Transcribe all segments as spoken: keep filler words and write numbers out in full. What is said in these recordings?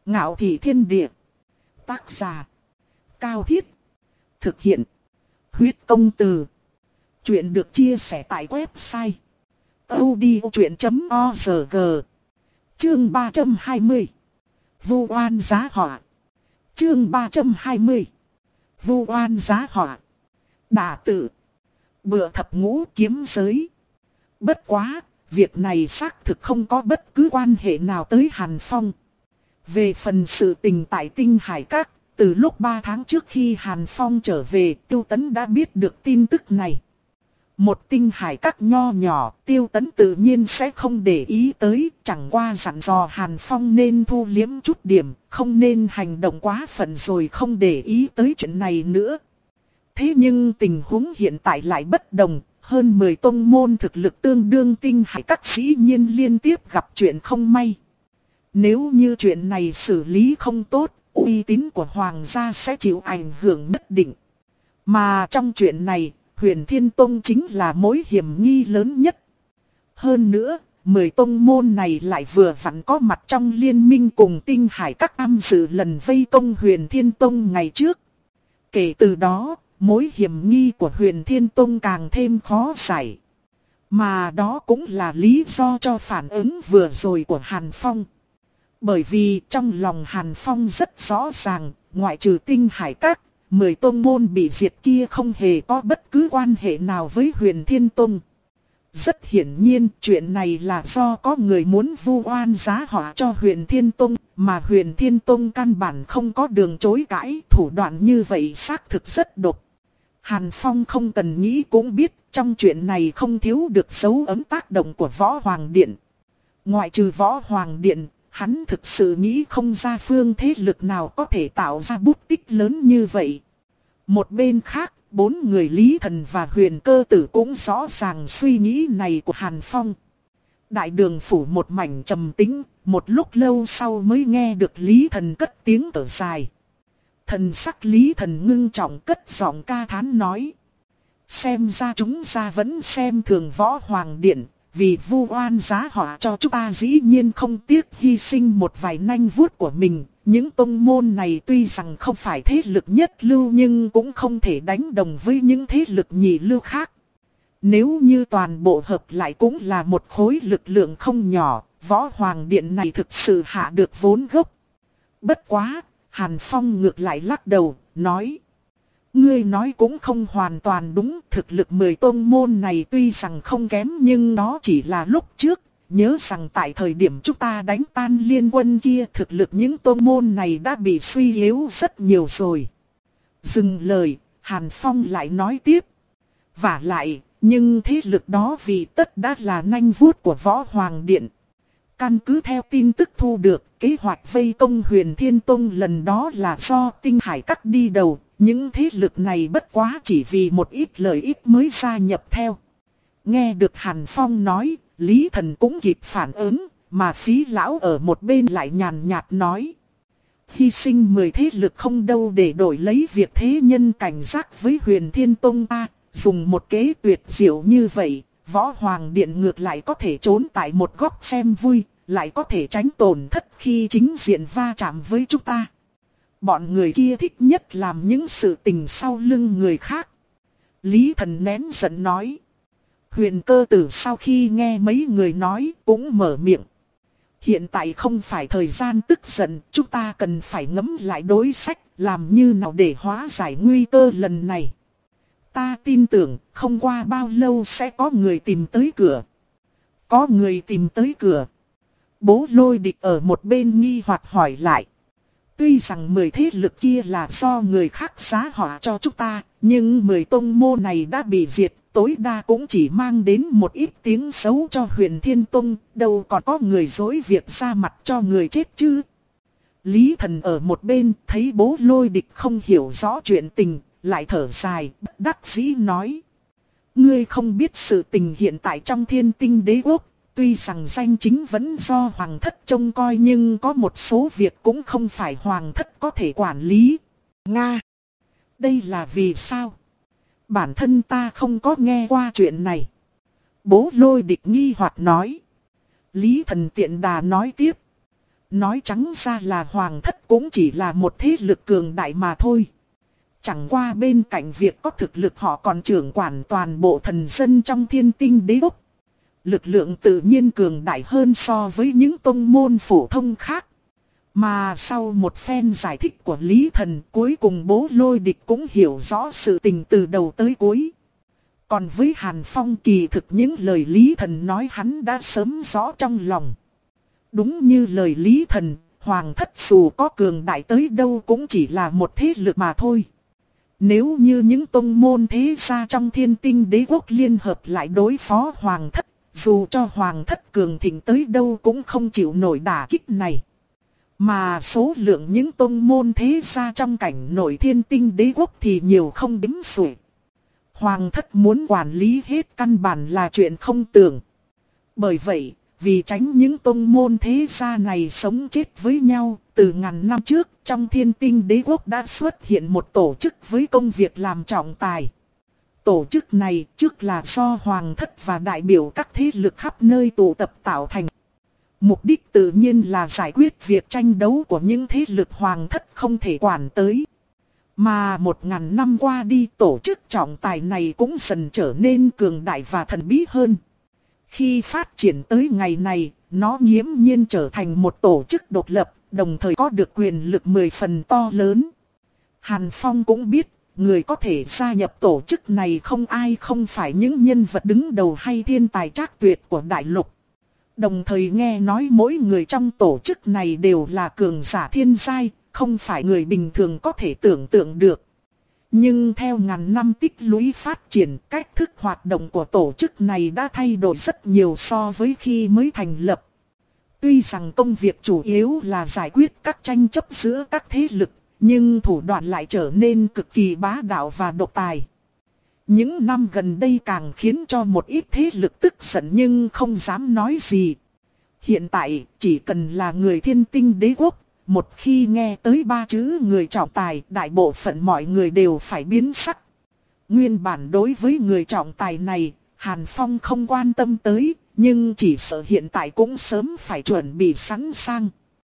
Ngạo thị thiên địa. Tác giả. Cao Thiết. Thực hiện. Huyết công từ. Chuyện được chia sẻ tại website audiochuyện chấm org. Chương ba trăm hai mươi. Vu oan giá họa. Chương ba trăm hai mươi. Vu oan giá họa. Đả tự. Bựa thập ngũ kiếm giới. Bất quá, việc này xác thực không có bất cứ quan hệ nào tới Hàn Phong. Về phần sự tình tại Tinh Hải Các, từ lúc ba tháng trước khi Hàn Phong trở về, Tiêu Tấn đã biết được tin tức này. Một Tinh Hải Các nho nhỏ, Tiêu Tấn tự nhiên sẽ không để ý tới, chẳng qua dặn dò Hàn Phong nên thu liếm chút điểm, không nên hành động quá phận rồi không để ý tới chuyện này nữa. Thế nhưng tình huống hiện tại lại bất đồng, hơn mười tông môn thực lực tương đương Tinh Hải Các dĩ nhiên liên tiếp gặp chuyện không may. Nếu như chuyện này xử lý không tốt, uy tín của Hoàng gia sẽ chịu ảnh hưởng nhất định. Mà trong chuyện này, Huyền Thiên Tông chính là mối hiểm nghi lớn nhất. Hơn nữa, mười tông môn này lại vừa vặn có mặt trong liên minh cùng Tinh Hải Các tham dự lần vây công Huyền Thiên Tông ngày trước. Kể từ đó, mối hiểm nghi của Huyền Thiên Tông càng thêm khó giải. Mà đó cũng là lý do cho phản ứng vừa rồi của Hàn Phong. Bởi vì trong lòng Hàn Phong rất rõ ràng, ngoại trừ Tinh Hải Các, mười tông môn bị diệt kia không hề có bất cứ quan hệ nào với Huyền Thiên Tông. Rất hiển nhiên chuyện này là do có người muốn vu oan giá họa cho Huyền Thiên Tông, mà Huyền Thiên Tông căn bản không có đường chối cãi, thủ đoạn như vậy xác thực rất độc. Hàn Phong không cần nghĩ cũng biết, trong chuyện này không thiếu được dấu ấn tác động của Võ Hoàng Điện. Ngoại trừ Võ Hoàng Điện, hắn thực sự nghĩ không ra phương thế lực nào có thể tạo ra bút tích lớn như vậy. Một bên khác, bốn người Lý Thần và Huyền Cơ Tử cũng rõ ràng suy nghĩ này của Hàn Phong. Đại đường phủ một mảnh trầm tĩnh, một lúc lâu sau mới nghe được Lý Thần cất tiếng thở dài. Thần sắc Lý Thần ngưng trọng cất giọng ca thán nói: xem ra chúng ta vẫn xem thường Võ Hoàng Điện, vì vu oan giá họa cho chúng ta dĩ nhiên không tiếc hy sinh một vài nanh vuốt của mình. Những tông môn này tuy rằng không phải thế lực nhất lưu nhưng cũng không thể đánh đồng với những thế lực nhị lưu khác. Nếu như toàn bộ hợp lại cũng là một khối lực lượng không nhỏ, Võ Hoàng Điện này thực sự hạ được vốn gốc. Bất quá, Hàn Phong ngược lại lắc đầu, nói: ngươi nói cũng không hoàn toàn đúng, thực lực mười tông môn này tuy rằng không kém nhưng nó chỉ là lúc trước. Nhớ rằng tại thời điểm chúng ta đánh tan liên quân kia, thực lực những tông môn này đã bị suy yếu rất nhiều rồi. Dừng lời, Hàn Phong lại nói tiếp: vả lại, nhưng thế lực đó vì tất đã là nanh vuốt của Võ Hoàng Điện. Căn cứ theo tin tức thu được, kế hoạch vây công Huyền Thiên Tông lần đó là do Tinh Hải Các đi đầu. Những thế lực này bất quá chỉ vì một ít lợi ích mới gia nhập theo. Nghe được Hàn Phong nói, Lý Thần cũng kịp phản ứng, mà Phí Lão ở một bên lại nhàn nhạt nói: hy sinh mười thế lực không đâu để đổi lấy việc thế nhân cảnh giác với Huyền Thiên Tông ta. Dùng một kế tuyệt diệu như vậy, Võ Hoàng Điện ngược lại có thể trốn tại một góc xem vui, lại có thể tránh tổn thất khi chính diện va chạm với chúng ta. Bọn người kia thích nhất làm những sự tình sau lưng người khác. Lý Thần nén giận nói. Huyền Cơ Tử sau khi nghe mấy người nói cũng mở miệng: hiện tại không phải thời gian tức giận, chúng ta cần phải ngẫm lại đối sách, làm như nào để hóa giải nguy cơ lần này. Ta tin tưởng không qua bao lâu sẽ có người tìm tới cửa. Có người tìm tới cửa. Bố Lôi Địch ở một bên nghi hoặc hỏi lại. Tuy rằng mười thế lực kia là do người khác giá họa cho chúng ta, nhưng mười tông môn này đã bị diệt, tối đa cũng chỉ mang đến một ít tiếng xấu cho Huyền Thiên Tông, đâu còn có người dối việc ra mặt cho người chết chứ. Lý Thần ở một bên thấy Bố Lôi Địch không hiểu rõ chuyện tình, lại thở dài, bất đắc dĩ nói: ngươi không biết sự tình hiện tại trong Thiên Tinh Đế Quốc. Tuy rằng danh chính vẫn do Hoàng thất trông coi nhưng có một số việc cũng không phải Hoàng thất có thể quản lý. Nga! Đây là vì sao? Bản thân ta không có nghe qua chuyện này. Bố Lôi Địch nghi hoặc nói. Lý Thần tiện đà nói tiếp. Nói trắng ra là Hoàng thất cũng chỉ là một thế lực cường đại mà thôi. Chẳng qua bên cạnh việc có thực lực họ còn trưởng quản toàn bộ thần dân trong Thiên Tinh Đế quốc. Lực lượng tự nhiên cường đại hơn so với những tông môn phổ thông khác. Mà sau một phen giải thích của Lý Thần, cuối cùng Bố Lôi Địch cũng hiểu rõ sự tình từ đầu tới cuối. Còn với Hàn Phong, kỳ thực những lời Lý Thần nói hắn đã sớm rõ trong lòng. Đúng như lời Lý Thần, Hoàng thất dù có cường đại tới đâu cũng chỉ là một thế lực mà thôi. Nếu như những tông môn thế gia trong Thiên Tinh Đế quốc liên hợp lại đối phó Hoàng thất, dù cho Hoàng thất cường thịnh tới đâu cũng không chịu nổi đả kích này. Mà số lượng những tông môn thế gia trong cảnh nội Thiên Tinh Đế quốc thì nhiều không đếm xuể. Hoàng thất muốn quản lý hết căn bản là chuyện không tưởng. Bởi vậy, vì tránh những tông môn thế gia này sống chết với nhau, từ ngàn năm trước trong Thiên Tinh Đế quốc đã xuất hiện một tổ chức với công việc làm trọng tài. Tổ chức này trước là do Hoàng thất và đại biểu các thế lực khắp nơi tụ tập tạo thành. Mục đích tự nhiên là giải quyết việc tranh đấu của những thế lực Hoàng thất không thể quản tới. Mà một ngàn năm qua đi, tổ chức trọng tài này cũng dần trở nên cường đại và thần bí hơn. Khi phát triển tới ngày này, nó nghiễm nhiên trở thành một tổ chức độc lập, đồng thời có được quyền lực mười phần to lớn. Hàn Phong cũng biết, người có thể gia nhập tổ chức này không ai không phải những nhân vật đứng đầu hay thiên tài trác tuyệt của đại lục. Đồng thời nghe nói mỗi người trong tổ chức này đều là cường giả thiên giai, không phải người bình thường có thể tưởng tượng được. Nhưng theo ngàn năm tích lũy phát triển, cách thức hoạt động của tổ chức này đã thay đổi rất nhiều so với khi mới thành lập. Tuy rằng công việc chủ yếu là giải quyết các tranh chấp giữa các thế lực, nhưng thủ đoạn lại trở nên cực kỳ bá đạo và độc tài. Những năm gần đây càng khiến cho một ít thế lực tức giận nhưng không dám nói gì. Hiện tại, chỉ cần là người Thiên Tinh Đế quốc, một khi nghe tới ba chữ người trọng tài, đại bộ phận mọi người đều phải biến sắc. Nguyên bản đối với người trọng tài này, Hàn Phong không quan tâm tới, nhưng chỉ sợ hiện tại cũng sớm phải chuẩn bị sẵn sàng.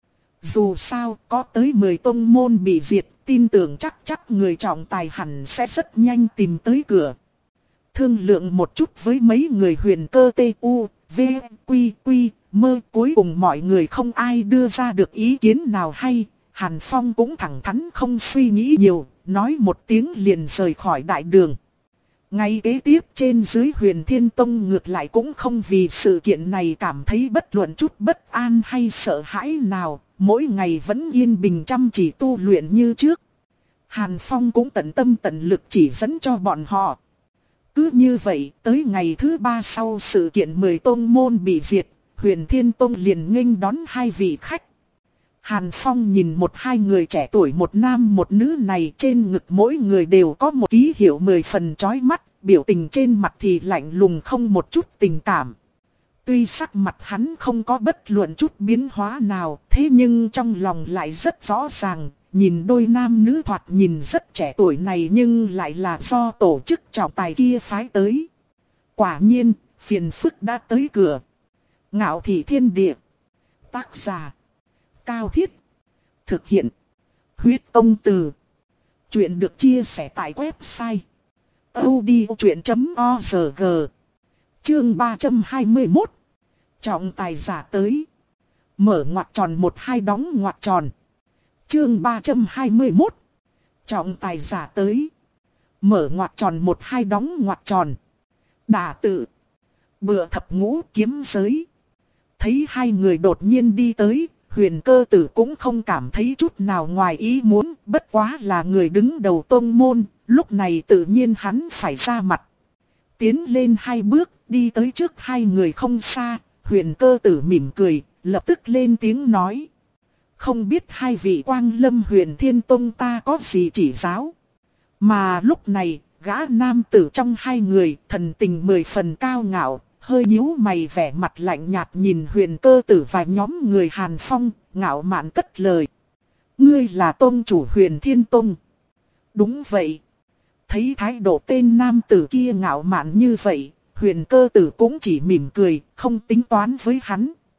Dù sao, có tới mười tông môn bị diệt, tin tưởng chắc chắc người trọng tài hẳn sẽ rất nhanh tìm tới cửa. Thương lượng một chút với mấy người huyền cơ tê u, v, quy, quy, mơ, cuối cùng mọi người không ai đưa ra được ý kiến nào hay. Hàn Phong cũng thẳng thắn không suy nghĩ nhiều, nói một tiếng liền rời khỏi đại đường. Ngay kế tiếp trên dưới Huyền Thiên Tông ngược lại cũng không vì sự kiện này cảm thấy bất luận chút bất an hay sợ hãi nào, mỗi ngày vẫn yên bình chăm chỉ tu luyện như trước. Hàn Phong cũng tận tâm tận lực chỉ dẫn cho bọn họ. Cứ như vậy, tới ngày thứ ba sau sự kiện mười tông môn bị diệt, Huyền Thiên Tông liền nghênh đón hai vị khách. Hàn Phong nhìn một hai người trẻ tuổi một nam một nữ này, trên ngực mỗi người đều có một ký hiệu mười phần chói mắt, biểu tình trên mặt thì lạnh lùng không một chút tình cảm. Tuy sắc mặt hắn không có bất luận chút biến hóa nào, thế nhưng trong lòng lại rất rõ ràng, nhìn đôi nam nữ thoạt nhìn rất trẻ tuổi này nhưng lại là do tổ chức trọng tài kia phái tới. Quả nhiên, phiền phức đã tới cửa. Ngạo Thị Thiên Địa. Tác giả Cao Thiết. Thực hiện Huyết Công Từ. Chuyện được chia sẻ tại website audiochuyện chấm org. Chương ba trăm hai mươi mốt. Trọng tài giả tới. Mở ngoặc tròn một hai đóng ngoặc tròn. Chương ba trăm hai mươi mốt. Trọng tài giả tới. Mở ngoặc tròn một hai đóng ngoặc tròn. Đả tự. Bựa thập ngũ kiếm giới. Thấy hai người đột nhiên đi tới, Huyền Cơ Tử cũng không cảm thấy chút nào ngoài ý muốn, bất quá là người đứng đầu tông môn, lúc này tự nhiên hắn phải ra mặt. Tiến lên hai bước, đi tới trước hai người không xa, Huyền Cơ Tử mỉm cười, lập tức lên tiếng nói. Không biết hai vị Quang Lâm Huyền Thiên Tông ta có gì chỉ giáo. Mà lúc này, gã nam tử trong hai người, thần tình mười phần cao ngạo, hơi nhíu mày vẻ mặt lạnh nhạt nhìn Huyền Cơ Tử và nhóm người Hàn Phong, ngạo mạn cất lời. Ngươi là tông chủ Huyền Thiên Tông. Đúng vậy. Thấy thái độ tên nam tử kia ngạo mạn như vậy, Huyền Cơ Tử cũng chỉ mỉm cười, không tính toán với hắn.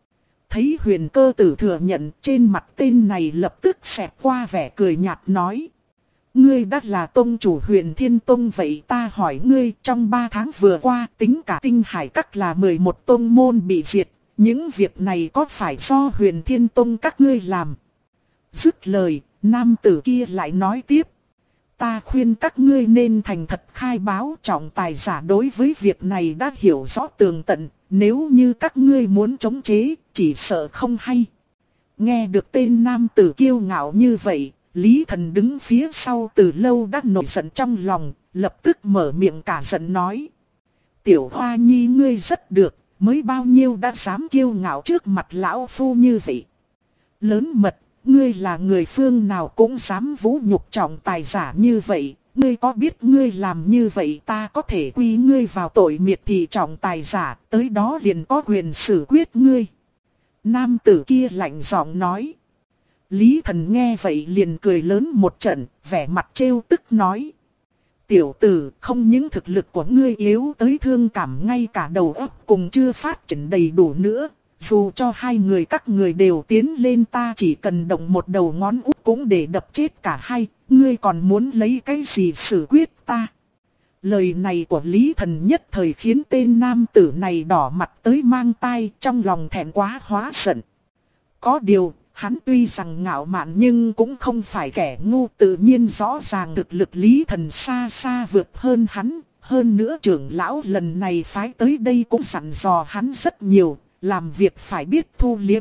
Thấy Huyền Cơ Tử thừa nhận, trên mặt tên này lập tức xẹt qua vẻ cười nhạt nói. Ngươi đã là tông chủ Huyền Thiên Tông, vậy ta hỏi ngươi, trong ba tháng vừa qua tính cả Tinh Hải Các là mười một tông môn bị diệt, những việc này có phải do Huyền Thiên Tông các ngươi làm? Dứt lời, nam tử kia lại nói tiếp. Ta khuyên các ngươi nên thành thật khai báo, trọng tài giả đối với việc này đã hiểu rõ tường tận, nếu như các ngươi muốn chống chế, chỉ sợ không hay. Nghe được tên nam tử kiêu ngạo như vậy, Lý Thần đứng phía sau từ lâu đã nổi giận trong lòng, lập tức mở miệng cả giận nói. Tiểu Hoa Nhi ngươi rất được, mới bao nhiêu đã dám kiêu ngạo trước mặt lão phu như vậy. Lớn mật, ngươi là người phương nào cũng dám vũ nhục trọng tài giả như vậy. Ngươi có biết ngươi làm như vậy ta có thể quy ngươi vào tội miệt thị trọng tài giả, tới đó liền có quyền xử quyết ngươi. Nam tử kia lạnh giọng nói. Lý Thần nghe vậy liền cười lớn một trận, vẻ mặt trêu tức nói. Tiểu tử, không những thực lực của ngươi yếu tới thương cảm, ngay cả đầu óc cùng chưa phát triển đầy đủ nữa. Dù cho hai người các người đều tiến lên, ta chỉ cần động một đầu ngón út cũng để đập chết cả hai. Ngươi còn muốn lấy cái gì xử quyết ta? Lời này của Lý Thần nhất thời khiến tên nam tử này đỏ mặt tới mang tai, trong lòng thẹn quá hóa giận. Có điều, hắn tuy rằng ngạo mạn nhưng cũng không phải kẻ ngu, tự nhiên rõ ràng thực lực Lý Thần xa xa vượt hơn hắn. Hơn nữa trưởng lão lần này phái tới đây cũng dặn dò hắn rất nhiều, làm việc phải biết thu liếm.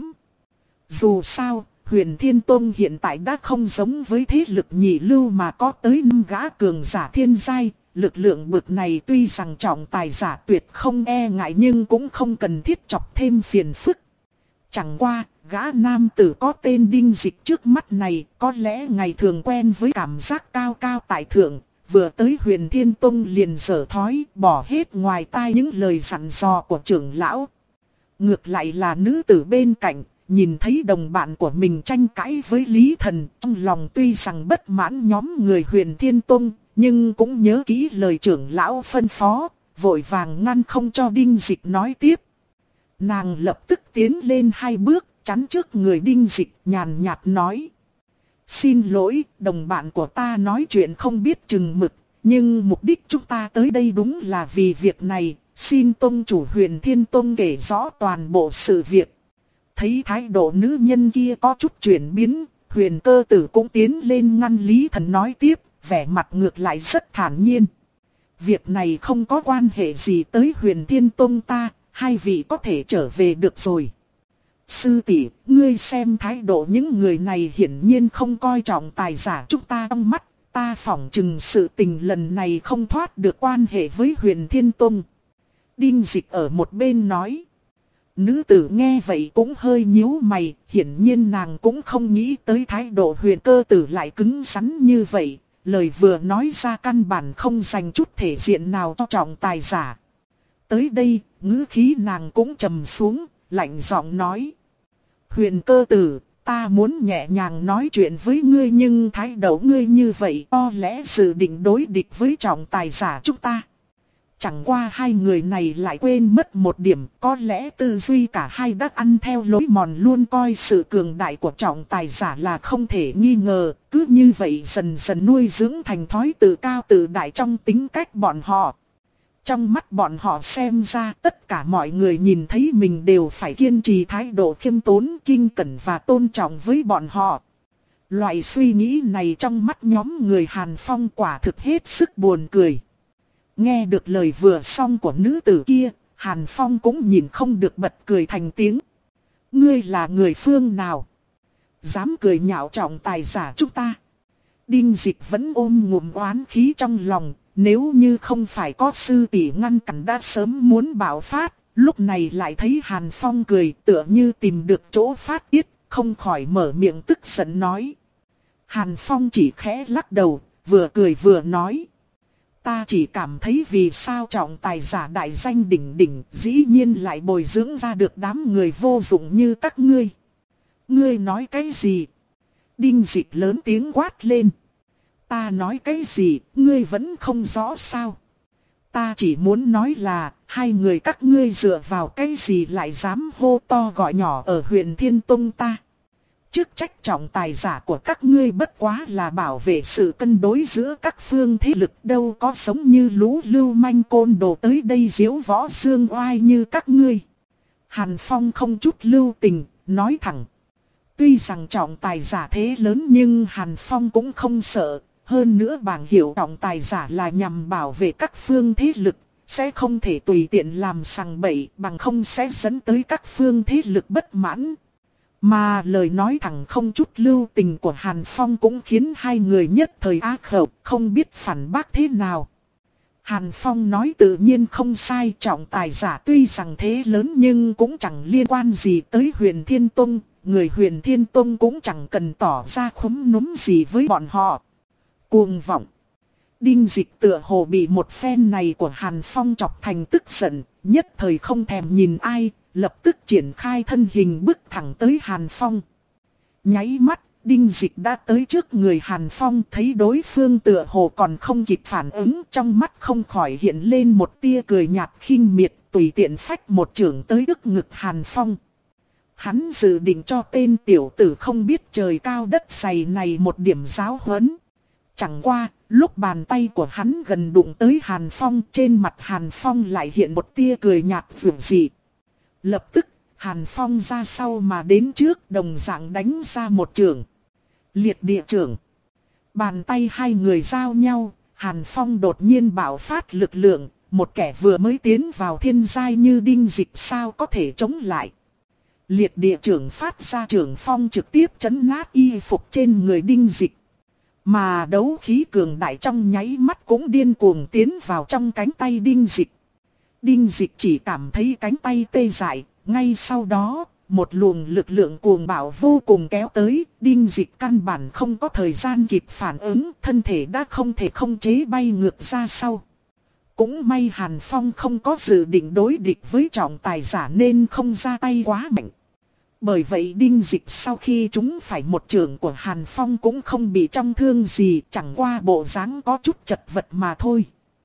Dù sao, Huyền Thiên Tông hiện tại đã không giống với thế lực nhị lưu mà có tới năm gã cường giả thiên giai. Lực lượng bực này tuy rằng trọng tài giả tuyệt không e ngại nhưng cũng không cần thiết chọc thêm phiền phức. Chẳng qua, gã nam tử có tên Đinh Dịch trước mắt này có lẽ ngày thường quen với cảm giác cao cao tại thượng. Vừa tới Huyền Thiên Tông liền dở thói, bỏ hết ngoài tai những lời dặn dò của trưởng lão. Ngược lại là nữ tử bên cạnh, nhìn thấy đồng bạn của mình tranh cãi với Lý Thần, trong lòng tuy rằng bất mãn nhóm người Huyền Thiên Tông, nhưng cũng nhớ kỹ lời trưởng lão phân phó, vội vàng ngăn không cho Đinh Dịch nói tiếp. Nàng lập tức tiến lên hai bước, chắn trước người Đinh Dịch, nhàn nhạt nói. Xin lỗi, đồng bạn của ta nói chuyện không biết chừng mực, nhưng mục đích chúng ta tới đây đúng là vì việc này, xin tông chủ Huyền Thiên Tông kể rõ toàn bộ sự việc. Thấy thái độ nữ nhân kia có chút chuyển biến, Huyền Cơ Tử cũng tiến lên ngăn Lý Thần nói tiếp, vẻ mặt ngược lại rất thản nhiên. Việc này không có quan hệ gì tới Huyền Thiên Tông ta, hai vị có thể trở về được rồi. Sư tỷ, ngươi xem thái độ những người này hiển nhiên không coi trọng tài giả chúng ta trong mắt, ta phỏng chừng sự tình lần này không thoát được quan hệ với Huyền Thiên Tông. Đinh Dịch ở một bên nói. Nữ tử nghe vậy cũng hơi nhíu mày, hiển nhiên nàng cũng không nghĩ tới thái độ Huyền Cơ Tử lại cứng rắn như vậy, lời vừa nói ra căn bản không dành chút thể diện nào cho trọng tài giả. Tới đây, ngữ khí nàng cũng trầm xuống, lạnh giọng nói. Huyền Cơ Tử, ta muốn nhẹ nhàng nói chuyện với ngươi nhưng thái độ ngươi như vậy có lẽ dự định đối địch với trọng tài giả chúng ta. Chẳng qua hai người này lại quên mất một điểm, có lẽ tư duy cả hai đã ăn theo lối mòn, luôn coi sự cường đại của trọng tài giả là không thể nghi ngờ, cứ như vậy dần dần nuôi dưỡng thành thói tự cao tự đại trong tính cách bọn họ. Trong mắt bọn họ xem ra tất cả mọi người nhìn thấy mình đều phải kiên trì thái độ khiêm tốn, kinh cẩn và tôn trọng với bọn họ. Loại suy nghĩ này trong mắt nhóm người Hàn Phong quả thực hết sức buồn cười. Nghe được lời vừa xong của nữ tử kia, Hàn Phong cũng nhìn không được bật cười thành tiếng. Ngươi là người phương nào? Dám cười nhạo trọng tài giả chúng ta? Đinh Dịch vẫn ôm ngụm oán khí trong lòng, nếu như không phải có sư tỷ ngăn cản đã sớm muốn bạo phát, lúc này lại thấy Hàn Phong cười tựa như tìm được chỗ phát tiết, không khỏi mở miệng tức giận nói. Hàn Phong chỉ khẽ lắc đầu, vừa cười vừa nói. Ta chỉ cảm thấy vì sao trọng tài giả đại danh đỉnh đỉnh dĩ nhiên lại bồi dưỡng ra được đám người vô dụng như các ngươi. Ngươi nói cái gì? Đinh Dịch lớn tiếng quát lên. Ta nói cái gì, ngươi vẫn không rõ sao? ta chỉ muốn nói là, hai người các ngươi dựa vào cái gì lại dám hô to gọi nhỏ ở huyện Thiên Tông ta. Chức trách trọng tài giả của các ngươi bất quá là bảo vệ sự cân đối giữa các phương thế lực, đâu có sống như lũ lưu manh côn đồ tới đây diễu võ dương oai như các ngươi. Hàn Phong không chút lưu tình, nói thẳng. Tuy rằng trọng tài giả thế lớn nhưng Hàn Phong cũng không sợ. Hơn nữa bảng hiệu trọng tài giả là nhằm bảo vệ các phương thế lực, sẽ không thể tùy tiện làm sằng bậy, bằng không sẽ dẫn tới các phương thế lực bất mãn. Mà lời nói thẳng không chút lưu tình của Hàn Phong cũng khiến hai người nhất thời á khẩu, không biết phản bác thế nào. Hàn Phong nói tự nhiên không sai, trọng tài giả tuy rằng thế lớn nhưng cũng chẳng liên quan gì tới Huyền Thiên Tông, người Huyền Thiên Tông cũng chẳng cần tỏ ra khúm núm gì với bọn họ. Cuồng vọng. Đinh Dịch tựa hồ bị một phen này của Hàn Phong chọc thành tức giận, nhất thời không thèm nhìn ai, lập tức triển khai thân hình bước thẳng tới Hàn Phong. Nháy mắt, Đinh Dịch đã tới trước người Hàn Phong, thấy đối phương tựa hồ còn không kịp phản ứng, trong mắt không khỏi hiện lên một tia cười nhạt khinh miệt, tùy tiện phách một chưởng tới trước ngực Hàn Phong. Hắn dự định cho tên tiểu tử không biết trời cao đất dày này một điểm giáo huấn. Chẳng qua, lúc bàn tay của hắn gần đụng tới Hàn Phong, trên mặt Hàn Phong lại hiện một tia cười nhạt dịu dị. Lập tức, Hàn Phong ra sau mà đến trước, đồng dạng đánh ra một chưởng. Liệt địa chưởng. Bàn tay hai người giao nhau, Hàn Phong đột nhiên bạo phát lực lượng, một kẻ vừa mới tiến vào thiên giai như Đinh Dịch sao có thể chống lại. Liệt địa chưởng phát ra chưởng phong trực tiếp chấn nát y phục trên người Đinh Dịch. Mà đấu khí cường đại trong nháy mắt cũng điên cuồng tiến vào trong cánh tay Đinh Dịch. Đinh Dịch chỉ cảm thấy cánh tay tê dại, ngay sau đó, một luồng lực lượng cuồng bạo vô cùng kéo tới, Đinh Dịch căn bản không có thời gian kịp phản ứng, thân thể đã không thể không chế bay ngược ra sau. Cũng may Hàn Phong không có dự định đối địch với trọng tài giả nên không ra tay quá mạnh. Bởi vậy Đinh Dịch sau khi chúng phải một chưởng của Hàn Phong cũng không bị trọng thương gì, chẳng qua bộ dáng có chút chật vật mà thôi.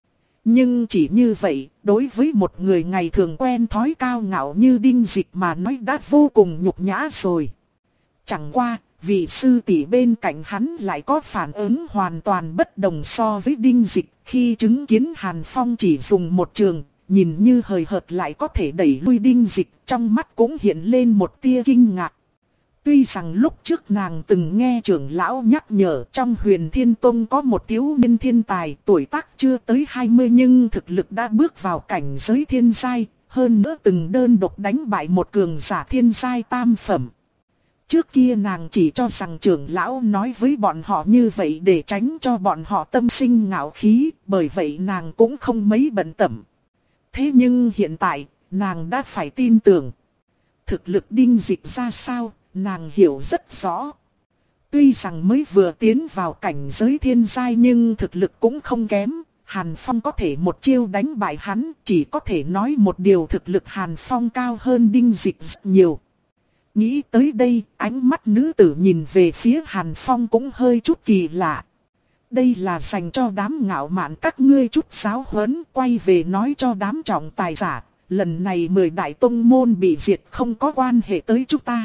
Nhưng chỉ như vậy, đối với một người ngày thường quen thói cao ngạo như Đinh Dịch mà nói đã vô cùng nhục nhã rồi. Chẳng qua, vị sư tỷ bên cạnh hắn lại có phản ứng hoàn toàn bất đồng so với Đinh Dịch, khi chứng kiến Hàn Phong chỉ dùng một trường, nhìn như hời hợt lại có thể đẩy lui Đinh Dịch, trong mắt cũng hiện lên một tia kinh ngạc. Tuy rằng lúc trước nàng từng nghe trưởng lão nhắc nhở trong Huyền Thiên Tông có một thiếu niên thiên tài tuổi tác chưa tới hai mươi nhưng thực lực đã bước vào cảnh giới thiên giai, hơn nữa từng đơn độc đánh bại một cường giả thiên giai tam phẩm. Trước kia nàng chỉ cho rằng trưởng lão nói với bọn họ như vậy để tránh cho bọn họ tâm sinh ngạo khí, bởi vậy nàng cũng không mấy bận tâm. Thế nhưng hiện tại, nàng đã phải tin tưởng. Thực lực Đinh Dịch ra sao, nàng hiểu rất rõ. Tuy rằng mới vừa tiến vào cảnh giới thiên giai nhưng thực lực cũng không kém. Hàn Phong có thể một chiêu đánh bại hắn, chỉ có thể nói một điều, thực lực Hàn Phong cao hơn Đinh Dịch rất nhiều. Nghĩ tới đây, ánh mắt nữ tử nhìn về phía Hàn Phong cũng hơi chút kỳ lạ. Đây là dành cho đám ngạo mạn các ngươi chút giáo huấn, quay về nói cho đám trọng tài giả, lần này mười đại tông môn bị diệt không có quan hệ tới chúng ta.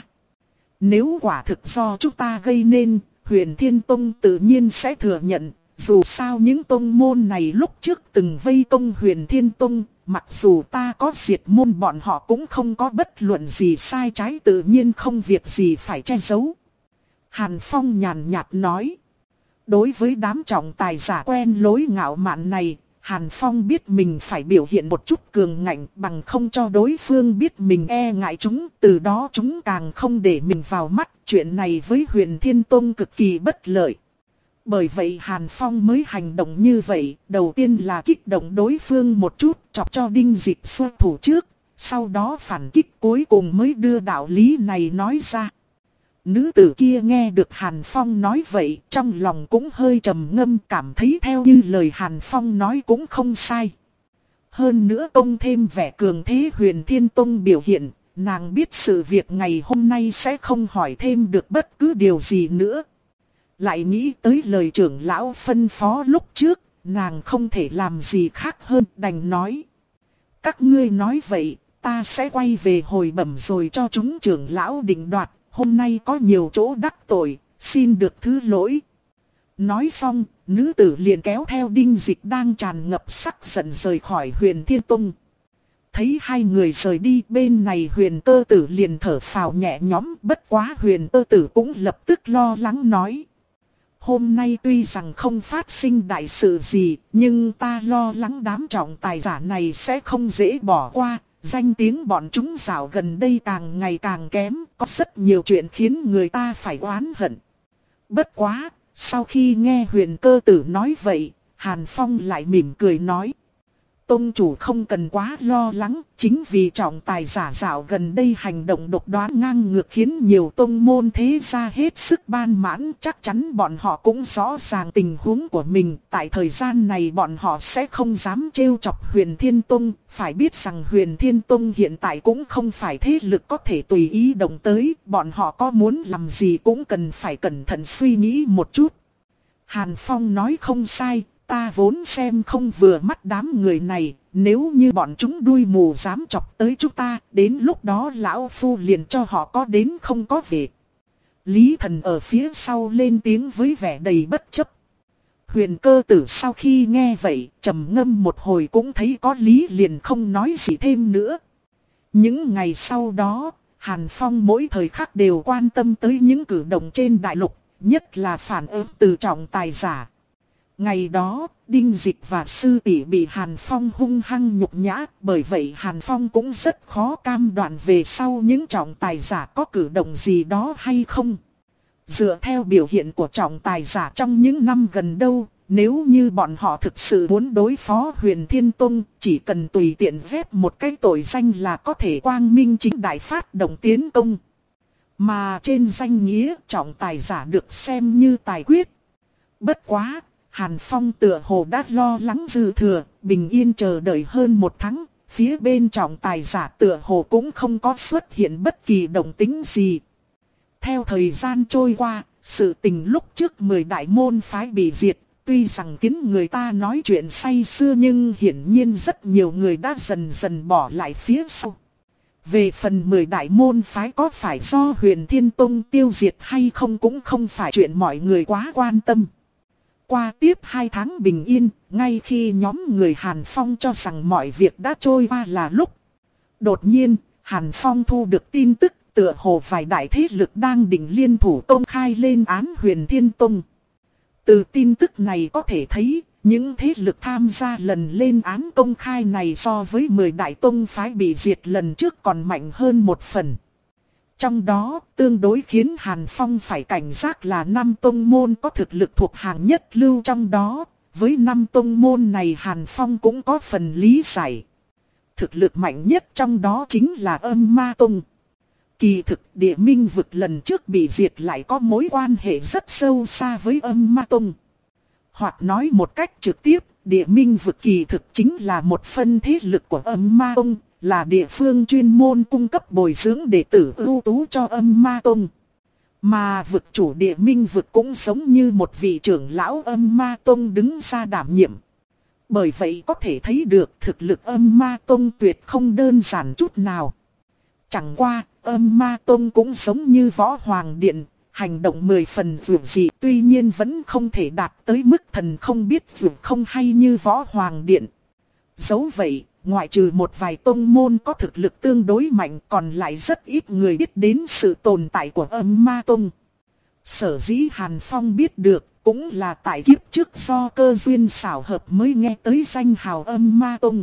Nếu quả thực do chúng ta gây nên, Huyền Thiên Tông tự nhiên sẽ thừa nhận, dù sao những tông môn này lúc trước từng vây công Huyền Thiên Tông, mặc dù ta có diệt môn bọn họ cũng không có bất luận gì sai trái, tự nhiên không việc gì phải che giấu. Hàn Phong nhàn nhạt nói. Đối với đám trọng tài giả quen lối ngạo mạn này, Hàn Phong biết mình phải biểu hiện một chút cường ngạnh bằng không cho đối phương biết mình e ngại chúng, từ đó chúng càng không để mình vào mắt, chuyện này với Huyền Thiên Tông cực kỳ bất lợi. Bởi vậy Hàn Phong mới hành động như vậy, đầu tiên là kích động đối phương một chút, chọc cho Đinh Dịch xuất thủ trước, sau đó phản kích cuối cùng mới đưa đạo lý này nói ra. Nữ tử kia nghe được Hàn Phong nói vậy, trong lòng cũng hơi trầm ngâm, cảm thấy theo như lời Hàn Phong nói cũng không sai. Hơn nữa tông thêm vẻ cường thế Huyền Thiên Tông biểu hiện, nàng biết sự việc ngày hôm nay sẽ không hỏi thêm được bất cứ điều gì nữa. Lại nghĩ tới lời trưởng lão phân phó lúc trước, nàng không thể làm gì khác hơn đành nói. Các ngươi nói vậy, ta sẽ quay về hồi bẩm rồi cho chúng trưởng lão định đoạt, hôm nay có nhiều chỗ đắc tội, xin được thứ lỗi. Nói xong, nữ tử liền kéo theo Đinh Dịch đang tràn ngập sắc giận rời khỏi Huyền Thiên Tông. Thấy hai người rời đi, bên này Huyền Cơ Tử liền thở phào nhẹ nhõm, bất quá Huyền Cơ Tử cũng lập tức lo lắng nói. Hôm nay tuy rằng không phát sinh đại sự gì, nhưng ta lo lắng đám trọng tài giả này sẽ không dễ bỏ qua. Danh tiếng bọn chúng dạo gần đây càng ngày càng kém, có rất nhiều chuyện khiến người ta phải oán hận. Bất quá, sau khi nghe Huyền Cơ Tử nói vậy, Hàn Phong lại mỉm cười nói. Tông chủ không cần quá lo lắng, chính vì trọng tài giả dạo gần đây hành động độc đoán ngang ngược khiến nhiều tông môn thế gia hết sức ban mãn. Chắc chắn bọn họ cũng rõ ràng tình huống của mình, tại thời gian này bọn họ sẽ không dám trêu chọc Huyền Thiên Tông. Phải biết rằng Huyền Thiên Tông hiện tại cũng không phải thế lực có thể tùy ý động tới, bọn họ có muốn làm gì cũng cần phải cẩn thận suy nghĩ một chút. Hàn Phong nói không sai. Ta vốn xem không vừa mắt đám người này, nếu như bọn chúng đuôi mù dám chọc tới chúng ta, đến lúc đó lão phu liền cho họ có đến không có về. Lý Thần ở phía sau lên tiếng với vẻ đầy bất chấp. Huyền Cơ Tử sau khi nghe vậy, trầm ngâm một hồi cũng thấy có lý liền không nói gì thêm nữa. Những ngày sau đó, Hàn Phong mỗi thời khắc đều quan tâm tới những cử động trên đại lục, nhất là phản ứng từ trọng tài giả. Ngày đó, Đinh Dịch và sư tỷ bị Hàn Phong hung hăng nhục nhã, bởi vậy Hàn Phong cũng rất khó cam đoan về sau những trọng tài giả có cử động gì đó hay không. Dựa theo biểu hiện của trọng tài giả trong những năm gần đâu, nếu như bọn họ thực sự muốn đối phó Huyền Thiên Tông, chỉ cần tùy tiện ghép một cái tội danh là có thể quang minh chính đại phát động tiến công. Mà trên danh nghĩa trọng tài giả được xem như tài quyết. Bất quá, Hàn Phong tựa hồ đã lo lắng dư thừa, bình yên chờ đợi hơn một tháng, phía bên trọng tài giả tựa hồ cũng không có xuất hiện bất kỳ động tĩnh gì. Theo thời gian trôi qua, sự tình lúc trước mười đại môn phái bị diệt, tuy rằng khiến người ta nói chuyện say sưa nhưng hiển nhiên rất nhiều người đã dần dần bỏ lại phía sau. Về phần mười đại môn phái có phải do Huyền Thiên Tông tiêu diệt hay không cũng không phải chuyện mọi người quá quan tâm. Qua tiếp hai tháng bình yên, ngay khi nhóm người Hàn Phong cho rằng mọi việc đã trôi qua là lúc. Đột nhiên, Hàn Phong thu được tin tức tựa hồ vài đại thế lực đang định liên thủ công khai lên án Huyền Thiên Tông. Từ tin tức này có thể thấy, những thế lực tham gia lần lên án công khai này so với mười đại tông phái bị diệt lần trước còn mạnh hơn một phần. Trong đó, tương đối khiến Hàn Phong phải cảnh giác là năm tông môn có thực lực thuộc hàng nhất lưu trong đó. Với năm tông môn này Hàn Phong cũng có phần lý giải. Thực lực mạnh nhất trong đó chính là Âm Ma Tông. Kỳ thực Địa Minh Vực lần trước bị diệt lại có mối quan hệ rất sâu xa với Âm Ma Tông. Hoặc nói một cách trực tiếp, Địa Minh Vực kỳ thực chính là một phân thế lực của Âm Ma Tông, là địa phương chuyên môn cung cấp bồi dưỡng đệ tử ưu tú cho Âm Ma Tông. Mà vực chủ Địa Minh Vực cũng giống như một vị trưởng lão Âm Ma Tông đứng ra đảm nhiệm. Bởi vậy có thể thấy được thực lực Âm Ma Tông tuyệt không đơn giản chút nào. Chẳng qua, Âm Ma Tông cũng giống như Võ Hoàng Điện, hành động mười phần vượt dị, tuy nhiên vẫn không thể đạt tới mức thần không biết vượt không hay như Võ Hoàng Điện. Dẫu vậy, ngoại trừ một vài tông môn có thực lực tương đối mạnh, còn lại rất ít người biết đến sự tồn tại của Âm Ma Tông. Sở dĩ Hàn Phong biết được, cũng là tại kiếp trước do cơ duyên xảo hợp mới nghe tới danh hào Âm Ma Tông.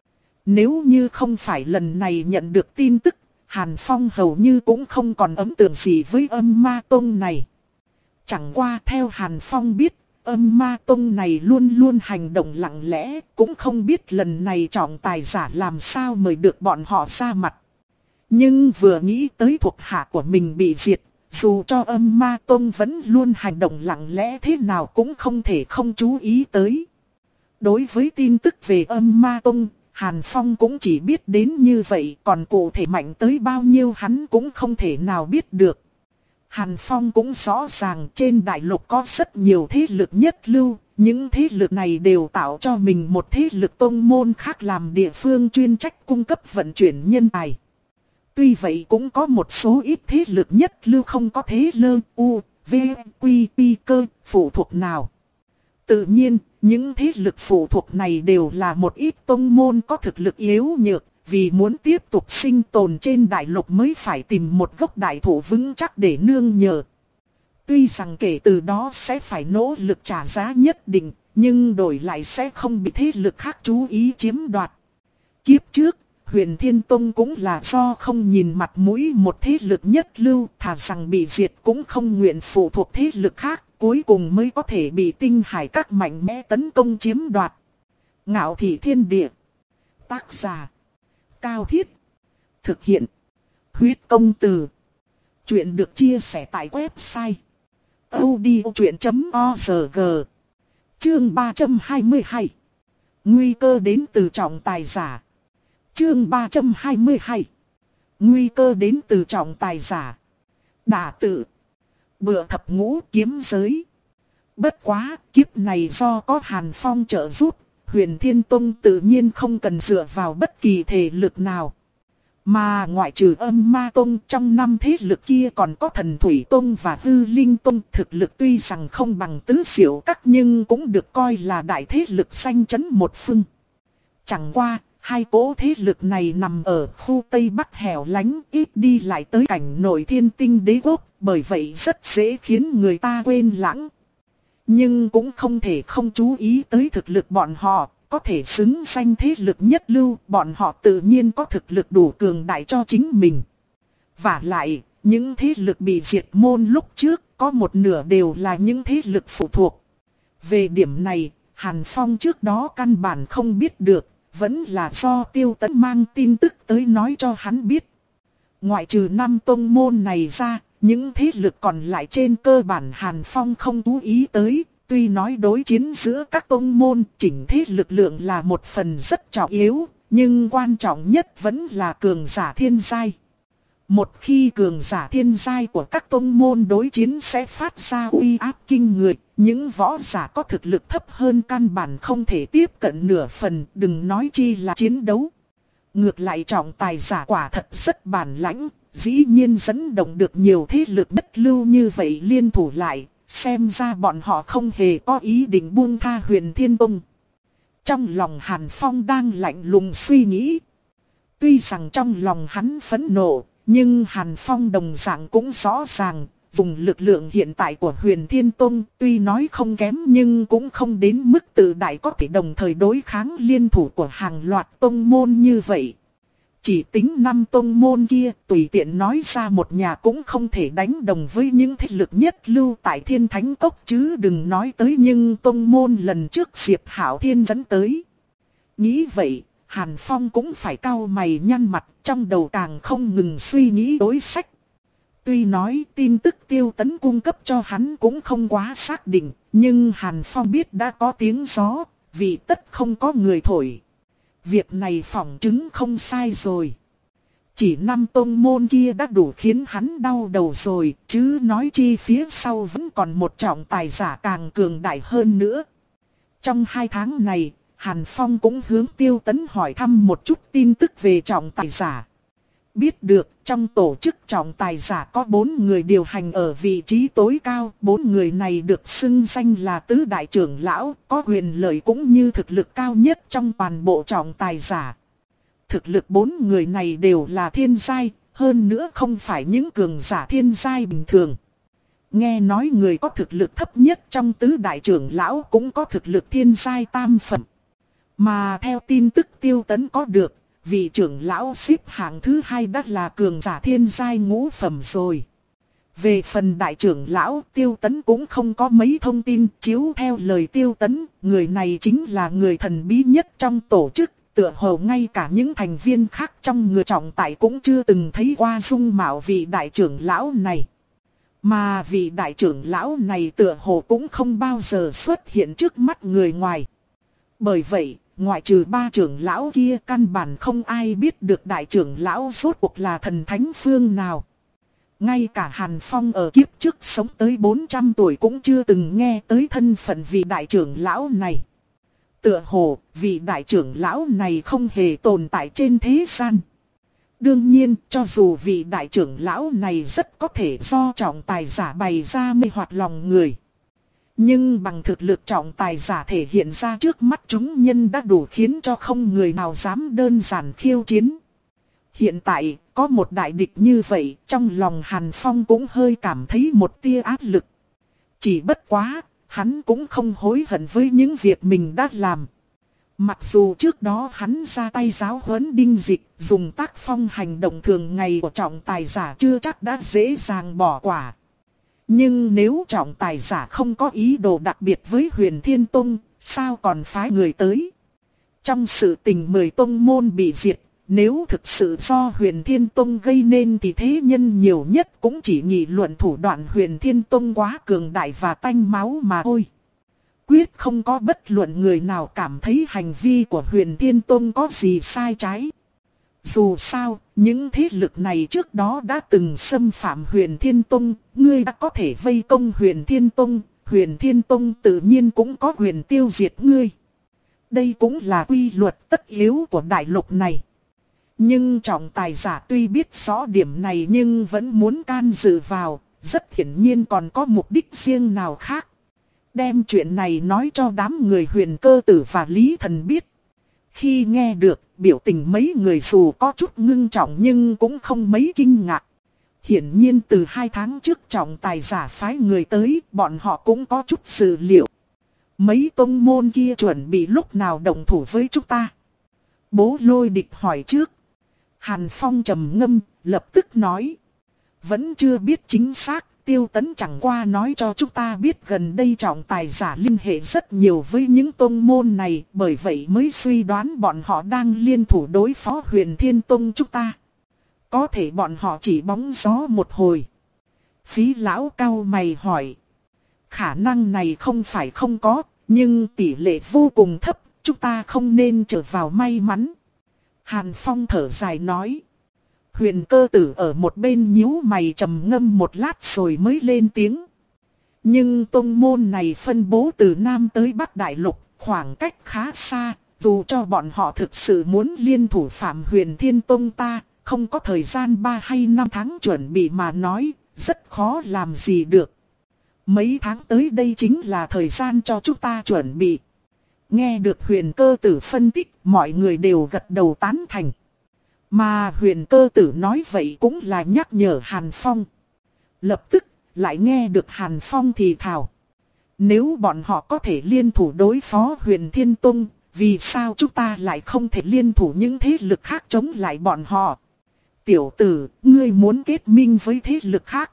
Nếu như không phải lần này nhận được tin tức, Hàn Phong hầu như cũng không còn ấn tượng gì với Âm Ma Tông này. Chẳng qua theo Hàn Phong biết, Âm Ma Tông này luôn luôn hành động lặng lẽ, cũng không biết lần này trọng tài giả làm sao mời được bọn họ ra mặt. Nhưng vừa nghĩ tới thuộc hạ của mình bị diệt, dù cho Âm Ma Tông vẫn luôn hành động lặng lẽ thế nào cũng không thể không chú ý tới. Đối với tin tức về Âm Ma Tông, Hàn Phong cũng chỉ biết đến như vậy, còn cụ thể mạnh tới bao nhiêu hắn cũng không thể nào biết được. Hàn Phong cũng rõ ràng trên đại lục có rất nhiều thế lực nhất lưu, những thế lực này đều tạo cho mình một thế lực tông môn khác làm địa phương chuyên trách cung cấp vận chuyển nhân tài. Tuy vậy cũng có một số ít thế lực nhất lưu không có thế lơ u, v, quy, pi cơ, phụ thuộc nào. Tự nhiên, những thế lực phụ thuộc này đều là một ít tông môn có thực lực yếu nhược, vì muốn tiếp tục sinh tồn trên đại lục mới phải tìm một gốc đại thụ vững chắc để nương nhờ. Tuy rằng kể từ đó sẽ phải nỗ lực trả giá nhất định, nhưng đổi lại sẽ không bị thế lực khác chú ý chiếm đoạt. Kiếp trước, Huyền Thiên Tông cũng là do không nhìn mặt mũi một thế lực nhất lưu, thà rằng bị diệt cũng không nguyện phụ thuộc thế lực khác, cuối cùng mới có thể bị Tinh Hải các mạnh mẽ tấn công chiếm đoạt. Ngạo Thị Thiên Địa. Tác giả: Cao Thiết. Thực hiện: Huyết Công Từ. Chuyện được chia sẻ tại website audiochuyện chấm org. Chương ba trăm hai mươi hai. Nguy cơ đến từ trọng tài giả. Chương ba trăm hai mươi hai. Nguy cơ đến từ trọng tài giả. Đả tự. Bựa thập ngũ kiếm giới. Bất quá, kiếp này do có Hàn Phong trợ giúp, Huyền Thiên Tông tự nhiên không cần dựa vào bất kỳ thể lực nào. Mà ngoại trừ Âm Ma Tông, trong năm thế lực kia còn có Thần Thủy Tông và Hư Linh Tông. Thực lực tuy rằng không bằng Tứ Diệu Các nhưng cũng được coi là đại thế lực danh chấn một phương. Chẳng qua, hai cỗ thế lực này nằm ở khu Tây Bắc hẻo lánh, ít đi lại tới cảnh nội Thiên Tinh Đế Quốc, bởi vậy rất dễ khiến người ta quên lãng. Nhưng cũng không thể không chú ý tới thực lực bọn họ, có thể xứng danh thế lực nhất lưu, bọn họ tự nhiên có thực lực đủ cường đại cho chính mình. Và lại, những thế lực bị diệt môn lúc trước, có một nửa đều là những thế lực phụ thuộc. Về điểm này, Hàn Phong trước đó căn bản không biết được, vẫn là do Tiêu Tấn mang tin tức tới nói cho hắn biết. Ngoại trừ năm tông môn này ra, những thế lực còn lại trên cơ bản Hàn Phong không chú ý tới. Tuy nói đối chiến giữa các tông môn, chỉnh thế lực lượng là một phần rất trọng yếu, nhưng quan trọng nhất vẫn là cường giả thiên giai. Một khi cường giả thiên giai của các tông môn đối chiến sẽ phát ra uy áp kinh người, những võ giả có thực lực thấp hơn căn bản không thể tiếp cận nửa phần, đừng nói chi là chiến đấu. Ngược lại trọng tài giả quả thật rất bản lãnh, dĩ nhiên dẫn động được nhiều thế lực bất lưu như vậy liên thủ lại. Xem ra bọn họ không hề có ý định buông tha Huyền Thiên Tông. Trong lòng Hàn Phong đang lạnh lùng suy nghĩ. Tuy rằng trong lòng hắn phẫn nộ, nhưng Hàn Phong đồng dạng cũng rõ ràng, dùng lực lượng hiện tại của Huyền Thiên Tông tuy nói không kém nhưng cũng không đến mức tự đại có thể đồng thời đối kháng liên thủ của hàng loạt tông môn như vậy. Chỉ tính năm tông môn kia tùy tiện nói ra một nhà cũng không thể đánh đồng với những thế lực nhất lưu tại Thiên Thánh Cốc chứ đừng nói tới nhưng tông môn lần trước Diệp Hạo Thiên dẫn tới. Nghĩ vậy, Hàn Phong cũng phải cau mày nhăn mặt, trong đầu càng không ngừng suy nghĩ đối sách. Tuy nói tin tức Tiêu Tấn cung cấp cho hắn cũng không quá xác định, nhưng Hàn Phong biết đã có tiếng gió, vì tất không có người thổi. Việc này phỏng chứng không sai rồi. Chỉ năm tông môn kia đã đủ khiến hắn đau đầu rồi, chứ nói chi phía sau vẫn còn một trọng tài giả càng cường đại hơn nữa. Trong hai tháng này, Hàn Phong cũng hướng Tiêu Tấn hỏi thăm một chút tin tức về trọng tài giả. Biết được trong tổ chức trọng tài giả có bốn người điều hành ở vị trí tối cao, bốn người này được xưng danh là tứ đại trưởng lão, có quyền lợi cũng như thực lực cao nhất trong toàn bộ trọng tài giả. Thực lực bốn người này đều là thiên giai, hơn nữa không phải những cường giả thiên giai bình thường. Nghe nói người có thực lực thấp nhất trong tứ đại trưởng lão cũng có thực lực thiên giai tam phẩm. Mà theo tin tức Tiêu Tấn có được, vị trưởng lão xếp hạng thứ hai đã là cường giả thiên giai ngũ phẩm rồi. Về phần đại trưởng lão Tiêu Tấn cũng không có mấy thông tin, chiếu theo lời Tiêu Tấn, người này chính là người thần bí nhất trong tổ chức, tựa hồ ngay cả những thành viên khác trong người trọng tài cũng chưa từng thấy qua dung mạo vị đại trưởng lão này. Mà vị đại trưởng lão này tựa hồ cũng không bao giờ xuất hiện trước mắt người ngoài. Bởi vậy, ngoại trừ ba trưởng lão kia căn bản không ai biết được đại trưởng lão rốt cuộc là thần thánh phương nào. Ngay cả Hàn Phong ở kiếp trước sống tới bốn trăm tuổi cũng chưa từng nghe tới thân phận vị đại trưởng lão này. Tựa hồ, vị đại trưởng lão này không hề tồn tại trên thế gian. Đương nhiên, cho dù vị đại trưởng lão này rất có thể do trọng tài giả bày ra mê hoặc lòng người. Nhưng bằng thực lực trọng tài giả thể hiện ra trước mắt chúng nhân đã đủ khiến cho không người nào dám đơn giản khiêu chiến. Hiện tại, có một đại địch như vậy, trong lòng Hàn Phong cũng hơi cảm thấy một tia áp lực. Chỉ bất quá, hắn cũng không hối hận với những việc mình đã làm. Mặc dù trước đó hắn ra tay giáo huấn Đinh Dịch, dùng tác phong hành động thường ngày của trọng tài giả chưa chắc đã dễ dàng bỏ qua. Nhưng nếu trọng tài giả không có ý đồ đặc biệt với Huyền Thiên Tông, sao còn phái người tới? Trong sự tình mười tông môn bị diệt, nếu thực sự do Huyền Thiên Tông gây nên thì thế nhân nhiều nhất cũng chỉ nghị luận thủ đoạn Huyền Thiên Tông quá cường đại và tanh máu mà thôi. Quyết không có bất luận người nào cảm thấy hành vi của Huyền Thiên Tông có gì sai trái. Dù sao, những thế lực này trước đó đã từng xâm phạm Huyền Thiên Tông, ngươi đã có thể vây công Huyền Thiên Tông, Huyền Thiên Tông tự nhiên cũng có quyền tiêu diệt ngươi. Đây cũng là quy luật tất yếu của đại lục này. Nhưng trọng tài giả tuy biết rõ điểm này nhưng vẫn muốn can dự vào, rất hiển nhiên còn có mục đích riêng nào khác. Đem chuyện này nói cho đám người Huyền Cơ Tử và Lý Thần biết. Khi nghe được, biểu tình mấy người dù có chút ngưng trọng nhưng cũng không mấy kinh ngạc. Hiển nhiên từ hai tháng trước trọng tài giả phái người tới, bọn họ cũng có chút dự liệu. Mấy tông môn kia chuẩn bị lúc nào đồng thủ với chúng ta? Bố Lôi Địch hỏi trước. Hàn Phong trầm ngâm, lập tức nói. Vẫn chưa biết chính xác. Tiêu Tấn chẳng qua nói cho chúng ta biết gần đây trọng tài giả liên hệ rất nhiều với những tông môn này, bởi vậy mới suy đoán bọn họ đang liên thủ đối phó Huyền Thiên Tông chúng ta. Có thể bọn họ chỉ bóng gió một hồi. Phí lão cao mày hỏi. Khả năng này không phải không có, nhưng tỷ lệ vô cùng thấp, chúng ta không nên trở vào may mắn. Hàn Phong thở dài nói. Huyền Cơ Tử ở một bên nhíu mày trầm ngâm một lát rồi mới lên tiếng. Nhưng tông môn này phân bố từ Nam tới Bắc Đại Lục, khoảng cách khá xa, dù cho bọn họ thực sự muốn liên thủ phạm Huyền Thiên Tông ta, không có thời gian ba hay năm tháng chuẩn bị mà nói, rất khó làm gì được. Mấy tháng tới đây chính là thời gian cho chúng ta chuẩn bị. Nghe được Huyền Cơ Tử phân tích, mọi người đều gật đầu tán thành. Mà Huyền Cơ Tử nói vậy cũng là nhắc nhở Hàn Phong. Lập tức, lại nghe được Hàn Phong thì thào. Nếu bọn họ có thể liên thủ đối phó Huyền Thiên Tông, vì sao chúng ta lại không thể liên thủ những thế lực khác chống lại bọn họ? Tiểu tử, ngươi muốn kết minh với thế lực khác.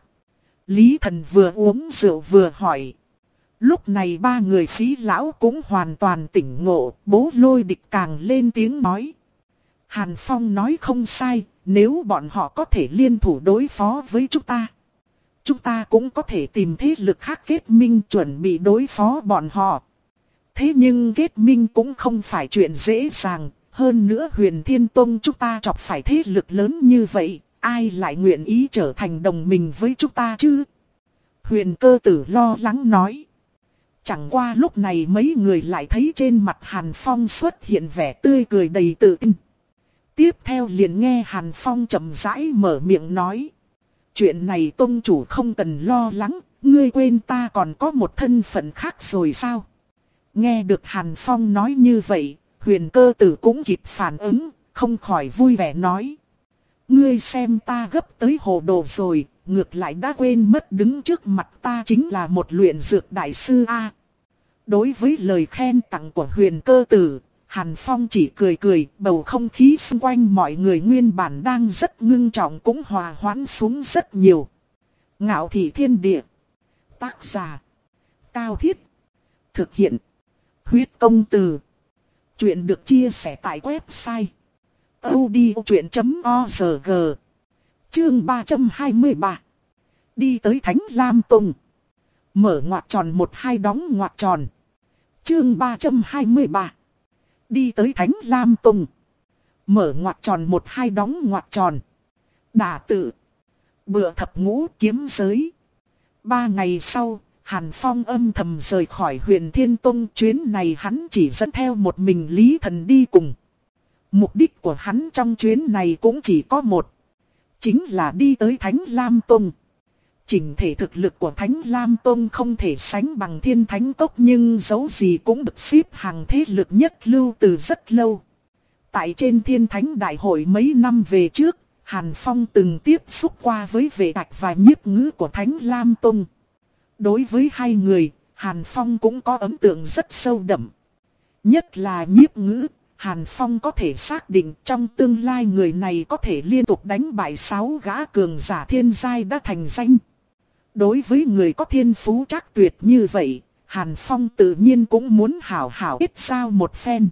Lý Thần vừa uống rượu vừa hỏi. Lúc này ba người Phí lão cũng hoàn toàn tỉnh ngộ, Bố Lôi Địch càng lên tiếng nói. Hàn Phong nói không sai, nếu bọn họ có thể liên thủ đối phó với chúng ta, chúng ta cũng có thể tìm thế lực khác kết minh chuẩn bị đối phó bọn họ. Thế nhưng kết minh cũng không phải chuyện dễ dàng, hơn nữa Huyền Thiên Tông chúng ta chọc phải thế lực lớn như vậy, ai lại nguyện ý trở thành đồng minh với chúng ta chứ? Huyền Cơ Tử lo lắng nói. Chẳng qua lúc này mấy người lại thấy trên mặt Hàn Phong xuất hiện vẻ tươi cười đầy tự tin. Tiếp theo liền nghe Hàn Phong chậm rãi mở miệng nói. Chuyện này tông chủ không cần lo lắng, ngươi quên ta còn có một thân phận khác rồi sao? Nghe được Hàn Phong nói như vậy, Huyền Cơ Tử cũng kịp phản ứng, không khỏi vui vẻ nói. Ngươi xem ta gấp tới hồ đồ rồi, ngược lại đã quên mất đứng trước mặt ta chính là một luyện dược đại sư A. Đối với lời khen tặng của Huyền Cơ Tử, Hàn Phong chỉ cười cười, bầu không khí xung quanh mọi người nguyên bản đang rất ngưng trọng cũng hòa hoãn xuống rất nhiều. Ngạo Thị Thiên Địa. Tác giả. Cao Thiết. Thực hiện. Huyết Công Từ. Chuyện được chia sẻ tại website audiochuyện chấm org. Chương ba trăm hai mươi ba. Đi tới Thánh Lam Tông. Mở ngoặc tròn một hai đóng ngoặc tròn. Chương ba trăm hai mươi ba. Đi tới Thánh Lam Tông. Mở ngoặc tròn một hai đóng ngoặc tròn. Đả tự. bựa thập ngũ kiếm giới. Ba ngày sau, Hàn Phong âm thầm rời khỏi Huyền Thiên Tông. Chuyến này hắn chỉ dẫn theo một mình Lý Thần đi cùng. Mục đích của hắn trong chuyến này cũng chỉ có một. Chính là đi tới Thánh Lam Tông. Chỉnh thể thực lực của Thánh Lam Tông không thể sánh bằng Thiên Thánh Cốc, nhưng dẫu gì cũng được xếp hàng thế lực nhất lưu từ rất lâu. Tại trên Thiên Thánh Đại hội mấy năm về trước, Hàn Phong từng tiếp xúc qua với Vệ Trạch và Nhiếp Ngữ của Thánh Lam Tông. Đối với hai người, Hàn Phong cũng có ấn tượng rất sâu đậm. Nhất là Nhiếp Ngữ, Hàn Phong có thể xác định trong tương lai người này có thể liên tục đánh bại sáu gã cường giả thiên giai đã thành danh. Đối với người có thiên phú trác tuyệt như vậy, Hàn Phong tự nhiên cũng muốn hảo hảo kết giao một phen.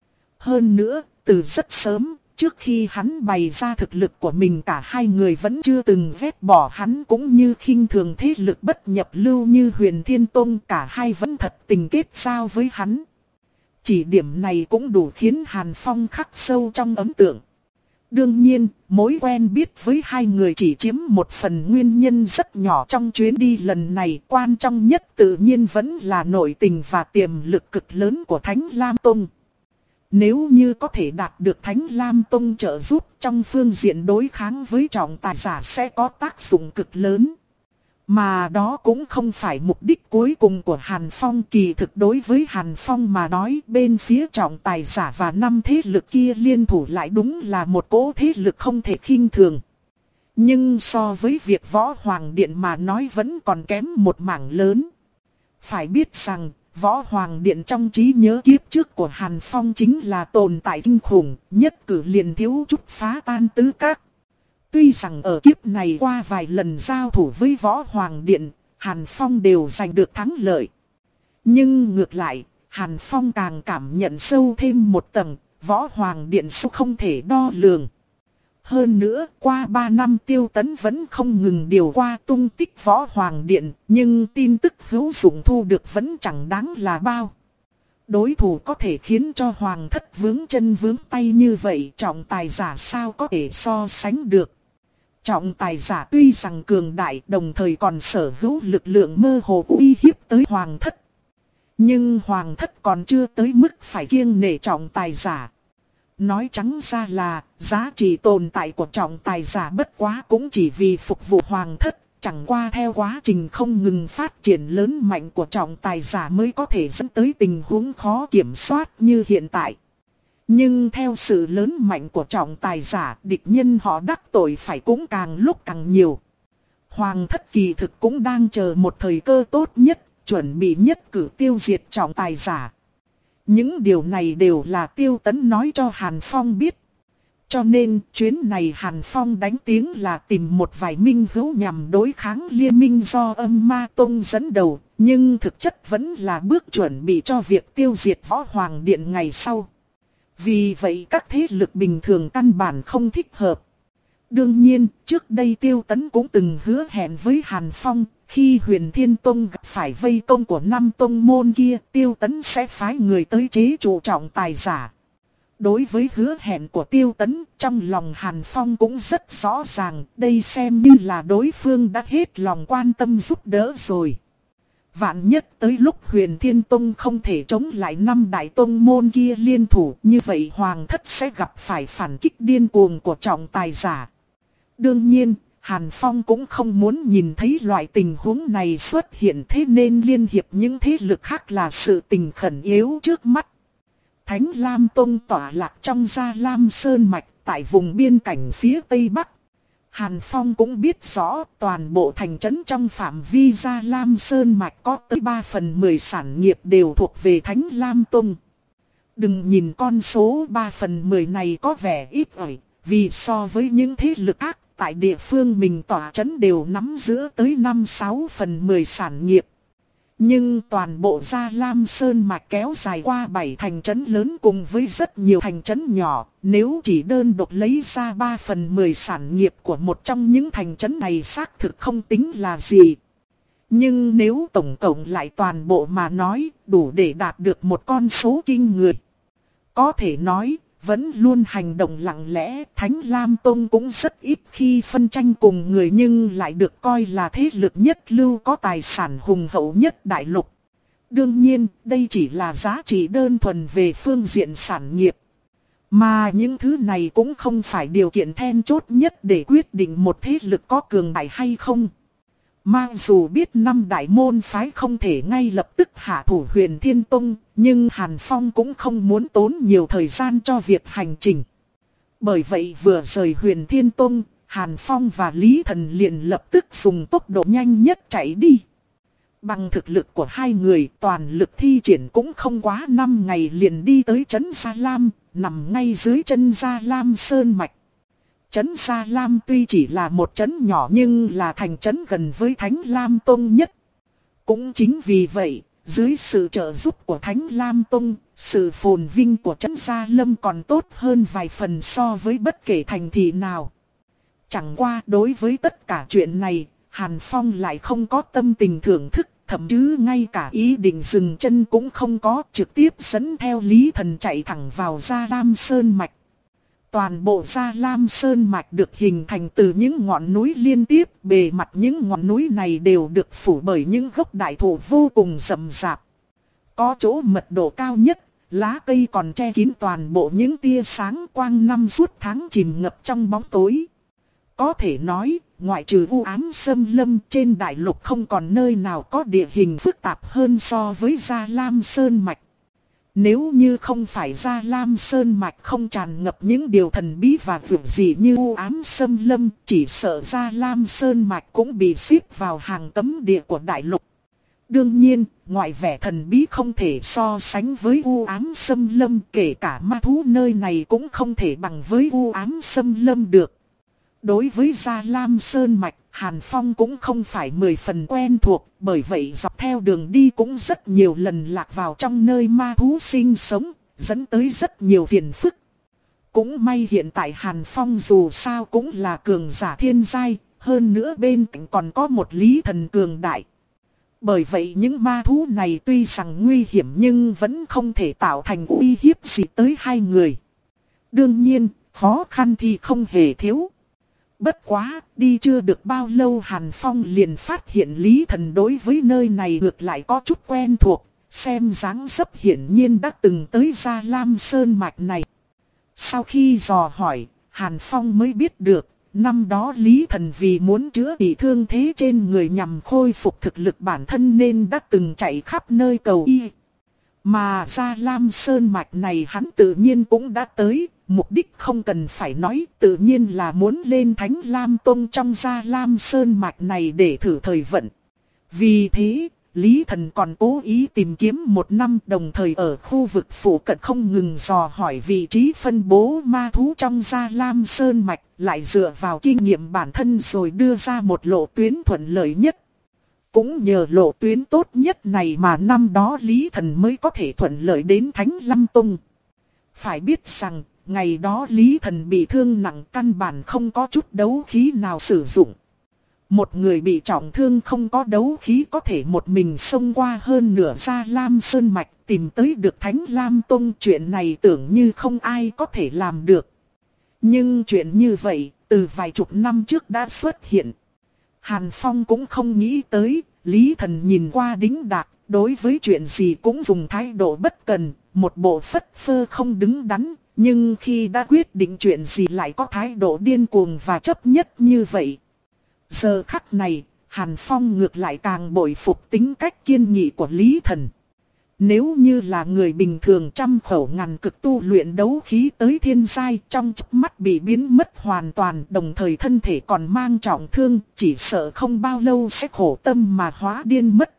Hơn nữa, từ rất sớm, trước khi hắn bày ra thực lực của mình, cả hai người vẫn chưa từng ghét bỏ hắn cũng như khinh thường thế lực bất nhập lưu như Huyền Thiên Tông, cả hai vẫn thật tình kết giao với hắn. Chỉ điểm này cũng đủ khiến Hàn Phong khắc sâu trong ấn tượng. Đương nhiên, mối quen biết với hai người chỉ chiếm một phần nguyên nhân rất nhỏ trong chuyến đi lần này. Quan trọng nhất tự nhiên vẫn là nội tình và tiềm lực cực lớn của Thánh Lam Tông. Nếu như có thể đạt được Thánh Lam Tông trợ giúp trong phương diện đối kháng với trọng tài giả sẽ có tác dụng cực lớn. Mà đó cũng không phải mục đích cuối cùng của Hàn Phong. Kỳ thực đối với Hàn Phong mà nói, bên phía trọng tài giả và năm thế lực kia liên thủ lại đúng là một cỗ thế lực không thể khinh thường. Nhưng so với việc Võ Hoàng Điện mà nói vẫn còn kém một mảng lớn. Phải biết rằng, Võ Hoàng Điện trong trí nhớ kiếp trước của Hàn Phong chính là tồn tại kinh khủng, nhất cử liền thiếu chút phá tan tứ các. Tuy rằng ở kiếp này qua vài lần giao thủ với Võ Hoàng Điện, Hàn Phong đều giành được thắng lợi. Nhưng ngược lại, Hàn Phong càng cảm nhận sâu thêm một tầng, Võ Hoàng Điện số không thể đo lường. Hơn nữa, qua ba năm Tiêu Tấn vẫn không ngừng điều qua tung tích Võ Hoàng Điện, nhưng tin tức hữu dụng thu được vẫn chẳng đáng là bao. Đối thủ có thể khiến cho Hoàng Thất vướng chân vướng tay như vậy, trọng tài giả sao có thể so sánh được. Trọng tài giả tuy rằng cường đại, đồng thời còn sở hữu lực lượng mơ hồ uy hiếp tới Hoàng Thất. Nhưng Hoàng Thất còn chưa tới mức phải kiêng nể trọng tài giả. Nói trắng ra là, giá trị tồn tại của trọng tài giả bất quá cũng chỉ vì phục vụ Hoàng Thất. Chẳng qua theo quá trình không ngừng phát triển lớn mạnh của trọng tài giả mới có thể dẫn tới tình huống khó kiểm soát như hiện tại. Nhưng theo sự lớn mạnh của trọng tài giả, địch nhân họ đắc tội phải cũng càng lúc càng nhiều. Hoàng Thất kỳ thực cũng đang chờ một thời cơ tốt nhất, chuẩn bị nhất cử tiêu diệt trọng tài giả. Những điều này đều là Tiêu Tấn nói cho Hàn Phong biết. Cho nên chuyến này Hàn Phong đánh tiếng là tìm một vài minh hữu nhằm đối kháng liên minh do Âm Ma Tông dẫn đầu, nhưng thực chất vẫn là bước chuẩn bị cho việc tiêu diệt Võ Hoàng Điện ngày sau. Vì vậy các thế lực bình thường căn bản không thích hợp. Đương nhiên, trước đây Tiêu Tấn cũng từng hứa hẹn với Hàn Phong, khi Huyền Thiên Tông gặp phải vây công của năm tông môn kia, Tiêu Tấn sẽ phái người tới chế trụ trọng tài giả. Đối với hứa hẹn của Tiêu Tấn, trong lòng Hàn Phong cũng rất rõ ràng, đây xem như là đối phương đã hết lòng quan tâm giúp đỡ rồi. Vạn nhất tới lúc Huyền Thiên Tông không thể chống lại năm đại tông môn kia liên thủ, như vậy Hoàng Thất sẽ gặp phải phản kích điên cuồng của trọng tài giả. Đương nhiên, Hàn Phong cũng không muốn nhìn thấy loại tình huống này xuất hiện, thế nên liên hiệp những thế lực khác là sự tình khẩn yếu trước mắt. Thánh Lam Tông tọa lạc trong Gia Lam Sơn Mạch tại vùng biên cảnh phía Tây Bắc. Hàn Phong cũng biết rõ toàn bộ thành trấn trong phạm vi Gia Lam Sơn Mạch có tới ba phần mười sản nghiệp đều thuộc về Thánh Lam Tông. Đừng nhìn con số ba phần mười này có vẻ ít ỏi, vì so với những thế lực khác tại địa phương mình tỏa trấn đều nắm giữ tới năm sáu phần mười sản nghiệp. Nhưng toàn bộ Gia Lam Sơn Mạch kéo dài qua bảy thành trấn lớn cùng với rất nhiều thành trấn nhỏ, nếu chỉ đơn độc lấy ra ba phần mười sản nghiệp của một trong những thành trấn này xác thực không tính là gì. Nhưng nếu tổng cộng lại toàn bộ mà nói, đủ để đạt được một con số kinh người. Có thể nói, vẫn luôn hành động lặng lẽ. Thánh Lam Tông cũng rất ít khi phân tranh cùng người nhưng lại được coi là thế lực nhất lưu có tài sản hùng hậu nhất đại lục. Đương nhiên, đây chỉ là giá trị đơn thuần về phương diện sản nghiệp. Mà những thứ này cũng không phải điều kiện then chốt nhất để quyết định một thế lực có cường đại hay không. Mặc dù biết năm đại môn phái không thể ngay lập tức hạ thủ Huyền Thiên Tông, nhưng Hàn Phong cũng không muốn tốn nhiều thời gian cho việc hành trình. Bởi vậy vừa rời Huyền Thiên Tông, Hàn Phong và Lý Thần liền lập tức dùng tốc độ nhanh nhất chạy đi. Bằng thực lực của hai người, toàn lực thi triển cũng không quá năm ngày liền đi tới trấn Gia Lam, nằm ngay dưới chân Gia Lam Sơn Mạch. Trấn Gia Lam tuy chỉ là một trấn nhỏ nhưng là thành trấn gần với Thánh Lam Tông nhất. Cũng chính vì vậy, dưới sự trợ giúp của Thánh Lam Tông, sự phồn vinh của trấn Gia Lâm còn tốt hơn vài phần so với bất kể thành thị nào. Chẳng qua đối với tất cả chuyện này, Hàn Phong lại không có tâm tình thưởng thức, thậm chí ngay cả ý định dừng chân cũng không có, trực tiếp dẫn theo Lý Thần chạy thẳng vào Gia Lam Sơn Mạch. Toàn bộ Gia Lam Sơn Mạch được hình thành từ những ngọn núi liên tiếp, bề mặt những ngọn núi này đều được phủ bởi những gốc đại thụ vô cùng rậm rạp. Có chỗ mật độ cao nhất, lá cây còn che kín toàn bộ những tia sáng quang năm suốt tháng chìm ngập trong bóng tối. Có thể nói, ngoại trừ u ám xâm lâm trên đại lục không còn nơi nào có địa hình phức tạp hơn so với Gia Lam Sơn Mạch. Nếu như không phải Gia Lam Sơn Mạch không tràn ngập những điều thần bí và vượt dị như u ám xâm lâm, chỉ sợ Gia Lam Sơn Mạch cũng bị xếp vào hàng cấm địa của đại lục. Đương nhiên, ngoại vẻ thần bí không thể so sánh với u ám xâm lâm, kể cả ma thú nơi này cũng không thể bằng với u ám xâm lâm được. Đối với Gia Lam Sơn Mạch, Hàn Phong cũng không phải mười phần quen thuộc, bởi vậy dọc theo đường đi cũng rất nhiều lần lạc vào trong nơi ma thú sinh sống, dẫn tới rất nhiều phiền phức. Cũng may hiện tại Hàn Phong dù sao cũng là cường giả thiên giai, hơn nữa bên cạnh còn có một Lý Thần cường đại. Bởi vậy những ma thú này tuy rằng nguy hiểm nhưng vẫn không thể tạo thành uy hiếp gì tới hai người. Đương nhiên, khó khăn thì không hề thiếu. Bất quá, đi chưa được bao lâu Hàn Phong liền phát hiện Lý Thần đối với nơi này ngược lại có chút quen thuộc, xem dáng dấp hiển nhiên đã từng tới Gia Lam Sơn Mạch này. Sau khi dò hỏi, Hàn Phong mới biết được, năm đó Lý Thần vì muốn chữa trị thương thế trên người nhằm khôi phục thực lực bản thân nên đã từng chạy khắp nơi cầu y. Mà Gia Lam Sơn Mạch này hắn tự nhiên cũng đã tới, mục đích không cần phải nói, tự nhiên là muốn lên Thánh Lam Tông trong Gia Lam Sơn Mạch này để thử thời vận. Vì thế, Lý Thần còn cố ý tìm kiếm một năm, đồng thời ở khu vực phụ cận không ngừng dò hỏi vị trí phân bố ma thú trong Gia Lam Sơn Mạch, lại dựa vào kinh nghiệm bản thân rồi đưa ra một lộ tuyến thuận lợi nhất. Cũng nhờ lộ tuyến tốt nhất này mà năm đó Lý Thần mới có thể thuận lợi đến Thánh Lam Tông. Phải biết rằng, ngày đó Lý Thần bị thương nặng, căn bản không có chút đấu khí nào sử dụng. Một người bị trọng thương không có đấu khí có thể một mình xông qua hơn nửa Gia Lam Sơn Mạch tìm tới được Thánh Lam Tông, chuyện này tưởng như không ai có thể làm được. Nhưng chuyện như vậy, từ vài chục năm trước đã xuất hiện. Hàn Phong cũng không nghĩ tới, Lý Thần nhìn qua đĩnh đạc, đối với chuyện gì cũng dùng thái độ bất cần, một bộ phất phơ không đứng đắn, nhưng khi đã quyết định chuyện gì lại có thái độ điên cuồng và chấp nhất như vậy. Giờ khắc này, Hàn Phong ngược lại càng bội phục tính cách kiên nghị của Lý Thần. Nếu như là người bình thường trăm khẩu ngàn cực tu luyện đấu khí tới thiên giai, trong chớp mắt bị biến mất hoàn toàn, đồng thời thân thể còn mang trọng thương, chỉ sợ không bao lâu sẽ khổ tâm mà hóa điên mất.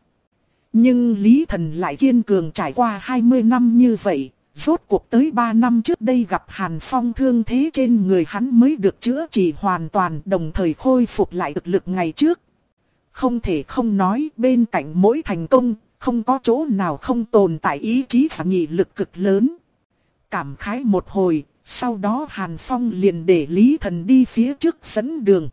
Nhưng Lý Thần lại kiên cường trải qua hai mươi năm như vậy, rốt cuộc tới ba năm trước đây gặp Hàn Phong thương thế trên người hắn mới được chữa trị hoàn toàn, đồng thời khôi phục lại thực lực ngày trước. Không thể không nói, bên cạnh mỗi thành công, không có chỗ nào không tồn tại ý chí và nghị lực cực lớn. Cảm khái một hồi, sau đó Hàn Phong liền để Lý Thần đi phía trước dẫn đường.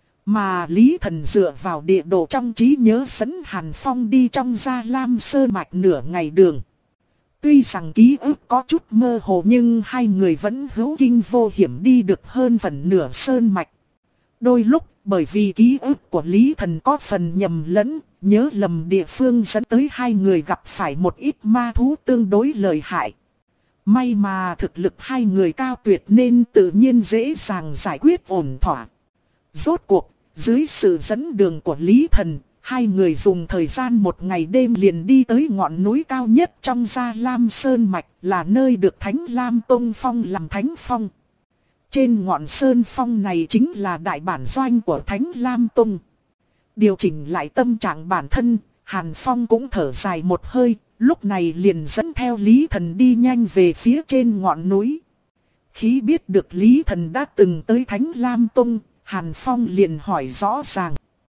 Mà Lý Thần dựa vào địa đồ trong trí nhớ dẫn Hàn Phong đi trong Gia Lam Sơn Mạch nửa ngày đường. Tuy rằng ký ức có chút mơ hồ nhưng hai người vẫn hữu kinh vô hiểm đi được hơn phần nửa sơn mạch. Đôi lúc bởi vì ký ức của Lý Thần có phần nhầm lẫn, nhớ lầm địa phương dẫn tới hai người gặp phải một ít ma thú tương đối lợi hại. May mà thực lực hai người cao tuyệt nên tự nhiên dễ dàng giải quyết ổn thỏa. Rốt cuộc, dưới sự dẫn đường của Lý Thần, hai người dùng thời gian một ngày đêm liền đi tới ngọn núi cao nhất trong Gia Lam Sơn Mạch, là nơi được Thánh Lam Tông phong làm thánh phong. Trên ngọn sơn phong này chính là đại bản doanh của Thánh Lam Tông. Điều chỉnh lại tâm trạng bản thân, Hàn Phong cũng thở dài một hơi, lúc này liền dẫn theo Lý Thần đi nhanh về phía trên ngọn núi. Khi biết được Lý Thần đã từng tới Thánh Lam Tông, Hàn Phong liền hỏi rõ ràng.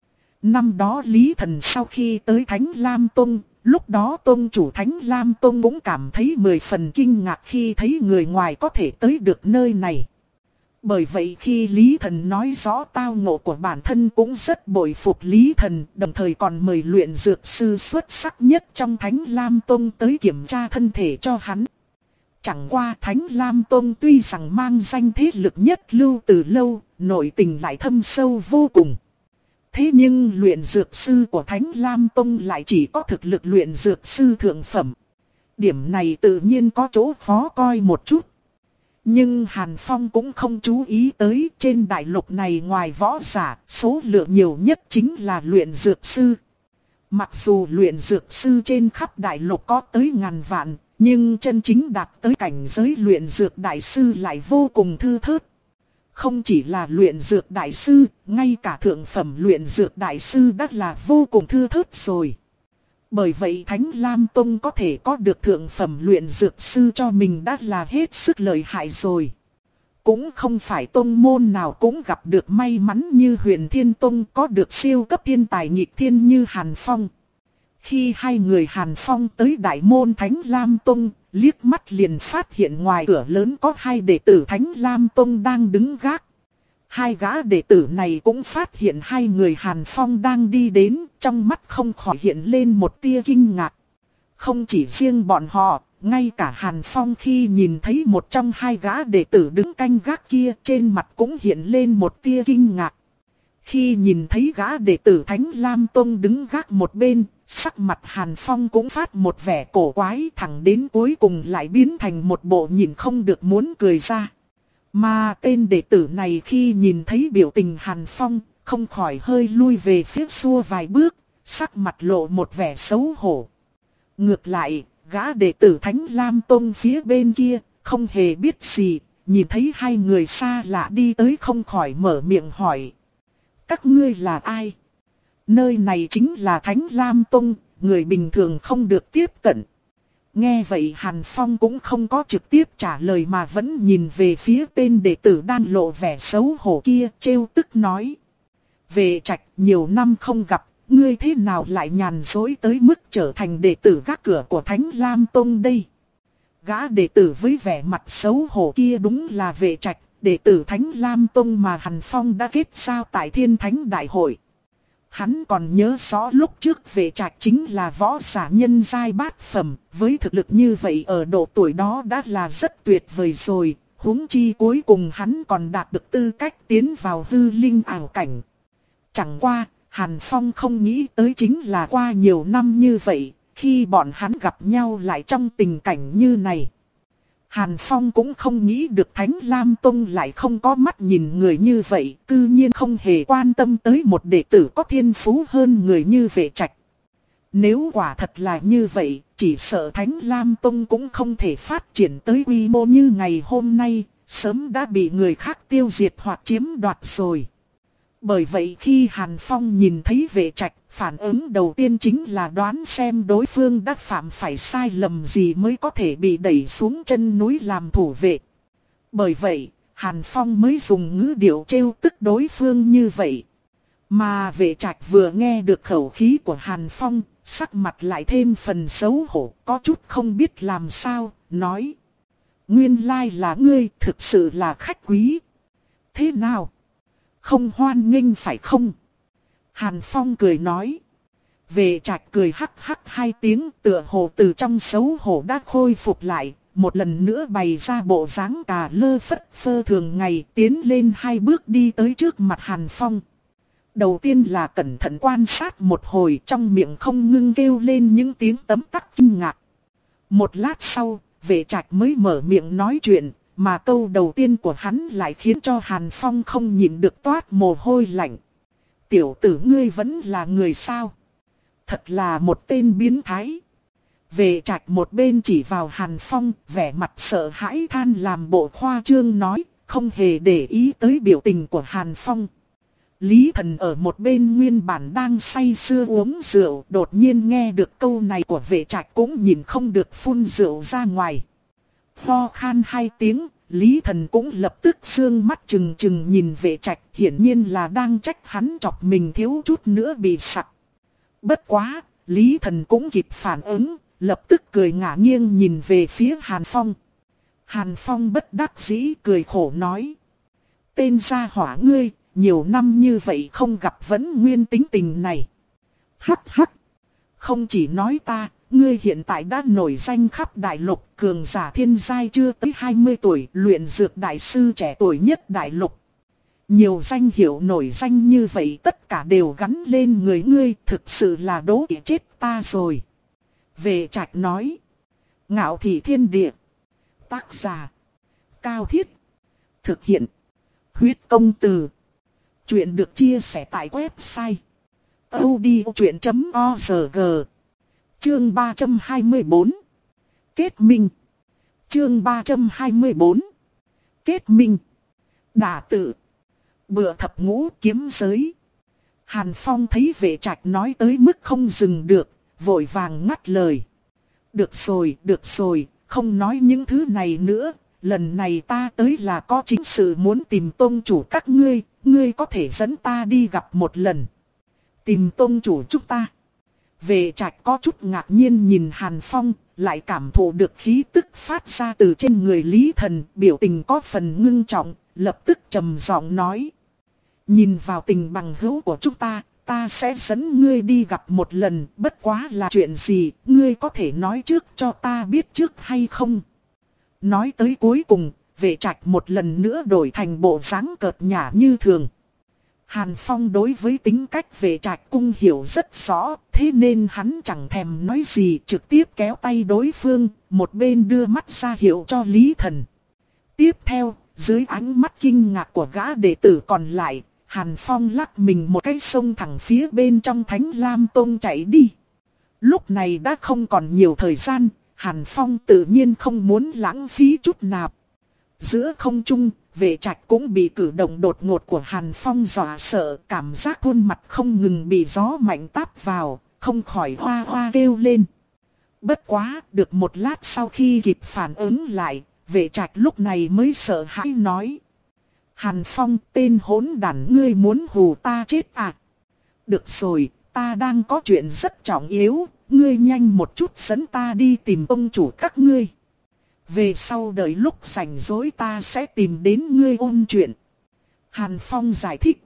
Năm đó Lý Thần sau khi tới Thánh Lam Tông, lúc đó Tông chủ Thánh Lam Tông cũng cảm thấy mười phần kinh ngạc khi thấy người ngoài có thể tới được nơi này. Bởi vậy khi Lý Thần nói rõ tao ngộ của bản thân cũng rất bội phục Lý Thần, đồng thời còn mời luyện dược sư xuất sắc nhất trong Thánh Lam Tông tới kiểm tra thân thể cho hắn. Chẳng qua Thánh Lam Tông tuy rằng mang danh thế lực nhất lưu từ lâu, nội tình lại thâm sâu vô cùng. Thế nhưng luyện dược sư của Thánh Lam Tông lại chỉ có thực lực luyện dược sư thượng phẩm. Điểm này tự nhiên có chỗ khó coi một chút. Nhưng Hàn Phong cũng không chú ý tới, trên đại lục này ngoài võ giả, số lượng nhiều nhất chính là luyện dược sư. Mặc dù luyện dược sư trên khắp đại lục có tới ngàn vạn, nhưng chân chính đạt tới cảnh giới luyện dược đại sư lại vô cùng thưa thớt. Không chỉ là luyện dược đại sư, ngay cả thượng phẩm luyện dược đại sư đã là vô cùng thưa thớt rồi. Bởi vậy Thánh Lam Tông có thể có được thượng phẩm luyện dược sư cho mình đã là hết sức lợi hại rồi. Cũng không phải tông môn nào cũng gặp được may mắn như Huyền Thiên Tông có được siêu cấp thiên tài nghịch thiên như Hàn Phong. Khi hai người Hàn Phong tới đại môn Thánh Lam Tông, liếc mắt liền phát hiện ngoài cửa lớn có hai đệ tử Thánh Lam Tông đang đứng gác. Hai gã đệ tử này cũng phát hiện hai người Hàn Phong đang đi đến, trong mắt không khỏi hiện lên một tia kinh ngạc. Không chỉ riêng bọn họ, ngay cả Hàn Phong khi nhìn thấy một trong hai gã đệ tử đứng canh gác kia, trên mặt cũng hiện lên một tia kinh ngạc. Khi nhìn thấy gã đệ tử Thánh Lam Tông đứng gác một bên, sắc mặt Hàn Phong cũng phát một vẻ cổ quái, thẳng đến cuối cùng lại biến thành một bộ nhìn không được muốn cười ra. Mà tên đệ tử này khi nhìn thấy biểu tình Hàn Phong, không khỏi hơi lui về phía xua vài bước, sắc mặt lộ một vẻ xấu hổ. Ngược lại, gã đệ tử Thánh Lam Tông phía bên kia, không hề biết gì, nhìn thấy hai người xa lạ đi tới không khỏi mở miệng hỏi. Các ngươi là ai? Nơi này chính là Thánh Lam Tông, người bình thường không được tiếp cận. Nghe vậy Hàn Phong cũng không có trực tiếp trả lời mà vẫn nhìn về phía tên đệ tử đang lộ vẻ xấu hổ kia, trêu tức nói. Về Trạch, nhiều năm không gặp, ngươi thế nào lại nhàn dối tới mức trở thành đệ tử gác cửa của Thánh Lam Tông đây? Gã đệ tử với vẻ mặt xấu hổ kia đúng là Vệ Trạch, đệ tử Thánh Lam Tông mà Hàn Phong đã kết giao tại Thiên Thánh Đại Hội. Hắn còn nhớ rõ lúc trước Vệ Trạch chính là võ giả nhân giai bát phẩm, với thực lực như vậy ở độ tuổi đó đã là rất tuyệt vời rồi, huống chi cuối cùng hắn còn đạt được tư cách tiến vào hư linh ảo cảnh. Chẳng qua, Hàn Phong không nghĩ tới chính là qua nhiều năm như vậy, khi bọn hắn gặp nhau lại trong tình cảnh như này. Hàn Phong cũng không nghĩ được Thánh Lam Tông lại không có mắt nhìn người như vậy, cư nhiên không hề quan tâm tới một đệ tử có thiên phú hơn người như Vệ Trạch. Nếu quả thật là như vậy, chỉ sợ Thánh Lam Tông cũng không thể phát triển tới quy mô như ngày hôm nay, sớm đã bị người khác tiêu diệt hoặc chiếm đoạt rồi. Bởi vậy khi Hàn Phong nhìn thấy Vệ Trạch, phản ứng đầu tiên chính là đoán xem đối phương đã phạm phải sai lầm gì mới có thể bị đẩy xuống chân núi làm thủ vệ. Bởi vậy, Hàn Phong mới dùng ngữ điệu trêu tức đối phương như vậy. Mà Vệ Trạch vừa nghe được khẩu khí của Hàn Phong, sắc mặt lại thêm phần xấu hổ, có chút không biết làm sao, nói. Nguyên lai là ngươi, thực sự là khách quý. Thế nào? Không hoan nghênh phải không? Hàn Phong cười nói. Vệ Trạch cười hắc hắc hai tiếng, tựa hồ từ trong xấu hổ đã khôi phục lại, một lần nữa bày ra bộ dáng cà lơ phất phơ thường ngày, tiến lên hai bước đi tới trước mặt Hàn Phong. Đầu tiên là cẩn thận quan sát một hồi, trong miệng không ngưng kêu lên những tiếng tấm tắc kinh ngạc. Một lát sau, Vệ Trạch mới mở miệng nói chuyện, mà câu đầu tiên của hắn lại khiến cho Hàn Phong không nhịn được toát mồ hôi lạnh. Tiểu tử ngươi vẫn là người sao? Thật là một tên biến thái. Vệ Trạch một bên chỉ vào Hàn Phong, vẻ mặt sợ hãi than làm bộ khoa trương nói, không hề để ý tới biểu tình của Hàn Phong. Lý Thần ở một bên nguyên bản đang say sưa uống rượu, đột nhiên nghe được câu này của Vệ Trạch cũng nhìn không được phun rượu ra ngoài. Ho khan hai tiếng, Lý Thần cũng lập tức sương mắt trừng trừng nhìn Vệ Trạch, hiển nhiên là đang trách hắn chọc mình thiếu chút nữa bị sặc. Bất quá, Lý Thần cũng kịp phản ứng, lập tức cười ngả nghiêng nhìn về phía Hàn Phong. Hàn Phong bất đắc dĩ cười khổ nói. Tên gia hỏa ngươi, nhiều năm như vậy không gặp vẫn nguyên tính tình này. Hắc hắc. Không chỉ nói ta, ngươi hiện tại đã nổi danh khắp đại lục, cường giả thiên giai chưa tới hai mươi tuổi, luyện dược đại sư trẻ tuổi nhất đại lục. Nhiều danh hiệu nổi danh như vậy tất cả đều gắn lên người ngươi, thực sự là đố kỵ chết ta rồi. Vệ Trạch nói. Ngạo thị thiên địa. Tác giả. Cao Thiết. Thực hiện. Huyết công từ. Chuyện được chia sẻ tại website. odchuyện chấm org. Chương ba trăm hai mươi bốn. Kết minh. Chương ba trăm hai mươi bốn. Kết minh. Đả tự. Bựa thập ngũ kiếm giới. Hàn Phong thấy Vệ Trạch nói tới mức không dừng được, vội vàng ngắt lời. Được rồi, được rồi, không nói những thứ này nữa. Lần này ta tới là có chính sự muốn tìm tông chủ các ngươi, ngươi có thể dẫn ta đi gặp một lần. Tìm tông chủ chúng ta. Vệ Trạch có chút ngạc nhiên nhìn Hàn Phong, lại cảm thụ được khí tức phát ra từ trên người Lý Thần, biểu tình có phần ngưng trọng, lập tức trầm giọng nói. Nhìn vào tình bằng hữu của chúng ta, ta sẽ dẫn ngươi đi gặp một lần, bất quá là chuyện gì, ngươi có thể nói trước cho ta biết trước hay không? Nói tới cuối cùng, Vệ Trạch một lần nữa đổi thành bộ dáng cợt nhả như thường. Hàn Phong đối với tính cách Vệ Trạch cung hiểu rất rõ, thế nên hắn chẳng thèm nói gì, trực tiếp kéo tay đối phương, một bên đưa mắt ra hiệu cho Lý Thần. Tiếp theo, dưới ánh mắt kinh ngạc của gã đệ tử còn lại, Hàn Phong lắc mình một cái xông thẳng phía bên trong Thánh Lam Tông chạy đi. Lúc này đã không còn nhiều thời gian, Hàn Phong tự nhiên không muốn lãng phí chút nào. Giữa không trung, Vệ Trạch cũng bị cử động đột ngột của Hàn Phong dọa sợ, cảm giác khuôn mặt không ngừng bị gió mạnh táp vào, không khỏi hoa hoa kêu lên. Bất quá, được một lát sau khi kịp phản ứng lại, Vệ Trạch lúc này mới sợ hãi nói. Hàn Phong, tên hỗn đản, ngươi muốn hù ta chết à? Được rồi, ta đang có chuyện rất trọng yếu, ngươi nhanh một chút dẫn ta đi tìm ông chủ các ngươi. Về sau đợi lúc rảnh rỗi ta sẽ tìm đến ngươi ôn chuyện. Hàn Phong giải thích.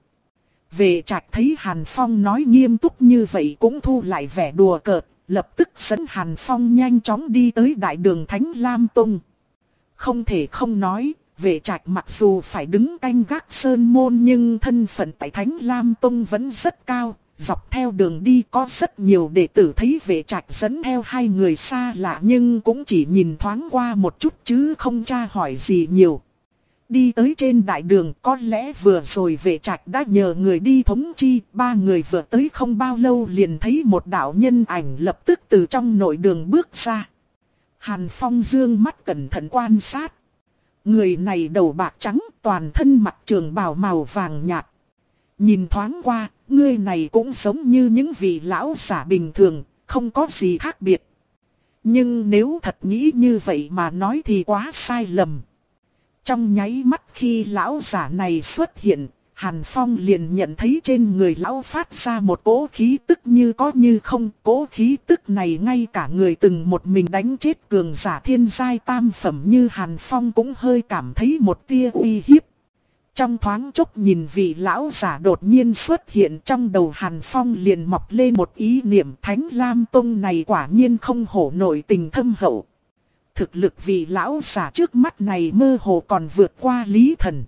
Vệ Trạch thấy Hàn Phong nói nghiêm túc như vậy cũng thu lại vẻ đùa cợt, lập tức dẫn Hàn Phong nhanh chóng đi tới đại đường Thánh Lam Tông. Không thể không nói, Vệ Trạch mặc dù phải đứng canh gác sơn môn nhưng thân phận tại Thánh Lam Tông vẫn rất cao. Dọc theo đường đi có rất nhiều đệ tử thấy Vệ Trạch dẫn theo hai người xa lạ nhưng cũng chỉ nhìn thoáng qua một chút chứ không tra hỏi gì nhiều. Đi tới trên đại đường có lẽ vừa rồi Vệ Trạch đã nhờ người đi thống chi, ba người vừa tới không bao lâu liền thấy một đạo nhân ảnh lập tức từ trong nội đường bước ra. Hàn Phong dương mắt cẩn thận quan sát. Người này đầu bạc trắng, toàn thân mặc trường bào màu vàng nhạt. Nhìn thoáng qua, người này cũng giống như những vị lão giả bình thường, không có gì khác biệt. Nhưng nếu thật nghĩ như vậy mà nói thì quá sai lầm. Trong nháy mắt khi lão giả này xuất hiện, Hàn Phong liền nhận thấy trên người lão phát ra một cỗ khí tức như có như không. Cỗ khí tức này ngay cả người từng một mình đánh chết cường giả thiên giai tam phẩm như Hàn Phong cũng hơi cảm thấy một tia uy hiếp. Trong thoáng chốc nhìn vị lão giả đột nhiên xuất hiện, trong đầu Hàn Phong liền mọc lên một ý niệm, Thánh Lam Tông này quả nhiên không hổ nổi tình thâm hậu. Thực lực vị lão giả trước mắt này mơ hồ còn vượt qua Lý Thần.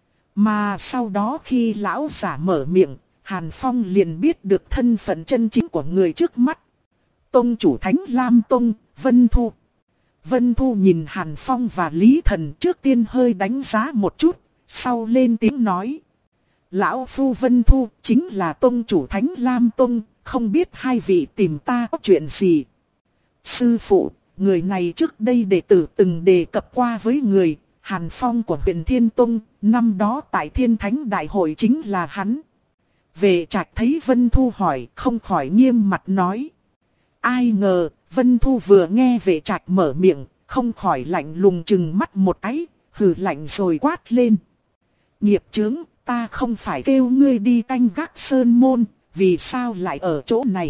Mà sau đó khi lão giả mở miệng, Hàn Phong liền biết được thân phận chân chính của người trước mắt. Tông chủ Thánh Lam Tông, Vân Thu. Vân Thu nhìn Hàn Phong và Lý Thần, trước tiên hơi đánh giá một chút, sau lên tiếng nói. Lão Phu Vân Thu chính là tông chủ Thánh Lam Tông, không biết hai vị tìm ta có chuyện gì. Sư phụ, người này trước đây đệ tử từng đề cập qua với người, Hàn Phong của Huyền Thiên Tông, năm đó tại Thiên Thánh Đại Hội chính là hắn. Vệ Trạch thấy Vân Thu hỏi, không khỏi nghiêm mặt nói. Ai ngờ, Vân Thu vừa nghe Vệ Trạch mở miệng, không khỏi lạnh lùng chừng mắt một cái, hừ lạnh rồi quát lên. Nghiệp chướng, ta không phải kêu ngươi đi canh gác sơn môn, vì sao lại ở chỗ này?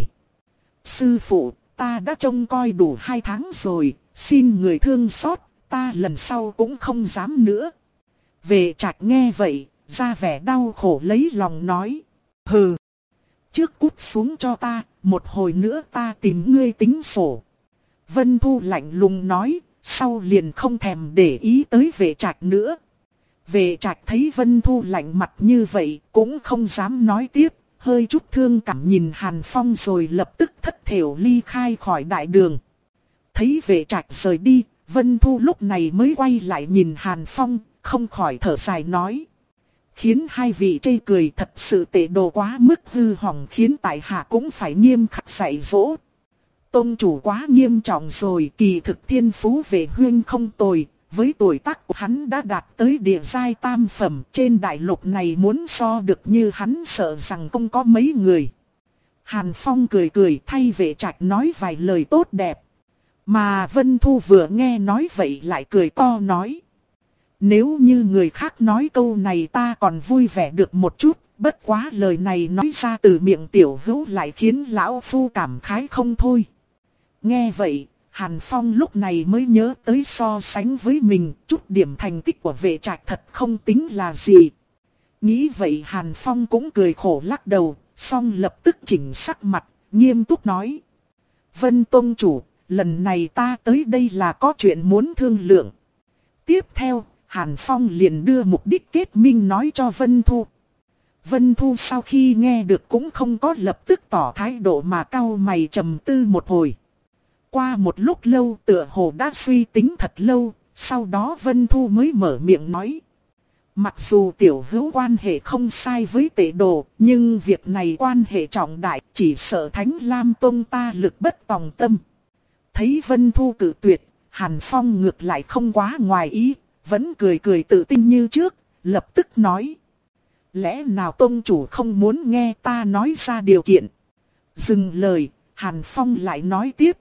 Sư phụ, ta đã trông coi đủ hai tháng rồi, xin người thương xót, ta lần sau cũng không dám nữa. Vệ Trạch nghe vậy, ra vẻ đau khổ lấy lòng nói. Hừ, trước cút xuống cho ta, một hồi nữa ta tìm ngươi tính sổ. Vân Thu lạnh lùng nói, sau liền không thèm để ý tới Vệ Trạch nữa. Vệ Trạch thấy Vân Thu lạnh mặt như vậy, cũng không dám nói tiếp, hơi chút thương cảm nhìn Hàn Phong rồi lập tức thất thểu ly khai khỏi đại đường. Thấy Vệ Trạch rời đi, Vân Thu lúc này mới quay lại nhìn Hàn Phong, không khỏi thở dài nói. Khiến hai vị chê cười thật sự tệ đồ quá mức hư hỏng, khiến tại hạ cũng phải nghiêm khắc dạy dỗ. Tông chủ quá nghiêm trọng rồi, kỳ thực thiên phú về huyên không tồi, với tuổi tác của hắn đã đạt tới địa giai tam phẩm, trên đại lục này muốn so được như hắn sợ rằng không có mấy người. Hàn Phong cười cười thay Vệ Trạch nói vài lời tốt đẹp. Mà Vân Thu vừa nghe nói vậy lại cười to nói. Nếu như người khác nói câu này ta còn vui vẻ được một chút, bất quá lời này nói ra từ miệng tiểu hữu lại khiến lão phu cảm khái không thôi. Nghe vậy, Hàn Phong lúc này mới nhớ tới so sánh với mình, chút điểm thành tích của Vệ Trạch thật không tính là gì. Nghĩ vậy Hàn Phong cũng cười khổ lắc đầu, xong lập tức chỉnh sắc mặt, nghiêm túc nói. Vân Tông chủ, lần này ta tới đây là có chuyện muốn thương lượng. Tiếp theo, Hàn Phong liền đưa mục đích kết minh nói cho Vân Thu. Vân Thu sau khi nghe được cũng không có lập tức tỏ thái độ mà cau mày trầm tư một hồi. Qua một lúc lâu tựa hồ đã suy tính thật lâu, sau đó Vân Thu mới mở miệng nói. Mặc dù tiểu hữu quan hệ không sai với tệ đồ, nhưng việc này quan hệ trọng đại, chỉ sợ Thánh Lam Tông ta lực bất tòng tâm. Thấy Vân Thu cự tuyệt, Hàn Phong ngược lại không quá ngoài ý, vẫn cười cười tự tin như trước, lập tức nói. Lẽ nào tông chủ không muốn nghe ta nói ra điều kiện? Dừng lời, Hàn Phong lại nói tiếp.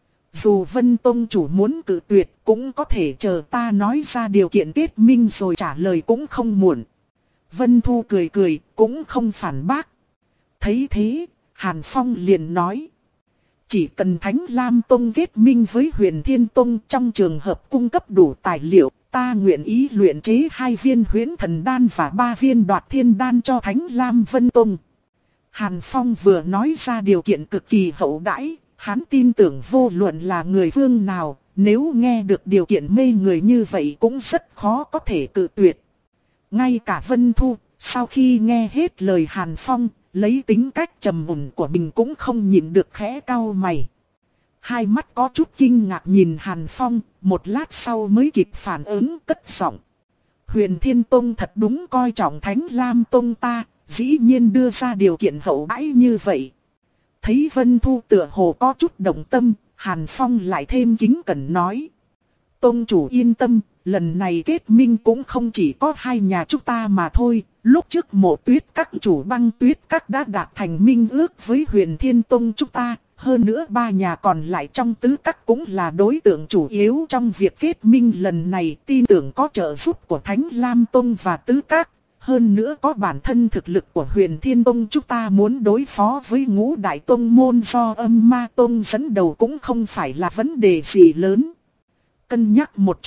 Dù Vân Tông chủ muốn cự tuyệt cũng có thể chờ ta nói ra điều kiện kết minh rồi trả lời cũng không muộn. Vân Thu cười cười, cũng không phản bác. Thấy thế, Hàn Phong liền nói. Chỉ cần Thánh Lam Tông kết minh với Huyền Thiên Tông trong trường hợp cung cấp đủ tài liệu, ta nguyện ý luyện chế hai viên huyễn thần đan và ba viên đoạt thiên đan cho Thánh Lam Vân Tông. Hàn Phong vừa nói ra điều kiện cực kỳ hậu đãi, hắn tin tưởng vô luận là người phương nào, nếu nghe được điều kiện mê người như vậy cũng rất khó có thể cự tuyệt. Ngay cả Vân Thu, sau khi nghe hết lời Hàn Phong, lấy tính cách trầm ổn của mình cũng không nhịn được khẽ cau mày. Hai mắt có chút kinh ngạc nhìn Hàn Phong, một lát sau mới kịp phản ứng cất giọng. Huyền Thiên Tông thật đúng coi trọng Thánh Lam Tông ta, dĩ nhiên đưa ra điều kiện hậu đãi như vậy. Thấy Vân Thu tựa hồ có chút động tâm, Hàn Phong lại thêm kính cẩn nói. Tông chủ yên tâm, lần này kết minh cũng không chỉ có hai nhà chúng ta mà thôi. Lúc trước Mộ Tuyết các chủ Băng Tuyết các đã đạt thành minh ước với Huyền Thiên Tông chúng ta. Hơn nữa ba nhà còn lại trong tứ các cũng là đối tượng chủ yếu trong việc kết minh lần này, tin tưởng có trợ giúp của Thánh Lam Tông và tứ các. Hơn nữa có bản thân thực lực của Huyền Thiên Tông, chúng ta muốn đối phó với ngũ đại tông môn do Âm Ma Tông dẫn đầu cũng không phải là vấn đề gì lớn. Cân nhắc một chút,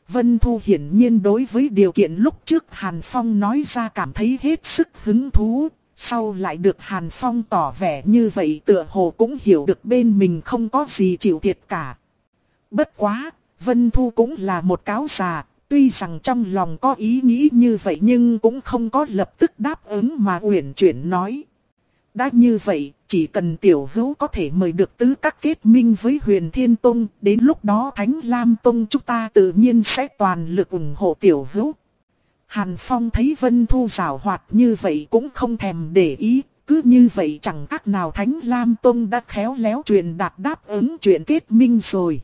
Vân Thu hiển nhiên đối với điều kiện lúc trước Hàn Phong nói ra cảm thấy hết sức hứng thú. Sau lại được Hàn Phong tỏ vẻ như vậy tựa hồ cũng hiểu được bên mình không có gì chịu thiệt cả. Bất quá, Vân Thu cũng là một cáo già, tuy rằng trong lòng có ý nghĩ như vậy nhưng cũng không có lập tức đáp ứng mà uyển chuyển nói. Đã như vậy, chỉ cần tiểu hữu có thể mời được tứ các kết minh với Huyền Thiên Tông, đến lúc đó Thánh Lam Tông chúng ta tự nhiên sẽ toàn lực ủng hộ tiểu hữu. Hàn Phong thấy Vân Thu giảo hoạt như vậy cũng không thèm để ý, cứ như vậy chẳng khác nào Thánh Lam Tông đã khéo léo truyền đạt đáp ứng chuyện kết minh rồi.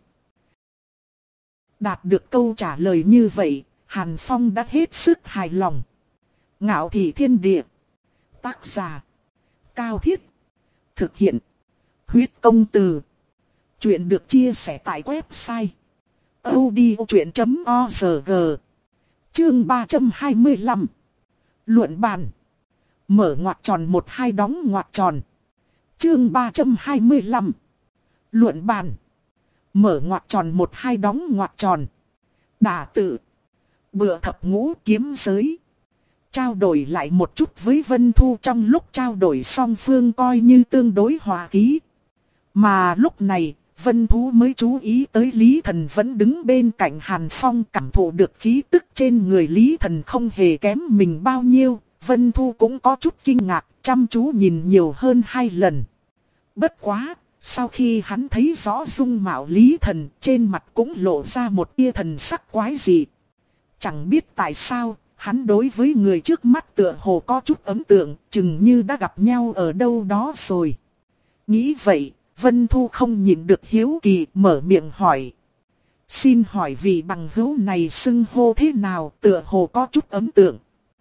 Đạt được câu trả lời như vậy, Hàn Phong đã hết sức hài lòng. Ngạo Thị Thiên Địa. Tác giả Cao Thiết. Thực hiện Huyết Công Từ. Chuyện được chia sẻ tại website audiochuyện chấm org. Chương ba trăm hai mươi lăm. Luận bàn. Mở ngoặc tròn một hai đóng ngoặc tròn. Chương ba trăm hai mươi lăm. Luận bàn. Mở ngoặc tròn một hai đóng ngoặc tròn. Đả tự. Bựa thập ngũ kiếm giới. Trao đổi lại một chút với Vân Thu, trong lúc trao đổi song phương coi như tương đối hòa khí. Mà lúc này, Vân Thu mới chú ý tới Lý Thần vẫn đứng bên cạnh Hàn Phong, cảm thụ được khí tức trên người Lý Thần không hề kém mình bao nhiêu. Vân Thu cũng có chút kinh ngạc, chăm chú nhìn nhiều hơn hai lần. Bất quá, sau khi hắn thấy rõ dung mạo Lý Thần, trên mặt cũng lộ ra một tia thần sắc quái dị. Chẳng biết tại sao, hắn đối với người trước mắt tựa hồ có chút ấn tượng, chừng như đã gặp nhau ở đâu đó rồi. Nghĩ vậy, Vân Thu không nhịn được hiếu kỳ, mở miệng hỏi. Xin hỏi vị bằng hữu này xưng hô thế nào, tựa hồ có chút ấn tượng.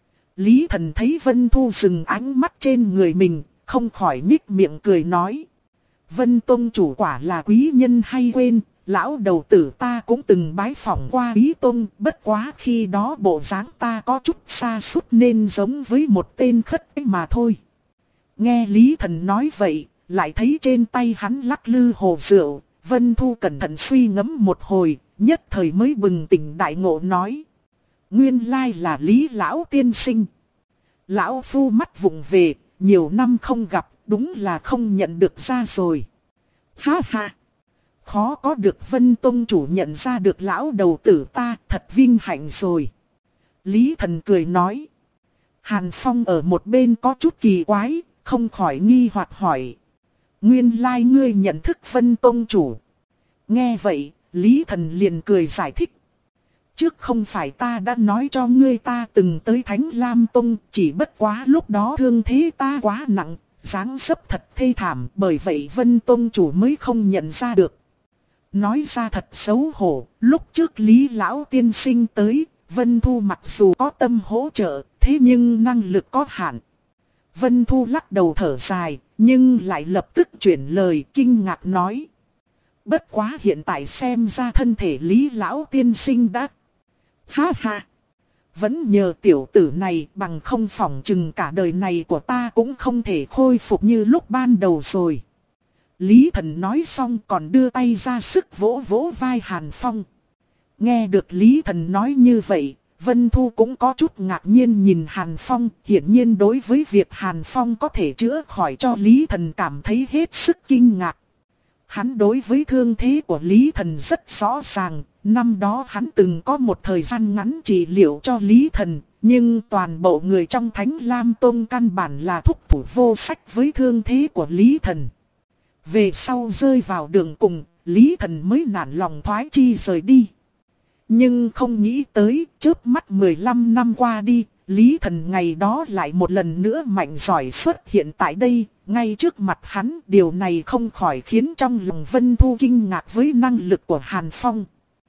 Lý Thần thấy Vân Thu dừng ánh mắt trên người mình, không khỏi nhích miệng cười nói. Vân Tông chủ quả là quý nhân hay quên, lão đầu tử ta cũng từng bái phỏng qua Quý Tông, bất quá khi đó bộ dáng ta có chút xa sút nên giống với một tên khất mà thôi. Nghe Lý Thần nói vậy, lại thấy trên tay hắn lắc lư hồ rượu, Vân Thu cẩn thận suy ngẫm một hồi, nhất thời mới bừng tỉnh đại ngộ nói. Nguyên lai là Lý lão tiên sinh. Lão phu mắt vụng về, nhiều năm không gặp, đúng là không nhận được ra rồi. Ha ha! Khó có được Vân Tông chủ nhận ra được lão đầu tử ta, thật vinh hạnh rồi. Lý Thần cười nói. Hàn Phong ở một bên có chút kỳ quái, không khỏi nghi hoặc hỏi. Nguyên lai ngươi nhận thức Vân Tông chủ. Nghe vậy, Lý Thần liền cười giải thích. Trước không phải ta đã nói cho ngươi ta từng tới Thánh Lam Tông, chỉ bất quá lúc đó thương thế ta quá nặng, dáng dấp thật thê thảm, bởi vậy Vân Tông chủ mới không nhận ra được. Nói ra thật xấu hổ, lúc trước Lý lão tiên sinh tới, Vân Thu mặc dù có tâm hỗ trợ, thế nhưng năng lực có hạn. Vân Thu lắc đầu thở dài, nhưng lại lập tức chuyển lời kinh ngạc nói. Bất quá hiện tại xem ra thân thể Lý lão tiên sinh đã... Ha ha! Vẫn nhờ tiểu tử này, bằng không phỏng chừng cả đời này của ta cũng không thể khôi phục như lúc ban đầu rồi. Lý Thần nói xong còn đưa tay ra sức vỗ vỗ vai Hàn Phong. Nghe được Lý Thần nói như vậy, Vân Thu cũng có chút ngạc nhiên nhìn Hàn Phong. Hiển nhiên đối với việc Hàn Phong có thể chữa khỏi cho Lý Thần cảm thấy hết sức kinh ngạc. Hắn đối với thương thế của Lý Thần rất rõ ràng. Năm đó hắn từng có một thời gian ngắn trị liệu cho Lý Thần. Nhưng toàn bộ người trong Thánh Lam Tông căn bản là thúc thủ vô sách với thương thế của Lý Thần. Về sau rơi vào đường cùng, Lý Thần mới nản lòng thoái chi rời đi. Nhưng không nghĩ tới, chớp mắt mười lăm năm qua đi, Lý Thần ngày đó lại một lần nữa mạnh giỏi xuất hiện tại đây, ngay trước mặt hắn. Điều này không khỏi khiến trong lòng Vân Thu kinh ngạc với năng lực của Hàn Phong.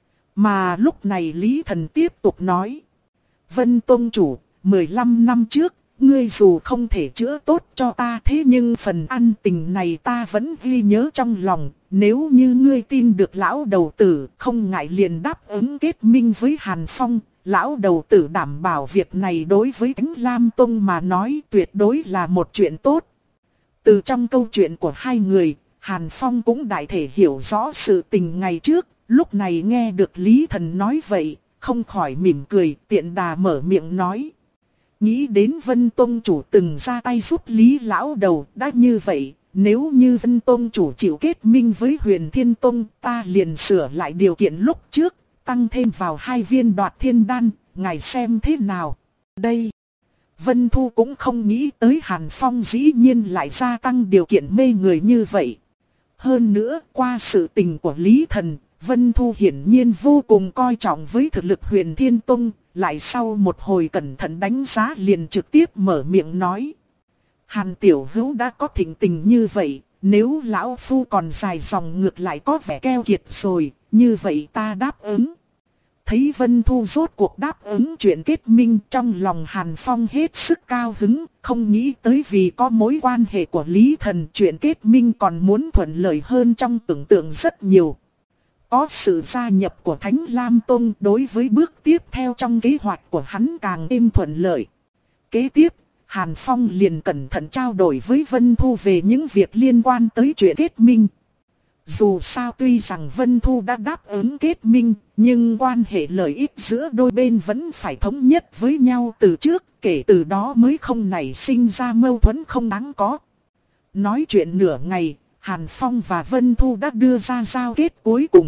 Mà lúc này Lý Thần tiếp tục nói. Vân Tông chủ, mười lăm năm trước, ngươi dù không thể chữa tốt cho ta, thế nhưng phần ân tình này ta vẫn ghi nhớ trong lòng. Nếu như ngươi tin được lão đầu tử, không ngại liền đáp ứng kết minh với Hàn Phong. Lão đầu tử đảm bảo việc này đối với Thánh Lam Tông mà nói tuyệt đối là một chuyện tốt. Từ trong câu chuyện của hai người, Hàn Phong cũng đại thể hiểu rõ sự tình ngày trước. Lúc này nghe được Lý Thần nói vậy, không khỏi mỉm cười, tiện đà mở miệng nói. Nghĩ đến Vân Tông chủ từng ra tay giúp Lý lão đầu, đã như vậy, nếu như Vân Tông chủ chịu kết minh với Huyền Thiên Tông, ta liền sửa lại điều kiện lúc trước, tăng thêm vào hai viên đoạt thiên đan, ngài xem thế nào. Đây, Vân Thu cũng không nghĩ tới Hàn Phong dĩ nhiên lại gia tăng điều kiện mê người như vậy. Hơn nữa, qua sự tình của Lý Thần, Vân Thu hiển nhiên vô cùng coi trọng với thực lực Huyền Thiên Tông, lại sau một hồi cẩn thận đánh giá liền trực tiếp mở miệng nói. Hàn Tiểu Hữu đã có thịnh tình như vậy, nếu lão phu còn dài dòng ngược lại có vẻ keo kiệt rồi, như vậy ta đáp ứng. Thấy Vân Thu rốt cuộc đáp ứng chuyện kết minh, trong lòng Hàn Phong hết sức cao hứng, không nghĩ tới vì có mối quan hệ của Lý Thần chuyện kết minh còn muốn thuận lợi hơn trong tưởng tượng rất nhiều. Có sự gia nhập của Thánh Lam Tông đối với bước tiếp theo trong kế hoạch của hắn càng êm thuận lợi. Kế tiếp, Hàn Phong liền cẩn thận trao đổi với Vân Thu về những việc liên quan tới chuyện kết minh. Dù sao tuy rằng Vân Thu đã đáp ứng kết minh, nhưng quan hệ lợi ích giữa đôi bên vẫn phải thống nhất với nhau từ trước, kể từ đó mới không nảy sinh ra mâu thuẫn không đáng có. Nói chuyện nửa ngày, Hàn Phong và Vân Thu đã đưa ra giao kết cuối cùng.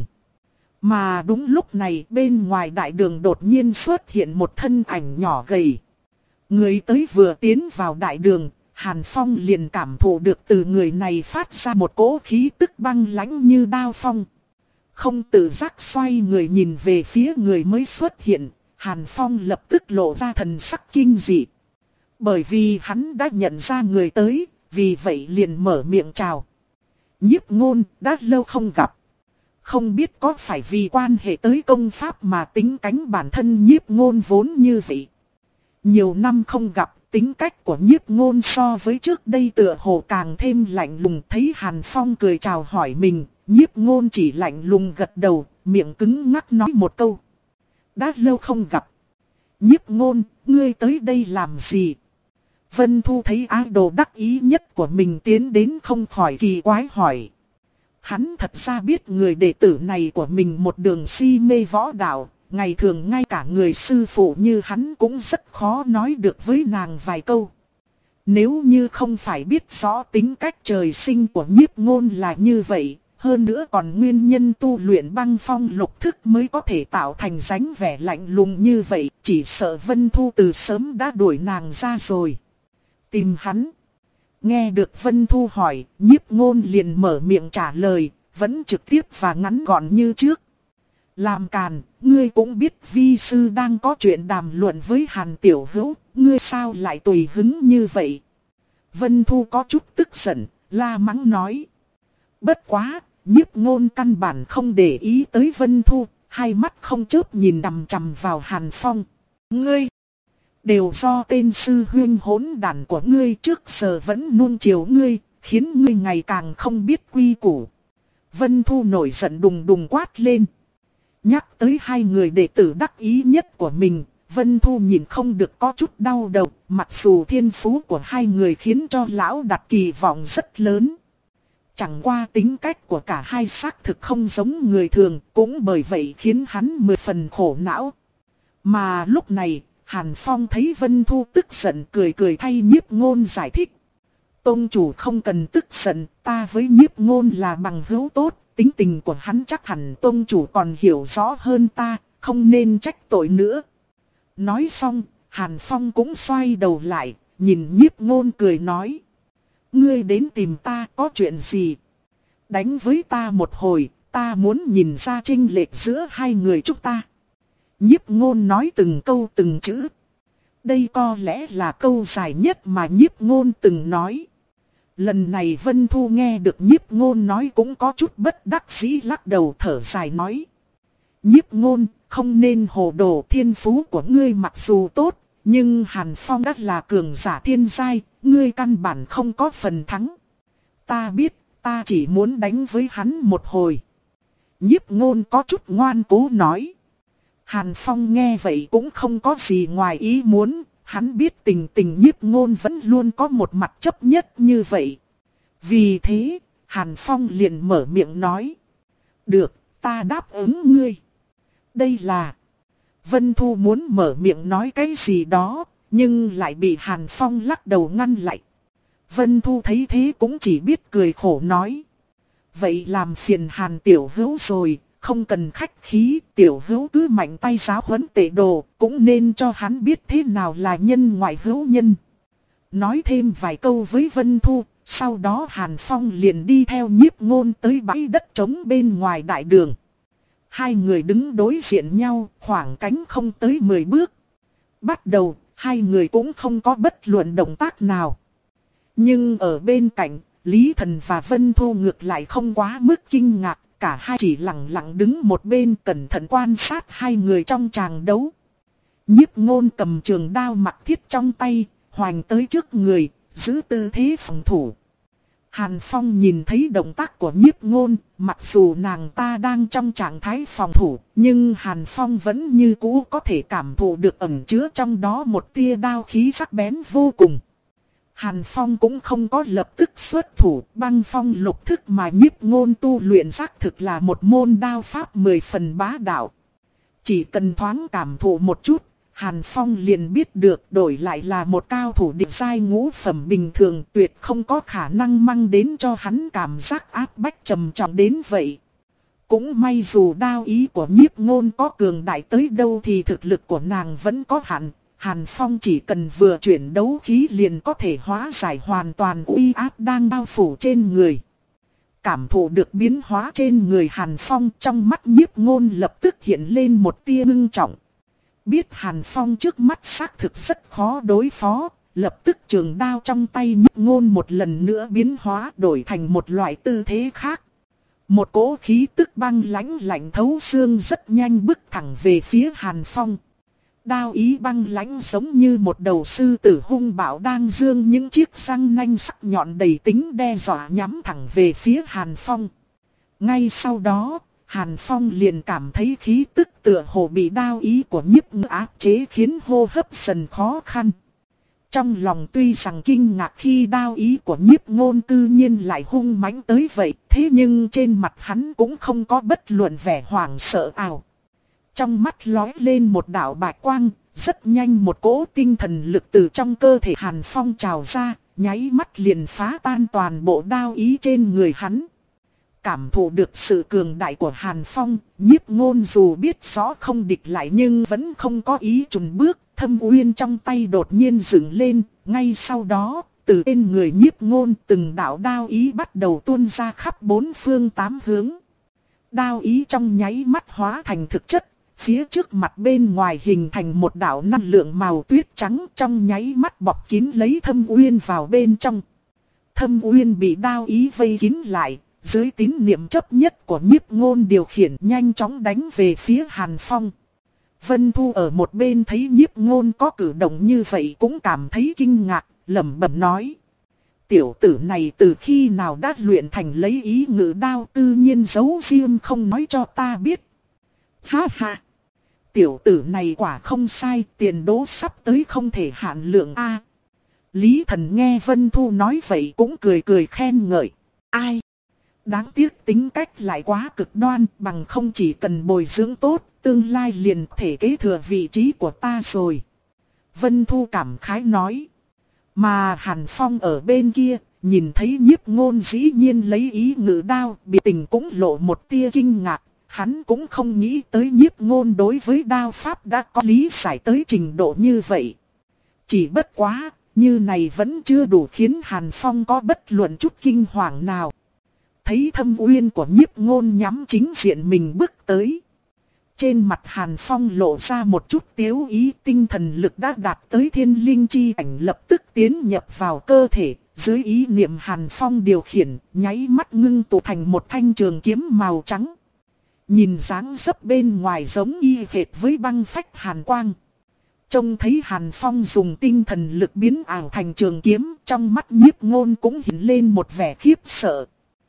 Mà đúng lúc này bên ngoài đại đường đột nhiên xuất hiện một thân ảnh nhỏ gầy. Người tới vừa tiến vào đại đường, Hàn Phong liền cảm thụ được từ người này phát ra một cỗ khí tức băng lãnh như đao phong. Không tự giác xoay người nhìn về phía người mới xuất hiện, Hàn Phong lập tức lộ ra thần sắc kinh dị. Bởi vì hắn đã nhận ra người tới, vì vậy liền mở miệng chào. Nhiếp Ngôn, đã lâu không gặp. Không biết có phải vì quan hệ tới công pháp mà tính cánh bản thân Nhiếp Ngôn vốn như vậy. Nhiều năm không gặp, tính cách của Nhiếp Ngôn so với trước đây tựa hồ càng thêm lạnh lùng. Thấy Hàn Phong cười chào hỏi mình, Nhiếp Ngôn chỉ lạnh lùng gật đầu, miệng cứng ngắc nói một câu. Đã lâu không gặp. Nhiếp Ngôn, ngươi tới đây làm gì? Vân Thu thấy ái đồ đắc ý nhất của mình tiến đến không khỏi kỳ quái hỏi. Hắn thật ra biết người đệ tử này của mình một đường si mê võ đạo, ngày thường ngay cả người sư phụ như hắn cũng rất khó nói được với nàng vài câu. Nếu như không phải biết rõ tính cách trời sinh của Nhiếp Ngôn là như vậy, hơn nữa còn nguyên nhân tu luyện băng phong lục thức mới có thể tạo thành dáng vẻ lạnh lùng như vậy, chỉ sợ Vân Thu từ sớm đã đuổi nàng ra rồi. Tìm hắn. Nghe được Vân Thu hỏi, Nhiếp Ngôn liền mở miệng trả lời, vẫn trực tiếp và ngắn gọn như trước. Làm càn, ngươi cũng biết vi sư đang có chuyện đàm luận với Hàn Tiểu Hữu, ngươi sao lại tùy hứng như vậy? Vân Thu có chút tức giận, la mắng nói. Bất quá, Nhiếp Ngôn căn bản không để ý tới Vân Thu, hai mắt không chớp nhìn đằm chằm vào Hàn Phong. Ngươi! Đều do tên sư huynh hỗn đản của ngươi trước giờ vẫn nuông chiều ngươi, khiến ngươi ngày càng không biết quy củ. Vân Thu nổi giận đùng đùng quát lên. Nhắc tới hai người đệ tử đắc ý nhất của mình, Vân Thu nhìn không được có chút đau đầu, mặc dù thiên phú của hai người khiến cho lão đặt kỳ vọng rất lớn. Chẳng qua tính cách của cả hai xác thực không giống người thường, cũng bởi vậy khiến hắn mười phần khổ não. Mà lúc này, Hàn Phong thấy Vân Thu tức giận cười cười thay Nhiếp Ngôn giải thích. Tông chủ không cần tức giận, ta với Nhiếp Ngôn là bằng hữu tốt, tính tình của hắn chắc hẳn tông chủ còn hiểu rõ hơn ta, không nên trách tội nữa. Nói xong, Hàn Phong cũng xoay đầu lại, nhìn Nhiếp Ngôn cười nói. Ngươi đến tìm ta có chuyện gì? Đánh với ta một hồi, ta muốn nhìn ra chênh lệch giữa hai người chúng ta. Nhiếp Ngôn nói từng câu từng chữ. Đây có lẽ là câu dài nhất mà Nhiếp Ngôn từng nói. Lần này Vân Thu nghe được Nhiếp Ngôn nói cũng có chút bất đắc dĩ lắc đầu thở dài nói. Nhiếp Ngôn, không nên hồ đồ, thiên phú của ngươi mặc dù tốt, nhưng Hàn Phong đã là cường giả thiên giai, ngươi căn bản không có phần thắng. Ta biết, ta chỉ muốn đánh với hắn một hồi. Nhiếp Ngôn có chút ngoan cố nói. Hàn Phong nghe vậy cũng không có gì ngoài ý muốn, hắn biết tình tình Nhiếp Ngôn vẫn luôn có một mặt chấp nhất như vậy. Vì thế, Hàn Phong liền mở miệng nói. Được, ta đáp ứng ngươi. Đây là... Vân Thu muốn mở miệng nói cái gì đó, nhưng lại bị Hàn Phong lắc đầu ngăn lại. Vân Thu thấy thế cũng chỉ biết cười khổ nói. Vậy làm phiền Hàn tiểu hữu rồi, không cần khách khí, tiểu hữu cứ mạnh tay giáo huấn tệ đồ, cũng nên cho hắn biết thế nào là nhân ngoại hữu nhân. Nói thêm vài câu với Vân Thu, sau đó Hàn Phong liền đi theo Nhiếp Ngôn tới bãi đất trống bên ngoài đại đường. Hai người đứng đối diện nhau, khoảng cách không tới mười bước. Bắt đầu, hai người cũng không có bất luận động tác nào. Nhưng ở bên cạnh, Lý Thần và Vân Thu ngược lại không quá mức kinh ngạc, cả hai chỉ lặng lặng đứng một bên cẩn thận quan sát hai người trong tràng đấu. Nhiếp Ngôn cầm trường đao mặc thiết trong tay, hoành tới trước người, giữ tư thế phòng thủ. Hàn Phong nhìn thấy động tác của Nhiếp Ngôn, mặc dù nàng ta đang trong trạng thái phòng thủ, nhưng Hàn Phong vẫn như cũ có thể cảm thụ được ẩn chứa trong đó một tia đao khí sắc bén vô cùng. Hàn Phong cũng không có lập tức xuất thủ, băng phong lục thức mà Nhiếp Ngôn tu luyện xác thực là một môn đao pháp mười phần bá đạo. Chỉ cần thoáng cảm thụ một chút, Hàn Phong liền biết được đổi lại là một cao thủ địa giai ngũ phẩm bình thường, tuyệt không có khả năng mang đến cho hắn cảm giác áp bách trầm trọng đến vậy. Cũng may dù đao ý của Nhiếp Ngôn có cường đại tới đâu thì thực lực của nàng vẫn có hạn. Hàn Phong chỉ cần vừa chuyển đấu khí liền có thể hóa giải hoàn toàn uy áp đang bao phủ trên người. Cảm thụ được biến hóa trên người Hàn Phong, trong mắt Nhiếp Ngôn lập tức hiện lên một tia ngưng trọng. Biết Hàn Phong trước mắt xác thực rất khó đối phó, lập tức trường đao trong tay Nhiếp Ngôn một lần nữa biến hóa đổi thành một loại tư thế khác. Một cỗ khí tức băng lãnh lạnh thấu xương rất nhanh bước thẳng về phía Hàn Phong. Đao ý băng lãnh giống như một đầu sư tử hung bạo đang giương những chiếc răng nanh sắc nhọn đầy tính đe dọa nhắm thẳng về phía Hàn Phong. Ngay sau đó, Hàn Phong liền cảm thấy khí tức tựa hồ bị đao ý của Nhiếp Ngôn áp chế khiến hô hấp dần khó khăn. Trong lòng tuy rằng kinh ngạc khi đao ý của Nhiếp Ngôn tự nhiên lại hung mãnh tới vậy, thế nhưng trên mặt hắn cũng không có bất luận vẻ hoảng sợ ảo. Trong mắt lóe lên một đạo bạch quang, rất nhanh một cỗ tinh thần lực từ trong cơ thể Hàn Phong trào ra, nháy mắt liền phá tan toàn bộ đao ý trên người hắn. Cảm thụ được sự cường đại của Hàn Phong, Nhiếp Ngôn dù biết rõ không địch lại nhưng vẫn không có ý chùn bước, thâm uyên trong tay đột nhiên dựng lên, ngay sau đó, từ trên người Nhiếp Ngôn từng đạo đao ý bắt đầu tuôn ra khắp bốn phương tám hướng. Đao ý trong nháy mắt hóa thành thực chất, phía trước mặt bên ngoài hình thành một đạo năng lượng màu tuyết trắng trong nháy mắt bọc kín lấy Thâm Uyên vào bên trong. Thâm Uyên bị đao ý vây kín lại, dưới tín niệm chấp nhất của Nhiếp Ngôn điều khiển nhanh chóng đánh về phía Hàn Phong. Vân Thu ở một bên thấy Nhiếp Ngôn có cử động như vậy cũng cảm thấy kinh ngạc, lẩm bẩm nói. Tiểu tử này từ khi nào đã luyện thành lấy ý ngự đao tự nhiên giấu riêng không nói cho ta biết. Ha ha! Tiểu tử này quả không sai, tiền đố sắp tới không thể hạn lượng a. Lý Thần nghe Vân Thu nói vậy cũng cười cười khen ngợi. Ai? Đáng tiếc tính cách lại quá cực đoan, bằng không chỉ cần bồi dưỡng tốt, tương lai liền thể kế thừa vị trí của ta rồi. Vân Thu cảm khái nói. Mà Hàn Phong ở bên kia, nhìn thấy Nhiếp Ngôn dĩ nhiên lấy ý ngự đao, bị tình cũng lộ một tia kinh ngạc. Hắn cũng không nghĩ tới Nhiếp Ngôn đối với đao pháp đã có lý giải tới trình độ như vậy. Chỉ bất quá, như này vẫn chưa đủ khiến Hàn Phong có bất luận chút kinh hoàng nào. Thấy Thâm Uyên của Nhiếp Ngôn nhắm chính diện mình bước tới. Trên mặt Hàn Phong lộ ra một chút tiếu ý, tinh thần lực đã đạt tới thiên linh chi cảnh lập tức tiến nhập vào cơ thể. Dưới ý niệm Hàn Phong điều khiển, nháy mắt ngưng tụ thành một thanh trường kiếm màu trắng. Nhìn dáng dấp bên ngoài giống y hệt với băng phách hàn quang. Trông thấy Hàn Phong dùng tinh thần lực biến ảo thành trường kiếm, trong mắt Nhiếp Ngôn cũng hiện lên một vẻ khiếp sợ.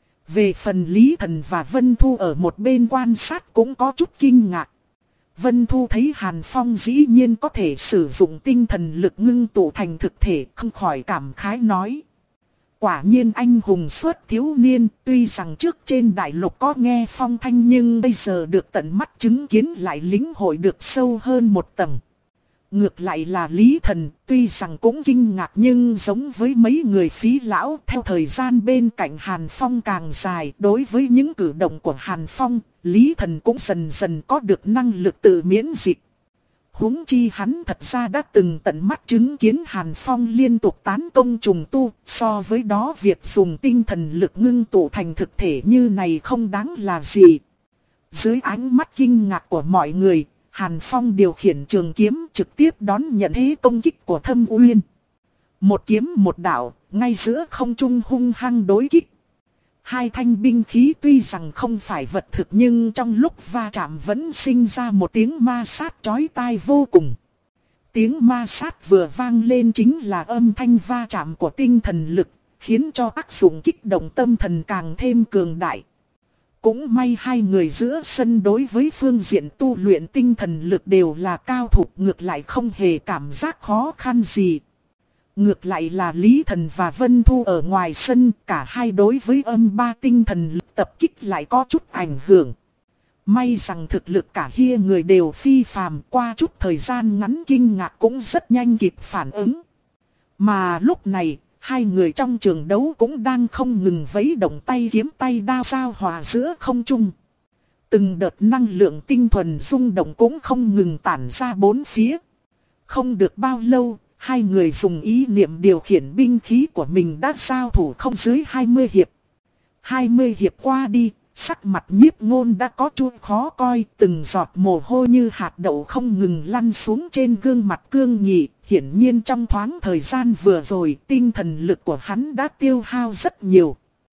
Về phần Lý Thần và Vân Thu ở một bên quan sát cũng có chút kinh ngạc. Vân Thu thấy Hàn Phong dĩ nhiên có thể sử dụng tinh thần lực ngưng tụ thành thực thể, không khỏi cảm khái nói. Quả nhiên anh hùng xuất thiếu niên, tuy rằng trước trên đại lục có nghe phong thanh nhưng bây giờ được tận mắt chứng kiến lại lĩnh hội được sâu hơn một tầng. Ngược lại là Lý Thần, tuy rằng cũng kinh ngạc nhưng giống với mấy người phí lão, theo thời gian bên cạnh Hàn Phong càng dài, đối với những cử động của Hàn Phong, Lý Thần cũng dần dần có được năng lực tự miễn dịch. Huống chi hắn thật ra đã từng tận mắt chứng kiến Hàn Phong liên tục tán công trùng tu, so với đó việc dùng tinh thần lực ngưng tụ thành thực thể như này không đáng là gì. Dưới ánh mắt kinh ngạc của mọi người, Hàn Phong điều khiển trường kiếm trực tiếp đón nhận thế công kích của Thâm Uyên. Một kiếm một đạo, ngay giữa không trung hung hăng đối kích. Hai thanh binh khí tuy rằng không phải vật thực nhưng trong lúc va chạm vẫn sinh ra một tiếng ma sát chói tai vô cùng. Tiếng ma sát vừa vang lên chính là âm thanh va chạm của tinh thần lực, khiến cho tác dụng kích động tâm thần càng thêm cường đại. Cũng may hai người giữa sân đối với phương diện tu luyện tinh thần lực đều là cao thủ, ngược lại không hề cảm giác khó khăn gì. Ngược lại là Lý Thần và Vân Thu ở ngoài sân, cả hai đối với âm ba tinh thần lực tập kích lại có chút ảnh hưởng. May rằng thực lực cả hai người đều phi phàm, qua chút thời gian ngắn kinh ngạc cũng rất nhanh kịp phản ứng. Mà lúc này, hai người trong trường đấu cũng đang không ngừng vẫy động tay kiếm tay đao giao hòa giữa không trung. Từng đợt năng lượng tinh thuần rung động cũng không ngừng tản ra bốn phía. Không được bao lâu, hai người dùng ý niệm điều khiển binh khí của mình đã giao thủ không dưới hai mươi hiệp. hai mươi hiệp qua đi, sắc mặt Nhiếp Ngôn đã có chút khó coi, từng giọt mồ hôi như hạt đậu không ngừng lăn xuống trên gương mặt cương nghị. Hiển nhiên trong thoáng thời gian vừa rồi, tinh thần lực của hắn đã tiêu hao rất nhiều.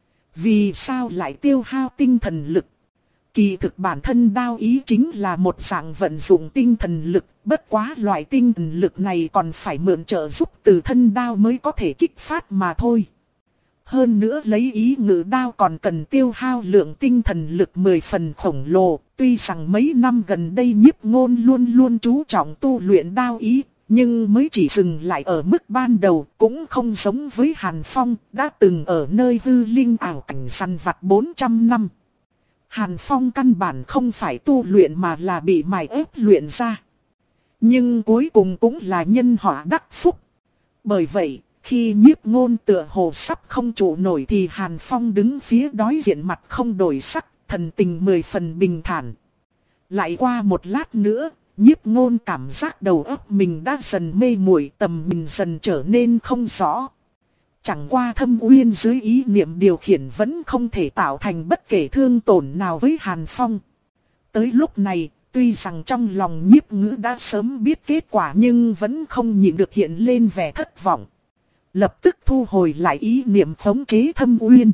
Vì sao lại tiêu hao tinh thần lực? Kỳ thực bản thân đao ý chính là một dạng vận dụng tinh thần lực, bất quá loại tinh thần lực này còn phải mượn trợ giúp từ thân đao mới có thể kích phát mà thôi. Hơn nữa lấy ý ngự đao còn cần tiêu hao lượng tinh thần lực mười phần khổng lồ, tuy rằng mấy năm gần đây Nhiếp Ngôn luôn luôn chú trọng tu luyện đao ý, nhưng mới chỉ dừng lại ở mức ban đầu, cũng không giống với Hàn Phong, đã từng ở nơi hư linh ảo cảnh săn vặt bốn trăm năm. Hàn Phong căn bản không phải tu luyện mà là bị mài ép luyện ra. Nhưng cuối cùng cũng là nhân họa đắc phúc. Bởi vậy, khi Nhiếp Ngôn tựa hồ sắp không trụ nổi thì Hàn Phong đứng phía đối diện mặt không đổi sắc, thần tình mười phần bình thản. Lại qua một lát nữa, Nhiếp Ngôn cảm giác đầu óc mình đã dần mê muội, tầm mình dần trở nên không rõ. Chẳng qua Thâm Uyên dưới ý niệm điều khiển vẫn không thể tạo thành bất kể thương tổn nào với Hàn Phong. Tới lúc này, tuy rằng trong lòng Nhiếp Ngữ đã sớm biết kết quả nhưng vẫn không nhịn được hiện lên vẻ thất vọng. Lập tức thu hồi lại ý niệm khống chế Thâm Uyên.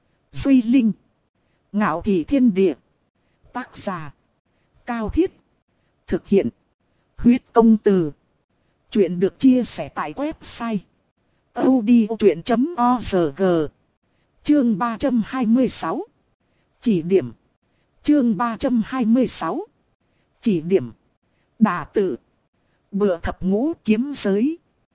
Duy Linh. Ngạo Thị Thiên Địa. Tác giả. Cao Thiết. Thực hiện. Huyết Công Từ. Chuyện được chia sẻ tại website audiochuyện chấm org. Chương ba trăm hai mươi sáu. Chỉ điểm. Chương ba trăm hai mươi sáu. Chỉ điểm. Đả tự. Bựa thập ngũ kiếm giới.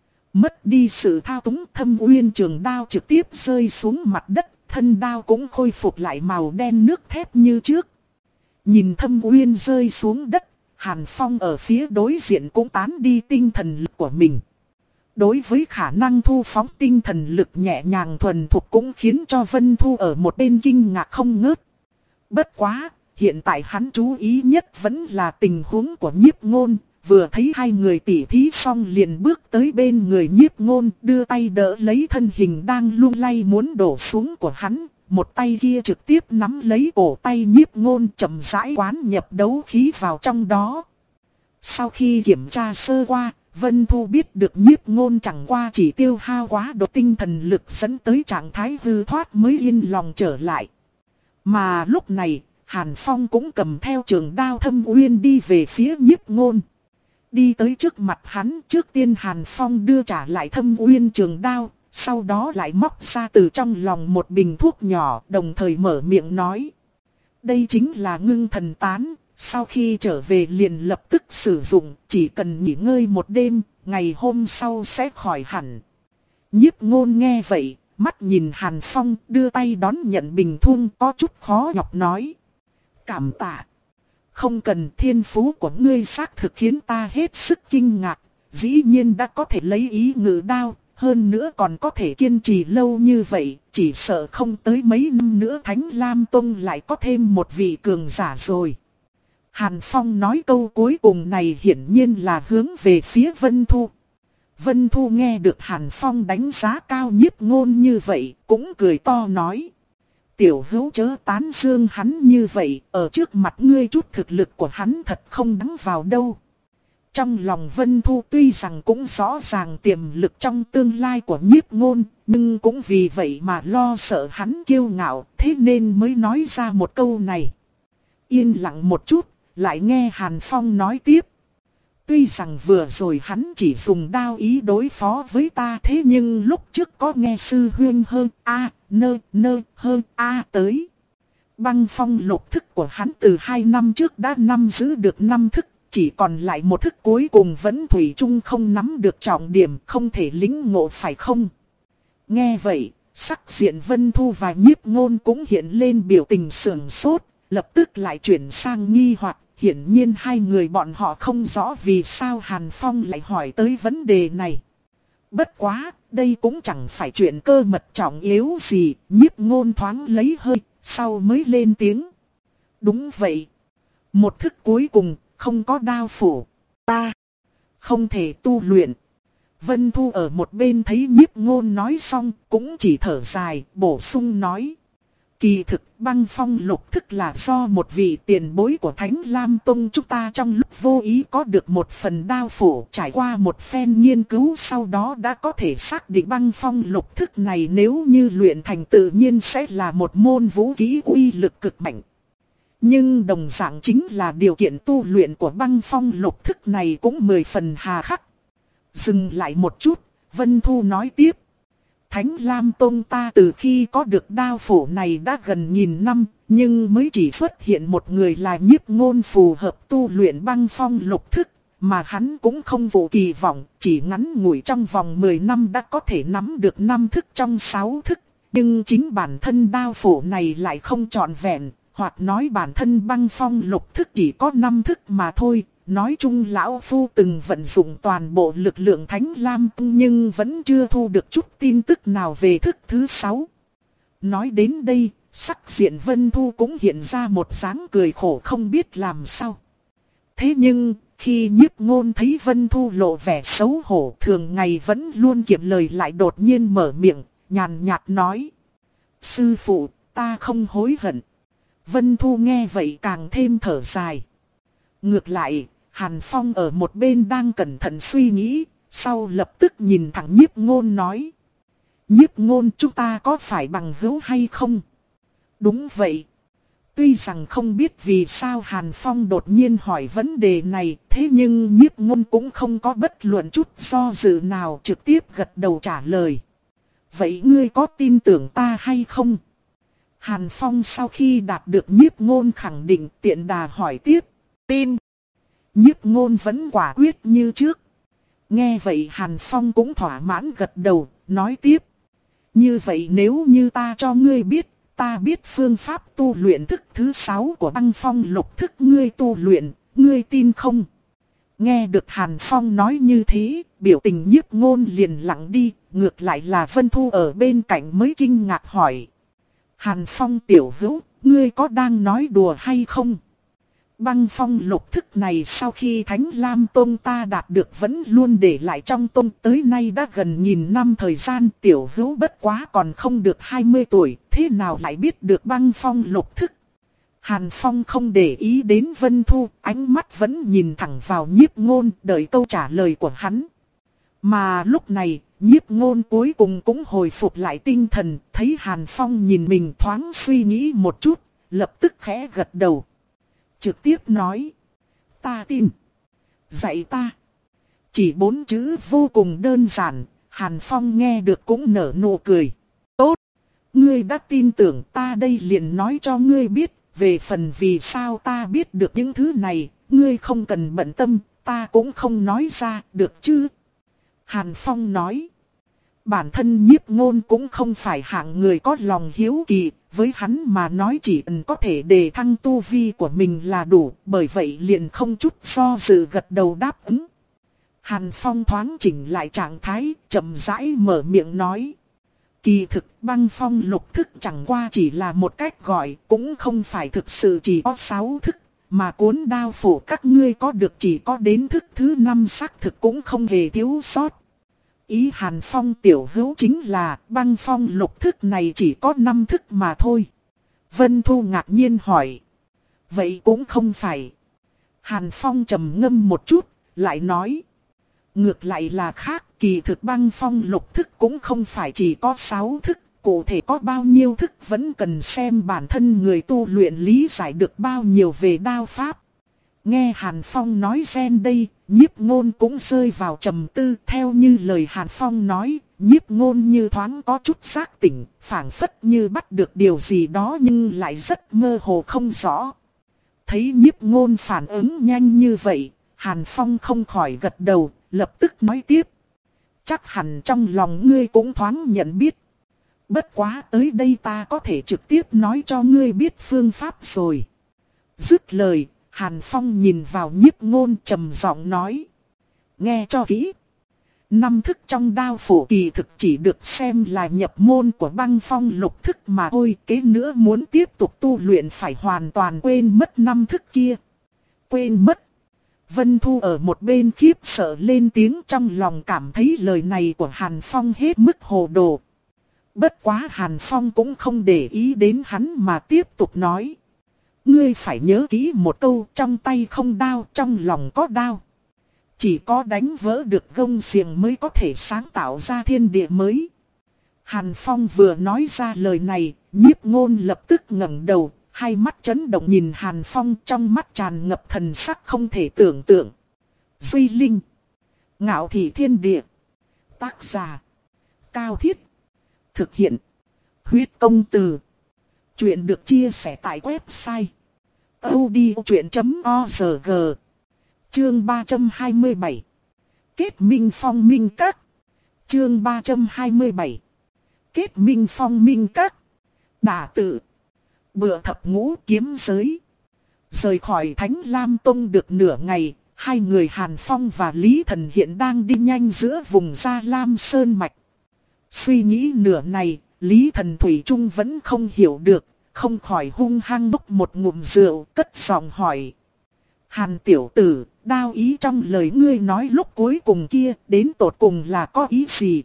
Mất đi sự thao túng, Thâm Uyên trường đao trực tiếp rơi xuống mặt đất, thân đao cũng khôi phục lại màu đen nước thép như trước. Nhìn Thâm Uyên rơi xuống đất, Hàn Phong ở phía đối diện cũng tán đi tinh thần lực của mình. Đối với khả năng thu phóng tinh thần lực nhẹ nhàng thuần thục cũng khiến cho Vân Thu ở một bên kinh ngạc không ngớt. Bất quá, hiện tại hắn chú ý nhất vẫn là tình huống của Nhiếp Ngôn. Vừa thấy hai người tỉ thí xong liền bước tới bên người Nhiếp Ngôn, đưa tay đỡ lấy thân hình đang lung lay muốn đổ xuống của hắn. Một tay kia trực tiếp nắm lấy cổ tay Nhiếp Ngôn, chậm rãi quán nhập đấu khí vào trong đó. Sau khi kiểm tra sơ qua, Vân Thu biết được Nhiếp Ngôn chẳng qua chỉ tiêu hao quá độ tinh thần lực dẫn tới trạng thái hư thoát mới yên lòng trở lại. Mà lúc này, Hàn Phong cũng cầm theo trường đao Thâm Uyên đi về phía Nhiếp Ngôn. Đi tới trước mặt hắn, trước tiên Hàn Phong đưa trả lại Thâm Uyên trường đao, sau đó lại móc ra từ trong lòng một bình thuốc nhỏ, đồng thời mở miệng nói. Đây chính là ngưng thần tán, sau khi trở về liền lập tức sử dụng, chỉ cần nghỉ ngơi một đêm, ngày hôm sau sẽ khỏi hẳn. Nhiếp Ngôn nghe vậy, mắt nhìn Hàn Phong đưa tay đón nhận bình thuốc có chút khó nhọc nói. Cảm tạ. Không cần, thiên phú của ngươi xác thực khiến ta hết sức kinh ngạc. Dĩ nhiên đã có thể lấy ý ngự đao, hơn nữa còn có thể kiên trì lâu như vậy. Chỉ sợ không tới mấy năm nữa Thánh Lam Tông lại có thêm một vị cường giả rồi. Hàn Phong nói câu cuối cùng này hiển nhiên là hướng về phía Vân Thu. Vân Thu nghe được Hàn Phong đánh giá cao Nhiếp Ngôn như vậy, cũng cười to nói. Tiểu hữu chớ tán dương hắn như vậy, ở trước mặt ngươi chút thực lực của hắn thật không đáng vào đâu. Trong lòng Vân Thu tuy rằng cũng rõ ràng tiềm lực trong tương lai của Nhiếp Ngôn, nhưng cũng vì vậy mà lo sợ hắn kiêu ngạo, thế nên mới nói ra một câu này. Yên lặng một chút, lại nghe Hàn Phong nói tiếp. Tuy rằng vừa rồi hắn chỉ dùng đao ý đối phó với ta, thế nhưng lúc trước có nghe sư huynh hơn a nơ nơ hơn a tới. Băng phong lục thức của hắn từ hai năm trước đã nắm giữ được năm thức, chỉ còn lại một thức cuối cùng vẫn thủy chung không nắm được trọng điểm, không thể lĩnh ngộ phải không? Nghe vậy, sắc diện Vân Thu và Nhiếp Ngôn cũng hiện lên biểu tình sườn sốt, lập tức lại chuyển sang nghi hoặc. Hiển nhiên hai người bọn họ không rõ vì sao Hàn Phong lại hỏi tới vấn đề này. Bất quá, đây cũng chẳng phải chuyện cơ mật trọng yếu gì, Nhiếp Ngôn thoáng lấy hơi, sau mới lên tiếng. Đúng vậy. Một thức cuối cùng, không có đao phủ. Ta không thể tu luyện. Vân Thu ở một bên thấy Nhiếp Ngôn nói xong, cũng chỉ thở dài, bổ sung nói. Kỳ thực băng phong lục thức là do một vị tiền bối của Thánh Lam Tông chúng ta trong lúc vô ý có được một phần đao phủ, trải qua một phen nghiên cứu sau đó đã có thể xác định băng phong lục thức này nếu như luyện thành tự nhiên sẽ là một môn vũ khí uy lực cực mạnh. Nhưng đồng dạng chính là điều kiện tu luyện của băng phong lục thức này cũng mười phần hà khắc. Dừng lại một chút, Vân Thu nói tiếp. Thánh Lam Tông ta từ khi có được đao phủ này đã gần nghìn năm, nhưng mới chỉ xuất hiện một người là Nhiếp Ngôn phù hợp tu luyện băng phong lục thức, mà hắn cũng không vụ kỳ vọng, chỉ ngắn ngủi trong vòng mười năm đã có thể nắm được năm thức trong sáu thức, nhưng chính bản thân đao phủ này lại không trọn vẹn, hoặc nói bản thân băng phong lục thức chỉ có năm thức mà thôi. Nói chung lão phu từng vận dụng toàn bộ lực lượng Thánh Lam Tông nhưng vẫn chưa thu được chút tin tức nào về thức thứ sáu. Nói đến đây, sắc diện Vân Thu cũng hiện ra một dáng cười khổ không biết làm sao. Thế nhưng, khi Nhiếp Ngôn thấy Vân Thu lộ vẻ xấu hổ thường ngày vẫn luôn kiệm lời lại đột nhiên mở miệng, nhàn nhạt nói. Sư phụ, ta không hối hận. Vân Thu nghe vậy càng thêm thở dài. Ngược lại, Hàn Phong ở một bên đang cẩn thận suy nghĩ, sau lập tức nhìn thẳng Nhiếp Ngôn nói. Nhiếp Ngôn chúng ta có phải bằng hữu hay không? Đúng vậy. Tuy rằng không biết vì sao Hàn Phong đột nhiên hỏi vấn đề này, thế nhưng Nhiếp Ngôn cũng không có bất luận chút do dự nào trực tiếp gật đầu trả lời. Vậy ngươi có tin tưởng ta hay không? Hàn Phong sau khi đạt được Nhiếp Ngôn khẳng định tiện đà hỏi tiếp. Tin. Nhiếp Ngôn vẫn quả quyết như trước. Nghe vậy Hàn Phong cũng thỏa mãn gật đầu, nói tiếp. Như vậy nếu như ta cho ngươi biết, ta biết phương pháp tu luyện thức thứ sáu của băng phong lục thức ngươi tu luyện, ngươi tin không? Nghe được Hàn Phong nói như thế, biểu tình Nhiếp Ngôn liền lặng đi, ngược lại là Vân Thu ở bên cạnh mới kinh ngạc hỏi. Hàn Phong tiểu hữu, ngươi có đang nói đùa hay không? Băng phong lục thức này sau khi Thánh Lam Tông ta đạt được vẫn luôn để lại trong tông tới nay đã gần nghìn năm thời gian, tiểu hữu bất quá còn không được hai mươi tuổi, thế nào lại biết được băng phong lục thức? Hàn Phong không để ý đến Vân Thu, ánh mắt vẫn nhìn thẳng vào Nhiếp Ngôn đợi câu trả lời của hắn. Mà lúc này, Nhiếp Ngôn cuối cùng cũng hồi phục lại tinh thần, thấy Hàn Phong nhìn mình thoáng suy nghĩ một chút, lập tức khẽ gật đầu. Trực tiếp nói. Ta tin. Dạy ta. Chỉ bốn chữ vô cùng đơn giản, Hàn Phong nghe được cũng nở nụ cười. Tốt. Ngươi đã tin tưởng ta đây liền nói cho ngươi biết, về phần vì sao ta biết được những thứ này, ngươi không cần bận tâm, ta cũng không nói ra, được chứ? Hàn Phong nói. Bản thân Nhiếp Ngôn cũng không phải hạng người có lòng hiếu kỳ, với hắn mà nói chỉ cần có thể đề thăng tu vi của mình là đủ, bởi vậy liền không chút do dự gật đầu đáp ứng. Hàn Phong thoáng chỉnh lại trạng thái, chậm rãi mở miệng nói. Kỳ thực Băng Phong lục thức chẳng qua chỉ là một cách gọi, cũng không phải thực sự chỉ có sáu thức, mà cuốn đao phủ các ngươi có được chỉ có đến thức thứ năm xác thực cũng không hề thiếu sót. Ý Hàn Phong tiểu hữu chính là Băng Phong lục thức này chỉ có năm thức mà thôi. Vân Thu ngạc nhiên hỏi. Vậy cũng không phải. Hàn Phong trầm ngâm một chút, lại nói. Ngược lại là khác, kỳ thực Băng Phong lục thức cũng không phải chỉ có sáu thức, cụ thể có bao nhiêu thức vẫn cần xem bản thân người tu luyện lý giải được bao nhiêu về đao pháp. Nghe Hàn Phong nói xen đây, Nhiếp Ngôn cũng rơi vào trầm tư. Theo như lời Hàn Phong nói, Nhiếp Ngôn như thoáng có chút giác tỉnh, phảng phất như bắt được điều gì đó nhưng lại rất mơ hồ không rõ. Thấy Nhiếp Ngôn phản ứng nhanh như vậy, Hàn Phong không khỏi gật đầu, lập tức nói tiếp. Chắc hẳn trong lòng ngươi cũng thoáng nhận biết. Bất quá tới đây ta có thể trực tiếp nói cho ngươi biết phương pháp rồi. Dứt lời, Hàn Phong nhìn vào Nhiếp Ngôn trầm giọng nói. Nghe cho kỹ. Năm thức trong đao phủ kỳ thực chỉ được xem là nhập môn của Băng Phong lục thức mà thôi. Kế nữa muốn tiếp tục tu luyện phải hoàn toàn quên mất năm thức kia. Quên mất. Vân Thu ở một bên khiếp sợ lên tiếng, trong lòng cảm thấy lời này của Hàn Phong hết mức hồ đồ. Bất quá Hàn Phong cũng không để ý đến hắn mà tiếp tục nói. Ngươi phải nhớ kỹ một câu, trong tay không đao, trong lòng có đao. Chỉ có đánh vỡ được gông xiềng mới có thể sáng tạo ra thiên địa mới. Hàn Phong vừa nói ra lời này, Nhiếp Ngôn lập tức ngẩng đầu, hai mắt chấn động nhìn Hàn Phong, trong mắt tràn ngập thần sắc không thể tưởng tượng. Duy Linh, Ngạo Thị Thiên Địa. Tác giả Cao Thiết. Thực hiện Huyết Công Từ. Chuyện được chia sẻ tại website audiochuyện chấm org. Chương ba trăm hai mươi bảy. Kết minh phong minh các. Chương ba trăm hai mươi bảy. Kết minh phong minh các. Đả tự. Bựa thập ngũ kiếm giới. Rời khỏi Thánh Lam Tông được nửa ngày, hai người Hàn Phong và Lý Thần hiện đang đi nhanh giữa vùng Gia Lam Sơn Mạch. Suy nghĩ nửa này, Lý Thần Thủy Trung vẫn không hiểu được, không khỏi hung hăng bốc một ngụm rượu, cất giọng hỏi. Hàn tiểu tử, đao ý trong lời ngươi nói lúc cuối cùng kia, đến tột cùng là có ý gì?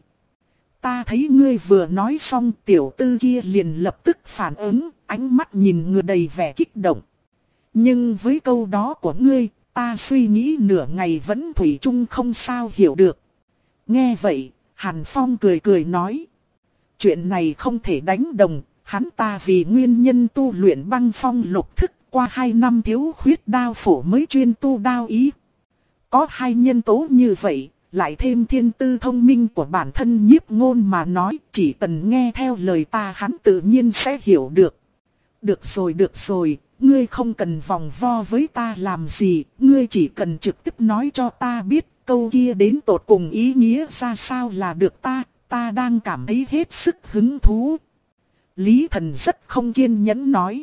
Ta thấy ngươi vừa nói xong, tiểu tư kia liền lập tức phản ứng, ánh mắt nhìn người đầy vẻ kích động. Nhưng với câu đó của ngươi, ta suy nghĩ nửa ngày vẫn Thủy Trung không sao hiểu được. Nghe vậy, Hàn Phong cười cười nói. Chuyện này không thể đánh đồng, hắn ta vì nguyên nhân tu luyện Băng Phong lục thức, qua hai năm thiếu khuyết đao phủ mới chuyên tu đao ý. Có hai nhân tố như vậy, lại thêm thiên tư thông minh của bản thân Nhiếp Ngôn mà nói, chỉ cần nghe theo lời ta hắn tự nhiên sẽ hiểu được. Được rồi được rồi, ngươi không cần vòng vo với ta làm gì, ngươi chỉ cần trực tiếp nói cho ta biết câu kia đến tột cùng ý nghĩa ra sao là được, ta, ta đang cảm thấy hết sức hứng thú. Lý Thần rất không kiên nhẫn nói.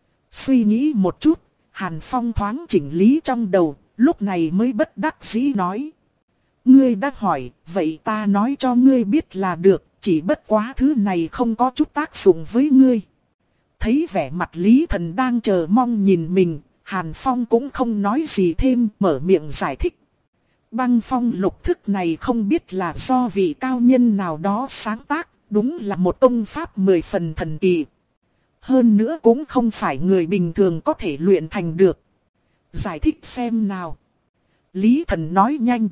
Suy nghĩ một chút, Hàn Phong thoáng chỉnh lý trong đầu, lúc này mới bất đắc dĩ nói. Ngươi đã hỏi, vậy ta nói cho ngươi biết là được, chỉ bất quá thứ này không có chút tác dụng với ngươi. Thấy vẻ mặt Lý Thần đang chờ mong nhìn mình, Hàn Phong cũng không nói gì thêm, mở miệng giải thích. Băng Phong lục thức này không biết là do vị cao nhân nào đó sáng tác, đúng là một công pháp mười phần thần kỳ. Hơn nữa cũng không phải người bình thường có thể luyện thành được. Giải thích xem nào. Lý Thần nói nhanh.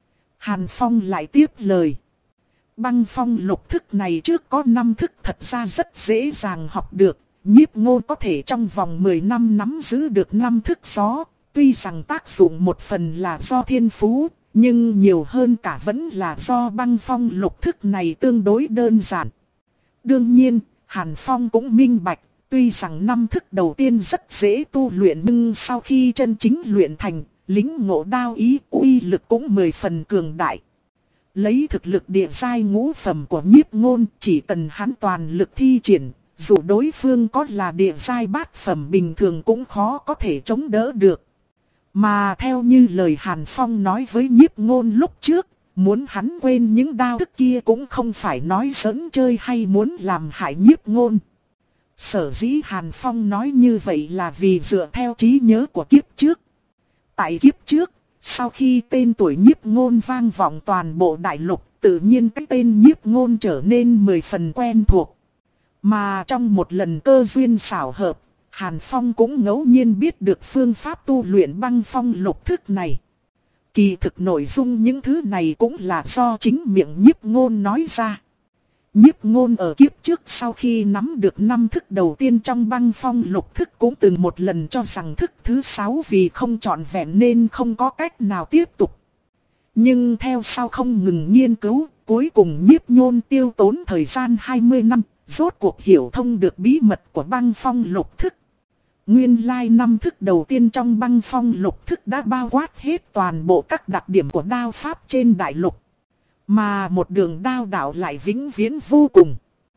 Hàn Phong lại tiếp lời. Băng Phong lục thức này trước có năm thức thật ra rất dễ dàng học được. Nhiếp Ngôn có thể trong vòng mười năm nắm giữ được năm thức gió. Tuy rằng tác dụng một phần là do thiên phú, nhưng nhiều hơn cả vẫn là do Băng Phong lục thức này tương đối đơn giản. Đương nhiên, Hàn Phong cũng minh bạch, tuy rằng năm thức đầu tiên rất dễ tu luyện nhưng sau khi chân chính luyện thành, lính ngộ đao ý uy lực cũng mười phần cường đại. Lấy thực lực địa giai ngũ phẩm của Nhiếp Ngôn, chỉ cần hắn toàn lực thi triển, dù đối phương có là địa giai bát phẩm bình thường cũng khó có thể chống đỡ được. Mà theo như lời Hàn Phong nói với Nhiếp Ngôn lúc trước, muốn hắn quên những đao thức kia cũng không phải nói giỡn chơi hay muốn làm hại Nhiếp Ngôn. Sở dĩ Hàn Phong nói như vậy là vì dựa theo trí nhớ của kiếp trước. Tại kiếp trước, sau khi tên tuổi Nhiếp Ngôn vang vọng toàn bộ đại lục, tự nhiên cái tên Nhiếp Ngôn trở nên mười phần quen thuộc. Mà trong một lần cơ duyên xảo hợp, Hàn Phong cũng ngẫu nhiên biết được phương pháp tu luyện băng phong lục thức này. Kỳ thực nội dung những thứ này cũng là do chính miệng Nhiếp Ngôn nói ra. Nhiếp Ngôn ở kiếp trước sau khi nắm được năm thức đầu tiên trong băng phong lục thức cũng từng một lần cho rằng thức thứ sáu vì không trọn vẹn nên không có cách nào tiếp tục. Nhưng theo sau không ngừng nghiên cứu, cuối cùng Nhiếp Ngôn tiêu tốn thời gian hai mươi năm, rốt cuộc hiểu thông được bí mật của băng phong lục thức. Nguyên lai năm thức đầu tiên trong băng phong lục thức đã bao quát hết toàn bộ các đặc điểm của đao pháp trên đại lục. Mà một đường đao đạo lại vĩnh viễn vô cùng.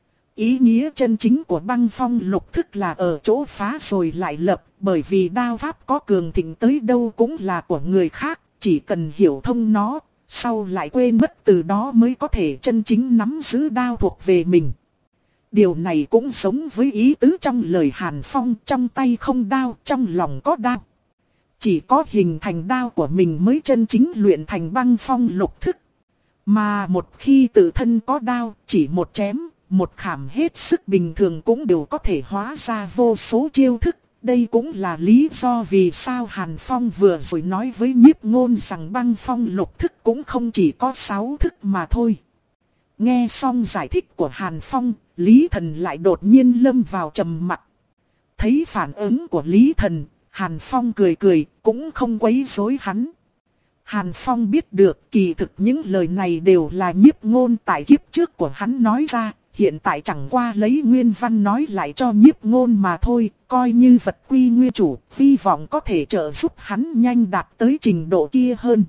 Ý nghĩa chân chính của băng phong lục thức là ở chỗ phá rồi lại lập, bởi vì đao pháp có cường thịnh tới đâu cũng là của người khác, chỉ cần hiểu thông nó, sau lại quên mất từ đó mới có thể chân chính nắm giữ đao thuộc về mình. Điều này cũng giống với ý tứ trong lời Hàn Phong, trong tay không đao, trong lòng có đao. Chỉ có hình thành đao của mình mới chân chính luyện thành băng phong lục thức. Mà một khi tự thân có đao, chỉ một chém, một khảm hết sức bình thường cũng đều có thể hóa ra vô số chiêu thức. Đây cũng là lý do vì sao Hàn Phong vừa rồi nói với Nhiếp Ngôn rằng băng phong lục thức cũng không chỉ có sáu thức mà thôi. Nghe xong giải thích của Hàn Phong, Lý Thần lại đột nhiên lâm vào trầm mặc. Thấy phản ứng của Lý Thần, Hàn Phong cười cười, cũng không quấy rối hắn. Hàn Phong biết được kỳ thực những lời này đều là Nhiếp Ngôn tại kiếp trước của hắn nói ra, hiện tại chẳng qua lấy nguyên văn nói lại cho Nhiếp Ngôn mà thôi, coi như vật quy nguyên chủ, hy vọng có thể trợ giúp hắn nhanh đạt tới trình độ kia hơn.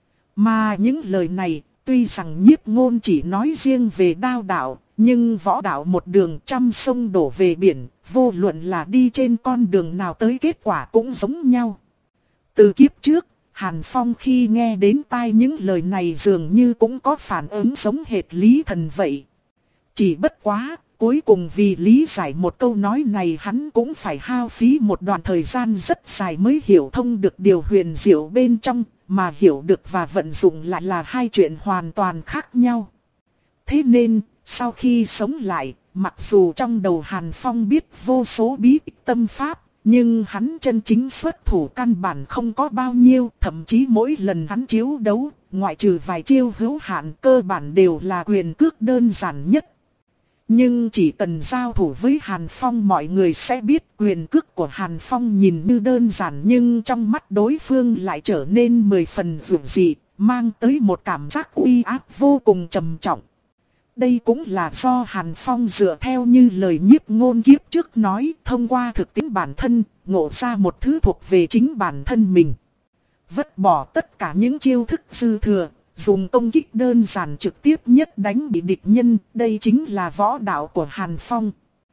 Mà những lời này, tuy rằng Nhiếp Ngôn chỉ nói riêng về đao đạo, nhưng võ đạo một đường trăm sông đổ về biển, vô luận là đi trên con đường nào tới kết quả cũng giống nhau. Từ kiếp trước, Hàn Phong khi nghe đến tai những lời này dường như cũng có phản ứng giống hệt Lý Thần vậy. Chỉ bất quá, cuối cùng vì lý giải một câu nói này hắn cũng phải hao phí một đoạn thời gian rất dài mới hiểu thông được điều huyền diệu bên trong, mà hiểu được và vận dụng lại là hai chuyện hoàn toàn khác nhau. Thế nên, sau khi sống lại, mặc dù trong đầu Hàn Phong biết vô số bí tịch tâm pháp, nhưng hắn chân chính xuất thủ căn bản không có bao nhiêu, thậm chí mỗi lần hắn chiếu đấu, ngoại trừ vài chiêu hữu hạn cơ bản đều là quyền cước đơn giản nhất. Nhưng chỉ cần giao thủ với Hàn Phong mọi người sẽ biết quyền cước của Hàn Phong nhìn như đơn giản nhưng trong mắt đối phương lại trở nên mười phần dữ dị, mang tới một cảm giác uy áp vô cùng trầm trọng. Đây cũng là do Hàn Phong dựa theo như lời Nhiếp Ngôn kiếp trước nói, thông qua thực tiễn bản thân, ngộ ra một thứ thuộc về chính bản thân mình. Vứt bỏ tất cả những chiêu thức dư thừa, dùng công kích đơn giản trực tiếp nhất đánh bị địch nhân, đây chính là võ đạo của Hàn Phong.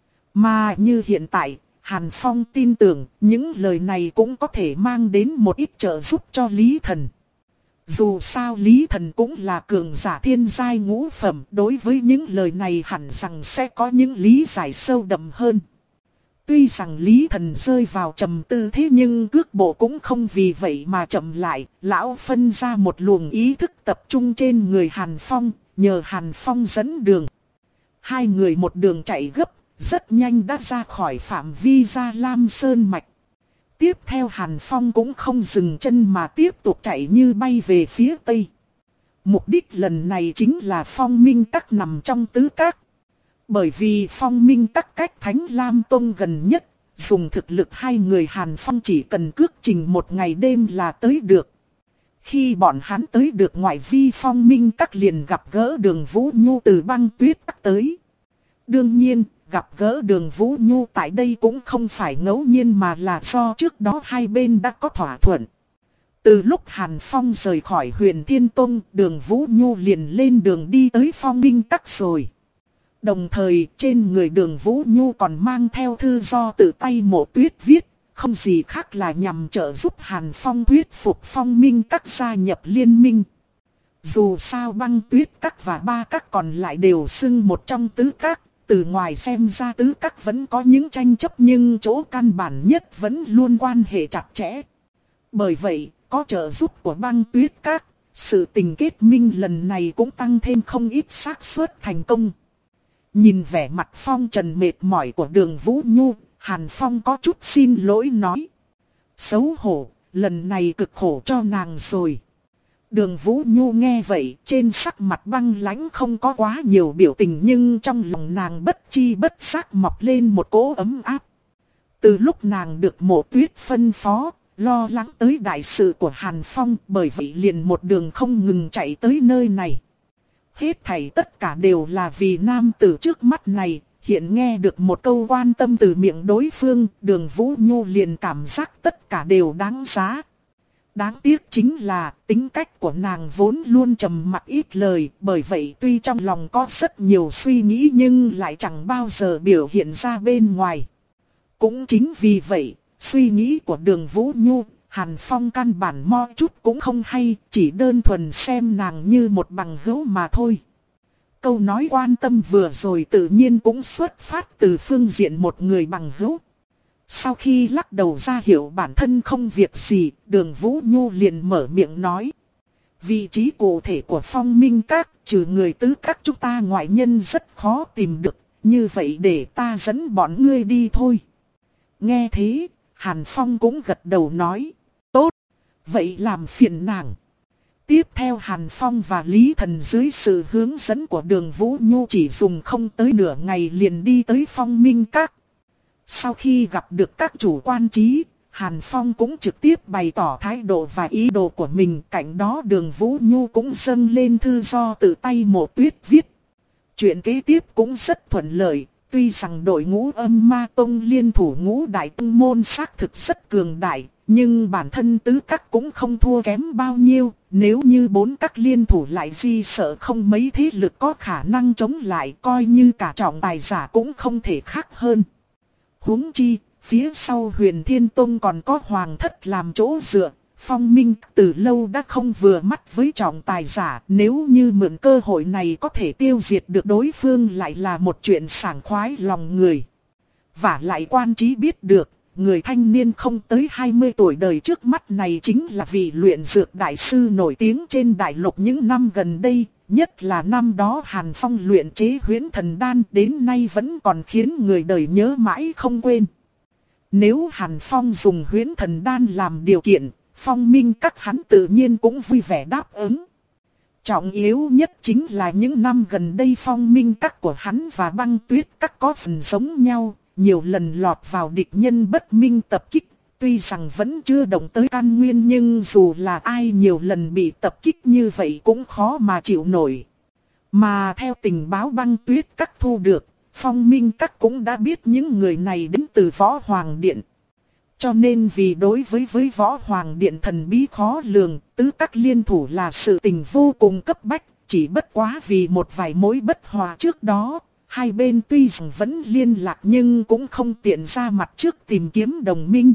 Mà như hiện tại, Hàn Phong tin tưởng những lời này cũng có thể mang đến một ít trợ giúp cho Lý Thần. Dù sao Lý Thần cũng là cường giả thiên giai ngũ phẩm, đối với những lời này hẳn rằng sẽ có những lý giải sâu đậm hơn. Tuy rằng Lý Thần rơi vào trầm tư thế nhưng cước bộ cũng không vì vậy mà chậm lại, lão phân ra một luồng ý thức tập trung trên người Hàn Phong, nhờ Hàn Phong dẫn đường. Hai người một đường chạy gấp, rất nhanh đã ra khỏi phạm vi Gia Lam Sơn Mạch. Tiếp theo Hàn Phong cũng không dừng chân mà tiếp tục chạy như bay về phía tây. Mục đích lần này chính là Phong Minh Các nằm trong tứ các. Bởi vì Phong Minh Các cách Thánh Lam Tông gần nhất, dùng thực lực hai người Hàn Phong chỉ cần cước trình một ngày đêm là tới được. Khi bọn hắn tới được ngoại vi Phong Minh Các liền gặp gỡ Đường Vũ Nhu từ Băng Tuyết Các tới. Đương nhiên, gặp gỡ Đường Vũ Nhu tại đây cũng không phải ngẫu nhiên mà là do trước đó hai bên đã có thỏa thuận. Từ lúc Hàn Phong rời khỏi Huyền Thiên Tông, Đường Vũ Nhu liền lên đường đi tới Phong Minh Các rồi. Đồng thời trên người Đường Vũ Nhu còn mang theo thư do tự tay Mộ Tuyết viết, không gì khác là nhằm trợ giúp Hàn Phong thuyết phục Phong Minh Các gia nhập liên minh. Dù sao Băng Tuyết Các và ba các còn lại đều xưng một trong tứ các, từ ngoài xem ra tứ các vẫn có những tranh chấp nhưng chỗ căn bản nhất vẫn luôn quan hệ chặt chẽ. Bởi vậy, có trợ giúp của Băng Tuyết Các, sự tình kết minh lần này cũng tăng thêm không ít xác suất thành công. Nhìn vẻ mặt phong trần mệt mỏi của Đường Vũ Nhu, Hàn Phong có chút xin lỗi nói. Xấu hổ, lần này cực khổ cho nàng rồi. Đường Vũ Nhu nghe vậy, trên sắc mặt băng lãnh không có quá nhiều biểu tình nhưng trong lòng nàng bất chi bất giác mọc lên một cỗ ấm áp. Từ lúc nàng được Mộ Tuyết phân phó, lo lắng tới đại sự của Hàn Phong, bởi vậy liền một đường không ngừng chạy tới nơi này. Hết thảy tất cả đều là vì nam tử trước mắt này, hiện nghe được một câu quan tâm từ miệng đối phương, Đường Vũ Nhu liền cảm giác tất cả đều đáng giá. Đáng tiếc chính là tính cách của nàng vốn luôn trầm mặc ít lời, bởi vậy tuy trong lòng có rất nhiều suy nghĩ nhưng lại chẳng bao giờ biểu hiện ra bên ngoài. Cũng chính vì vậy, suy nghĩ của Đường Vũ Nhu, Hàn Phong căn bản mo chút cũng không hay, chỉ đơn thuần xem nàng như một bằng hữu mà thôi. Câu nói quan tâm vừa rồi tự nhiên cũng xuất phát từ phương diện một người bằng hữu. Sau khi lắc đầu ra hiểu bản thân không việc gì, Đường Vũ Nhu liền mở miệng nói. Vị trí cụ thể của Phong Minh Các, trừ người tứ các chúng ta ngoại nhân rất khó tìm được, như vậy để ta dẫn bọn ngươi đi thôi. Nghe thế, Hàn Phong cũng gật đầu nói. Tốt, vậy làm phiền nàng. Tiếp theo Hàn Phong và Lý Thần dưới sự hướng dẫn của Đường Vũ Nhu chỉ dùng không tới nửa ngày liền đi tới Phong Minh Các. Sau khi gặp được các chủ quan trí, Hàn Phong cũng trực tiếp bày tỏ thái độ và ý đồ của mình. Cạnh đó Đường Vũ Nhu cũng dâng lên thư do tự tay Mộ Tuyết viết. Chuyện kế tiếp cũng rất thuận lợi. Tuy rằng đội ngũ Âm Ma Tông liên thủ ngũ đại tông môn xác thực rất cường đại, nhưng bản thân tứ các cũng không thua kém bao nhiêu. Nếu như bốn các liên thủ lại di sợ không mấy thế lực có khả năng chống lại, coi như cả trọng tài giả cũng không thể khác hơn. Huống chi, phía sau Huyền Thiên Tông còn có Hoàng Thất làm chỗ dựa. Phong Minh từ lâu đã không vừa mắt với trọng tài giả, nếu như mượn cơ hội này có thể tiêu diệt được đối phương lại là một chuyện sảng khoái lòng người. Và lại quan trí biết được, người thanh niên không tới hai mươi tuổi đời trước mắt này chính là vị luyện dược đại sư nổi tiếng trên đại lục những năm gần đây, nhất là năm đó Hàn Phong luyện chế huyễn thần đan đến nay vẫn còn khiến người đời nhớ mãi không quên. Nếu Hàn Phong dùng huyễn thần đan làm điều kiện, Phong Minh Các hắn tự nhiên cũng vui vẻ đáp ứng. Trọng yếu nhất chính là những năm gần đây Phong Minh Các của hắn và Băng Tuyết Các có phần giống nhau, nhiều lần lọt vào địch nhân bất minh tập kích. Tuy rằng vẫn chưa động tới căn nguyên nhưng dù là ai nhiều lần bị tập kích như vậy cũng khó mà chịu nổi. Mà theo tình báo Băng Tuyết Các thu được, Phong Minh Các cũng đã biết những người này đến từ Võ Hoàng Điện. Cho nên vì đối với với Võ Hoàng Điện thần bí khó lường, tứ các liên thủ là sự tình vô cùng cấp bách, chỉ bất quá vì một vài mối bất hòa trước đó, hai bên tuy rằng vẫn liên lạc nhưng cũng không tiện ra mặt trước tìm kiếm đồng minh.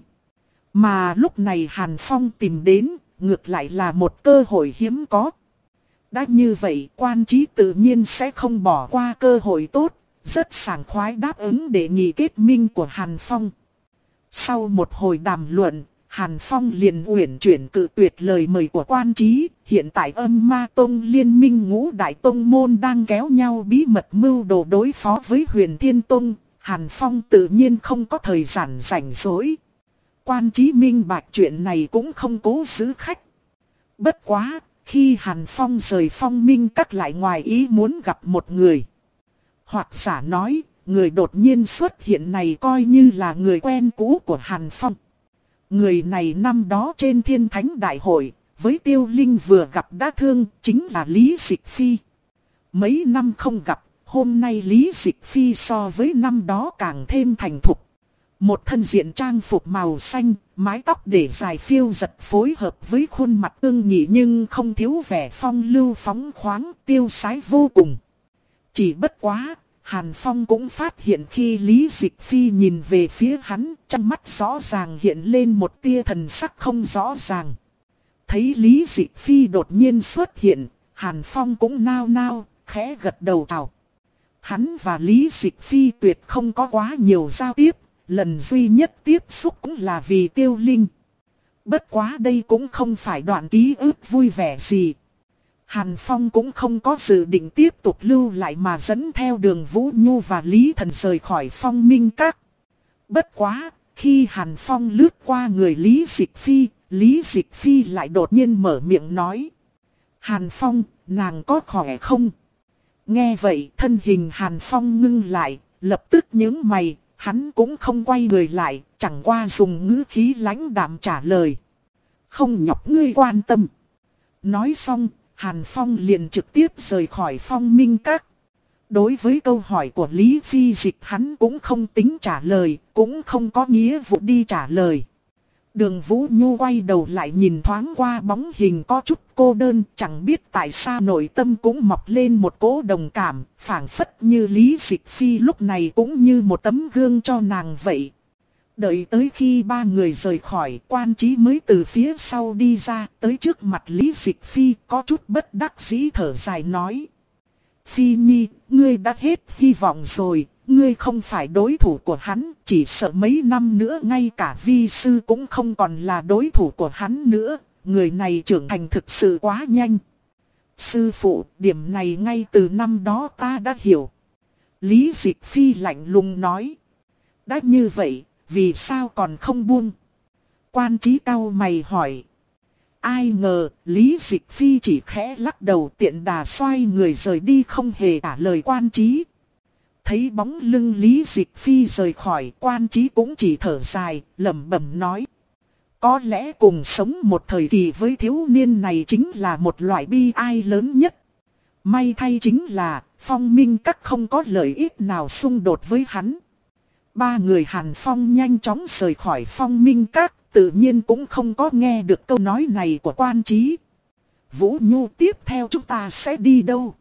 Mà lúc này Hàn Phong tìm đến, ngược lại là một cơ hội hiếm có. Đã như vậy, quan trí tự nhiên sẽ không bỏ qua cơ hội tốt, rất sảng khoái đáp ứng đề nghị kết minh của Hàn Phong. Sau một hồi đàm luận, Hàn Phong liền uyển chuyển cự tuyệt lời mời của quan trí. Hiện tại Âm Ma Tông liên minh ngũ đại tông môn đang kéo nhau bí mật mưu đồ đối phó với Huyền Thiên Tông. Hàn Phong tự nhiên không có thời gian rảnh rỗi. Quan trí minh bạch chuyện này cũng không cố giữ khách. Bất quá, khi Hàn Phong rời Phong Minh Các lại ngoài ý muốn gặp một người. Hoặc giả nói, người đột nhiên xuất hiện này coi như là người quen cũ của Hàn Phong. Người này năm đó trên Thiên Thánh Đại Hội, với Tiêu Linh vừa gặp đã thương, chính là Lý Dịch Phi. Mấy năm không gặp, hôm nay Lý Dịch Phi so với năm đó càng thêm thành thục. Một thân diện trang phục màu xanh, mái tóc để dài phiêu giật phối hợp với khuôn mặt ương nghị nhưng không thiếu vẻ phong lưu phóng khoáng, tiêu sái vô cùng. Chỉ bất quá, Hàn Phong cũng phát hiện khi Lý Dịch Phi nhìn về phía hắn, trong mắt rõ ràng hiện lên một tia thần sắc không rõ ràng. Thấy Lý Dịch Phi đột nhiên xuất hiện, Hàn Phong cũng nao nao, khẽ gật đầu chào. Hắn và Lý Dịch Phi tuyệt không có quá nhiều giao tiếp, lần duy nhất tiếp xúc cũng là vì Tiêu Linh. Bất quá đây cũng không phải đoạn ký ức vui vẻ gì. Hàn Phong cũng không có dự định tiếp tục lưu lại mà dẫn theo Đường Vũ Nhu và Lý Thần rời khỏi Phong Minh Các. Bất quá, khi Hàn Phong lướt qua người Lý Dịch Phi, Lý Dịch Phi lại đột nhiên mở miệng nói. Hàn Phong, nàng có khỏe không? Nghe vậy thân hình Hàn Phong ngưng lại, lập tức nhướng mày, hắn cũng không quay người lại, chẳng qua dùng ngữ khí lãnh đạm trả lời. Không nhọc ngươi quan tâm. Nói xong, Hàn Phong liền trực tiếp rời khỏi Phong Minh Các. Đối với câu hỏi của Lý Phi Dịch hắn cũng không tính trả lời, cũng không có nghĩa vụ đi trả lời. Đường Vũ Nhu quay đầu lại nhìn thoáng qua bóng hình có chút cô đơn, chẳng biết tại sao nội tâm cũng mọc lên một cỗ đồng cảm, phảng phất như Lý Dịch Phi lúc này cũng như một tấm gương cho nàng vậy. Đợi tới khi ba người rời khỏi, Quan Chí mới từ phía sau đi ra, tới trước mặt Lý Dịch Phi, có chút bất đắc dĩ thở dài nói. Phi Nhi, ngươi đã hết hy vọng rồi, ngươi không phải đối thủ của hắn, chỉ sợ mấy năm nữa ngay cả vi sư cũng không còn là đối thủ của hắn nữa, người này trưởng thành thực sự quá nhanh. Sư phụ, điểm này ngay từ năm đó ta đã hiểu. Lý Dịch Phi lạnh lùng nói. Đã như vậy, vì sao còn không buông? Quan Chí cau mày hỏi. Ai ngờ, Lý Dịch Phi chỉ khẽ lắc đầu tiện đà xoay người rời đi không hề trả lời Quan Chí. Thấy bóng lưng Lý Dịch Phi rời khỏi, Quan Chí cũng chỉ thở dài, lẩm bẩm nói. Có lẽ cùng sống một thời kỳ với thiếu niên này chính là một loại bi ai lớn nhất. May thay chính là, Phong Minh Các không có lợi ích nào xung đột với hắn. Ba người Hàn Phong nhanh chóng rời khỏi Phong Minh Các, tự nhiên cũng không có nghe được câu nói này của Quan Chí. Vũ Nhu, tiếp theo chúng ta sẽ đi đâu?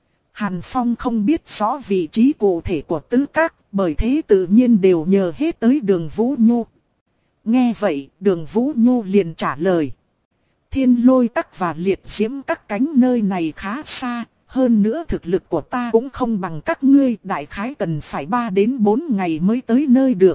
Hàn Phong không biết rõ vị trí cụ thể của tứ các, bởi thế tự nhiên đều nhờ hết tới Đường Vũ Nhu. Nghe vậy, Đường Vũ Nhu liền trả lời. Thiên Lôi Các và Liệt Diễm Các cánh nơi này khá xa, hơn nữa thực lực của ta cũng không bằng các ngươi, đại khái cần phải ba đến bốn ngày mới tới nơi được.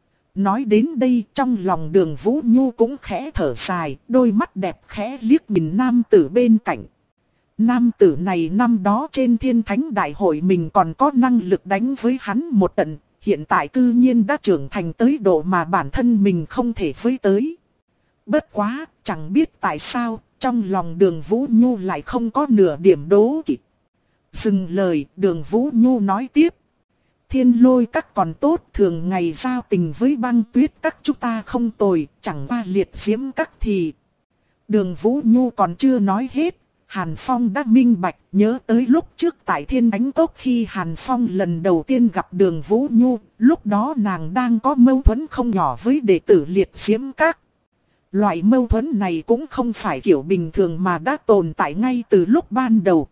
Nói đến đây, trong lòng Đường Vũ Nhu cũng khẽ thở dài, đôi mắt đẹp khẽ liếc nhìn nam tử bên cạnh. Nam tử này năm đó trên Thiên Thánh Đại Hội mình còn có năng lực đánh với hắn một trận, hiện tại cư nhiên đã trưởng thành tới độ mà bản thân mình không thể với tới. Bất quá, chẳng biết tại sao, trong lòng Đường Vũ Nhu lại không có nửa điểm đố kỵ. Dừng lời, Đường Vũ Nhu nói tiếp. Thiên Lôi Các còn tốt, thường ngày giao tình với Băng Tuyết Các chúng ta không tồi, chẳng qua Liệt Diễm Các thì... Đường Vũ Nhu còn chưa nói hết, Hàn Phong đã minh bạch, nhớ tới lúc trước tại Thiên Ánh Cốc khi Hàn Phong lần đầu tiên gặp Đường Vũ Nhu, lúc đó nàng đang có mâu thuẫn không nhỏ với đệ tử Liệt Diễm Các. Loại mâu thuẫn này cũng không phải kiểu bình thường mà đã tồn tại ngay từ lúc ban đầu.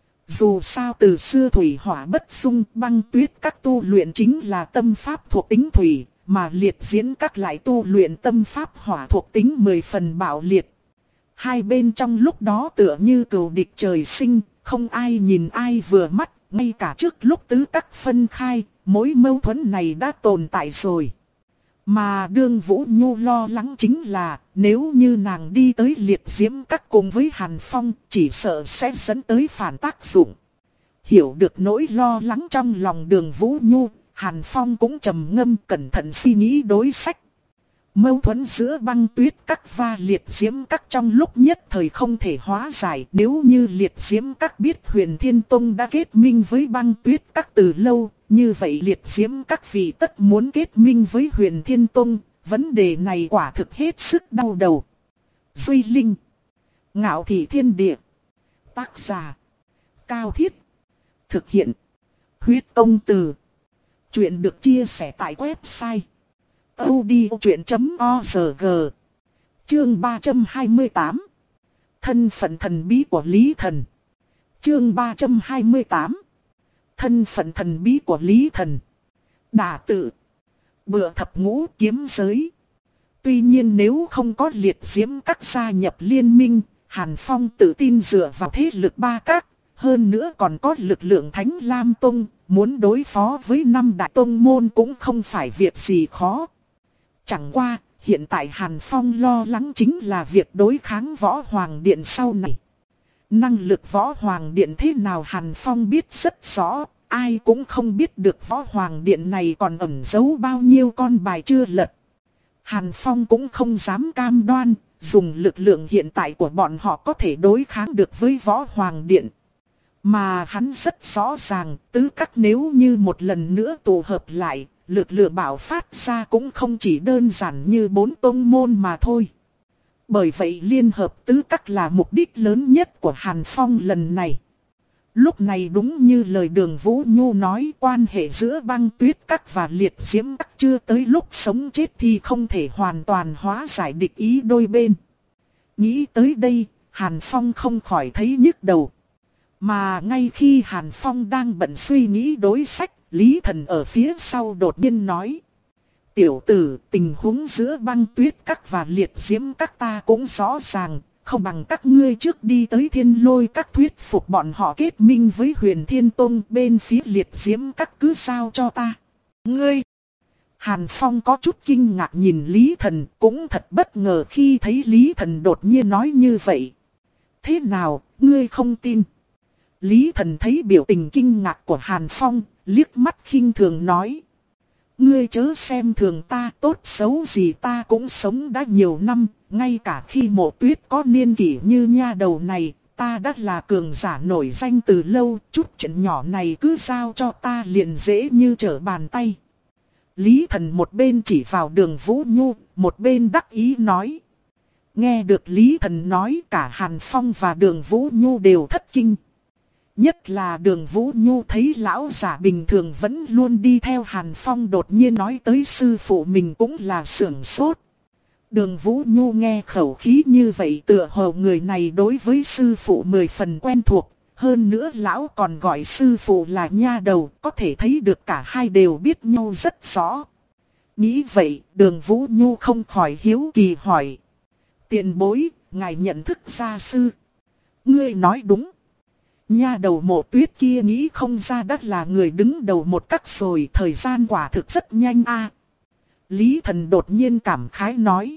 Dù sao từ xưa thủy hỏa bất xung, Băng Tuyết Các tu luyện chính là tâm pháp thuộc tính thủy, mà Liệt Diễm Các lại tu luyện tâm pháp hỏa thuộc tính mười phần bạo liệt. Hai bên trong lúc đó tựa như cừu địch trời sinh, không ai nhìn ai vừa mắt, ngay cả trước lúc tứ các phân khai, mối mâu thuẫn này đã tồn tại rồi. Mà Đường Vũ Nhu lo lắng chính là, nếu như nàng đi tới Liệt Diễm Các cùng với Hàn Phong, chỉ sợ sẽ dẫn tới phản tác dụng. Hiểu được nỗi lo lắng trong lòng Đường Vũ Nhu, Hàn Phong cũng trầm ngâm cẩn thận suy nghĩ đối sách. Mâu thuẫn giữa Băng Tuyết Các và Liệt Diễm Các trong lúc nhất thời không thể hóa giải. Nếu như Liệt Diễm Các biết Huyền Thiên Tông đã kết minh với Băng Tuyết Các từ lâu, như vậy Liệt Diễm Các vì tất muốn kết minh với Huyền Thiên Tông, vấn đề này quả thực hết sức đau đầu. Duy Linh, Ngạo Thị Thiên Địa, tác giả Cao Thiết, thực hiện huyết công từ. Chuyện được chia sẻ tại website audiotruyen chấm org. Chương ba trăm hai mươi tám. Thân phận thần bí của Lý Thần. Chương ba trăm hai mươi tám. Thân phận thần bí của Lý Thần. Đả tự. Bựa thập ngũ kiếm giới. Tuy nhiên nếu không có liệt diễm các gia nhập liên minh, Hàn Phong tự tin dựa vào thế lực ba các, hơn nữa còn có lực lượng Thánh Lam Tông, muốn đối phó với năm đại tông môn cũng không phải việc gì khó. Chẳng qua, hiện tại Hàn Phong lo lắng chính là việc đối kháng Võ Hoàng Điện sau này. Năng lực Võ Hoàng Điện thế nào Hàn Phong biết rất rõ, ai cũng không biết được Võ Hoàng Điện này còn ẩn giấu bao nhiêu con bài chưa lật. Hàn Phong cũng không dám cam đoan, dùng lực lượng hiện tại của bọn họ có thể đối kháng được với Võ Hoàng Điện. Mà hắn rất rõ ràng, tứ các nếu như một lần nữa tụ hợp lại, lực lượng bạo phát ra cũng không chỉ đơn giản như bốn tông môn mà thôi. Bởi vậy liên hợp tứ các là mục đích lớn nhất của Hàn Phong lần này. Lúc này đúng như lời Đường Vũ Nhu nói, quan hệ giữa Băng Tuyết các và Liệt Diễm các chưa tới lúc sống chết thì không thể hoàn toàn hóa giải địch ý đôi bên. Nghĩ tới đây, Hàn Phong không khỏi thấy nhức đầu. Mà ngay khi Hàn Phong đang bận suy nghĩ đối sách, Lý Thần ở phía sau đột nhiên nói: tiểu tử, tình huống giữa Băng Tuyết các và Liệt Diễm các ta cũng rõ ràng, không bằng các ngươi trước đi tới Thiên Lôi các thuyết phục bọn họ kết minh với Huyền Thiên Tông, bên phía Liệt Diễm các cứ sao cho ta. Ngươi! Hàn Phong có chút kinh ngạc nhìn Lý Thần, cũng thật bất ngờ khi thấy Lý Thần đột nhiên nói như vậy. Thế nào, ngươi không tin? Lý Thần thấy biểu tình kinh ngạc của Hàn Phong, liếc mắt khinh thường nói: ngươi chớ xem thường ta, tốt xấu gì ta cũng sống đã nhiều năm, ngay cả khi Mộ Tuyết có niên kỷ như nha đầu này, ta đã là cường giả nổi danh từ lâu, chút chuyện nhỏ này cứ giao cho ta liền dễ như trở bàn tay. Lý Thần một bên chỉ vào Đường Vũ Nhu, một bên đắc ý nói. Nghe được Lý Thần nói, cả Hàn Phong và Đường Vũ Nhu đều thất kinh. Nhất là Đường Vũ Nhu thấy lão giả bình thường vẫn luôn đi theo Hàn Phong đột nhiên nói tới sư phụ mình cũng là sưởng sốt. Đường Vũ Nhu nghe khẩu khí như vậy tựa hồ người này đối với sư phụ mười phần quen thuộc. Hơn nữa lão còn gọi sư phụ là nha đầu, có thể thấy được cả hai đều biết nhau rất rõ. Nghĩ vậy, Đường Vũ Nhu không khỏi hiếu kỳ hỏi. Tiền bối, ngài nhận thức gia sư. Ngươi nói đúng. Nha đầu Mộ Tuyết kia nghĩ không ra đắt là người đứng đầu một các rồi, thời gian quả thực rất nhanh a. Lý Thần đột nhiên cảm khái nói.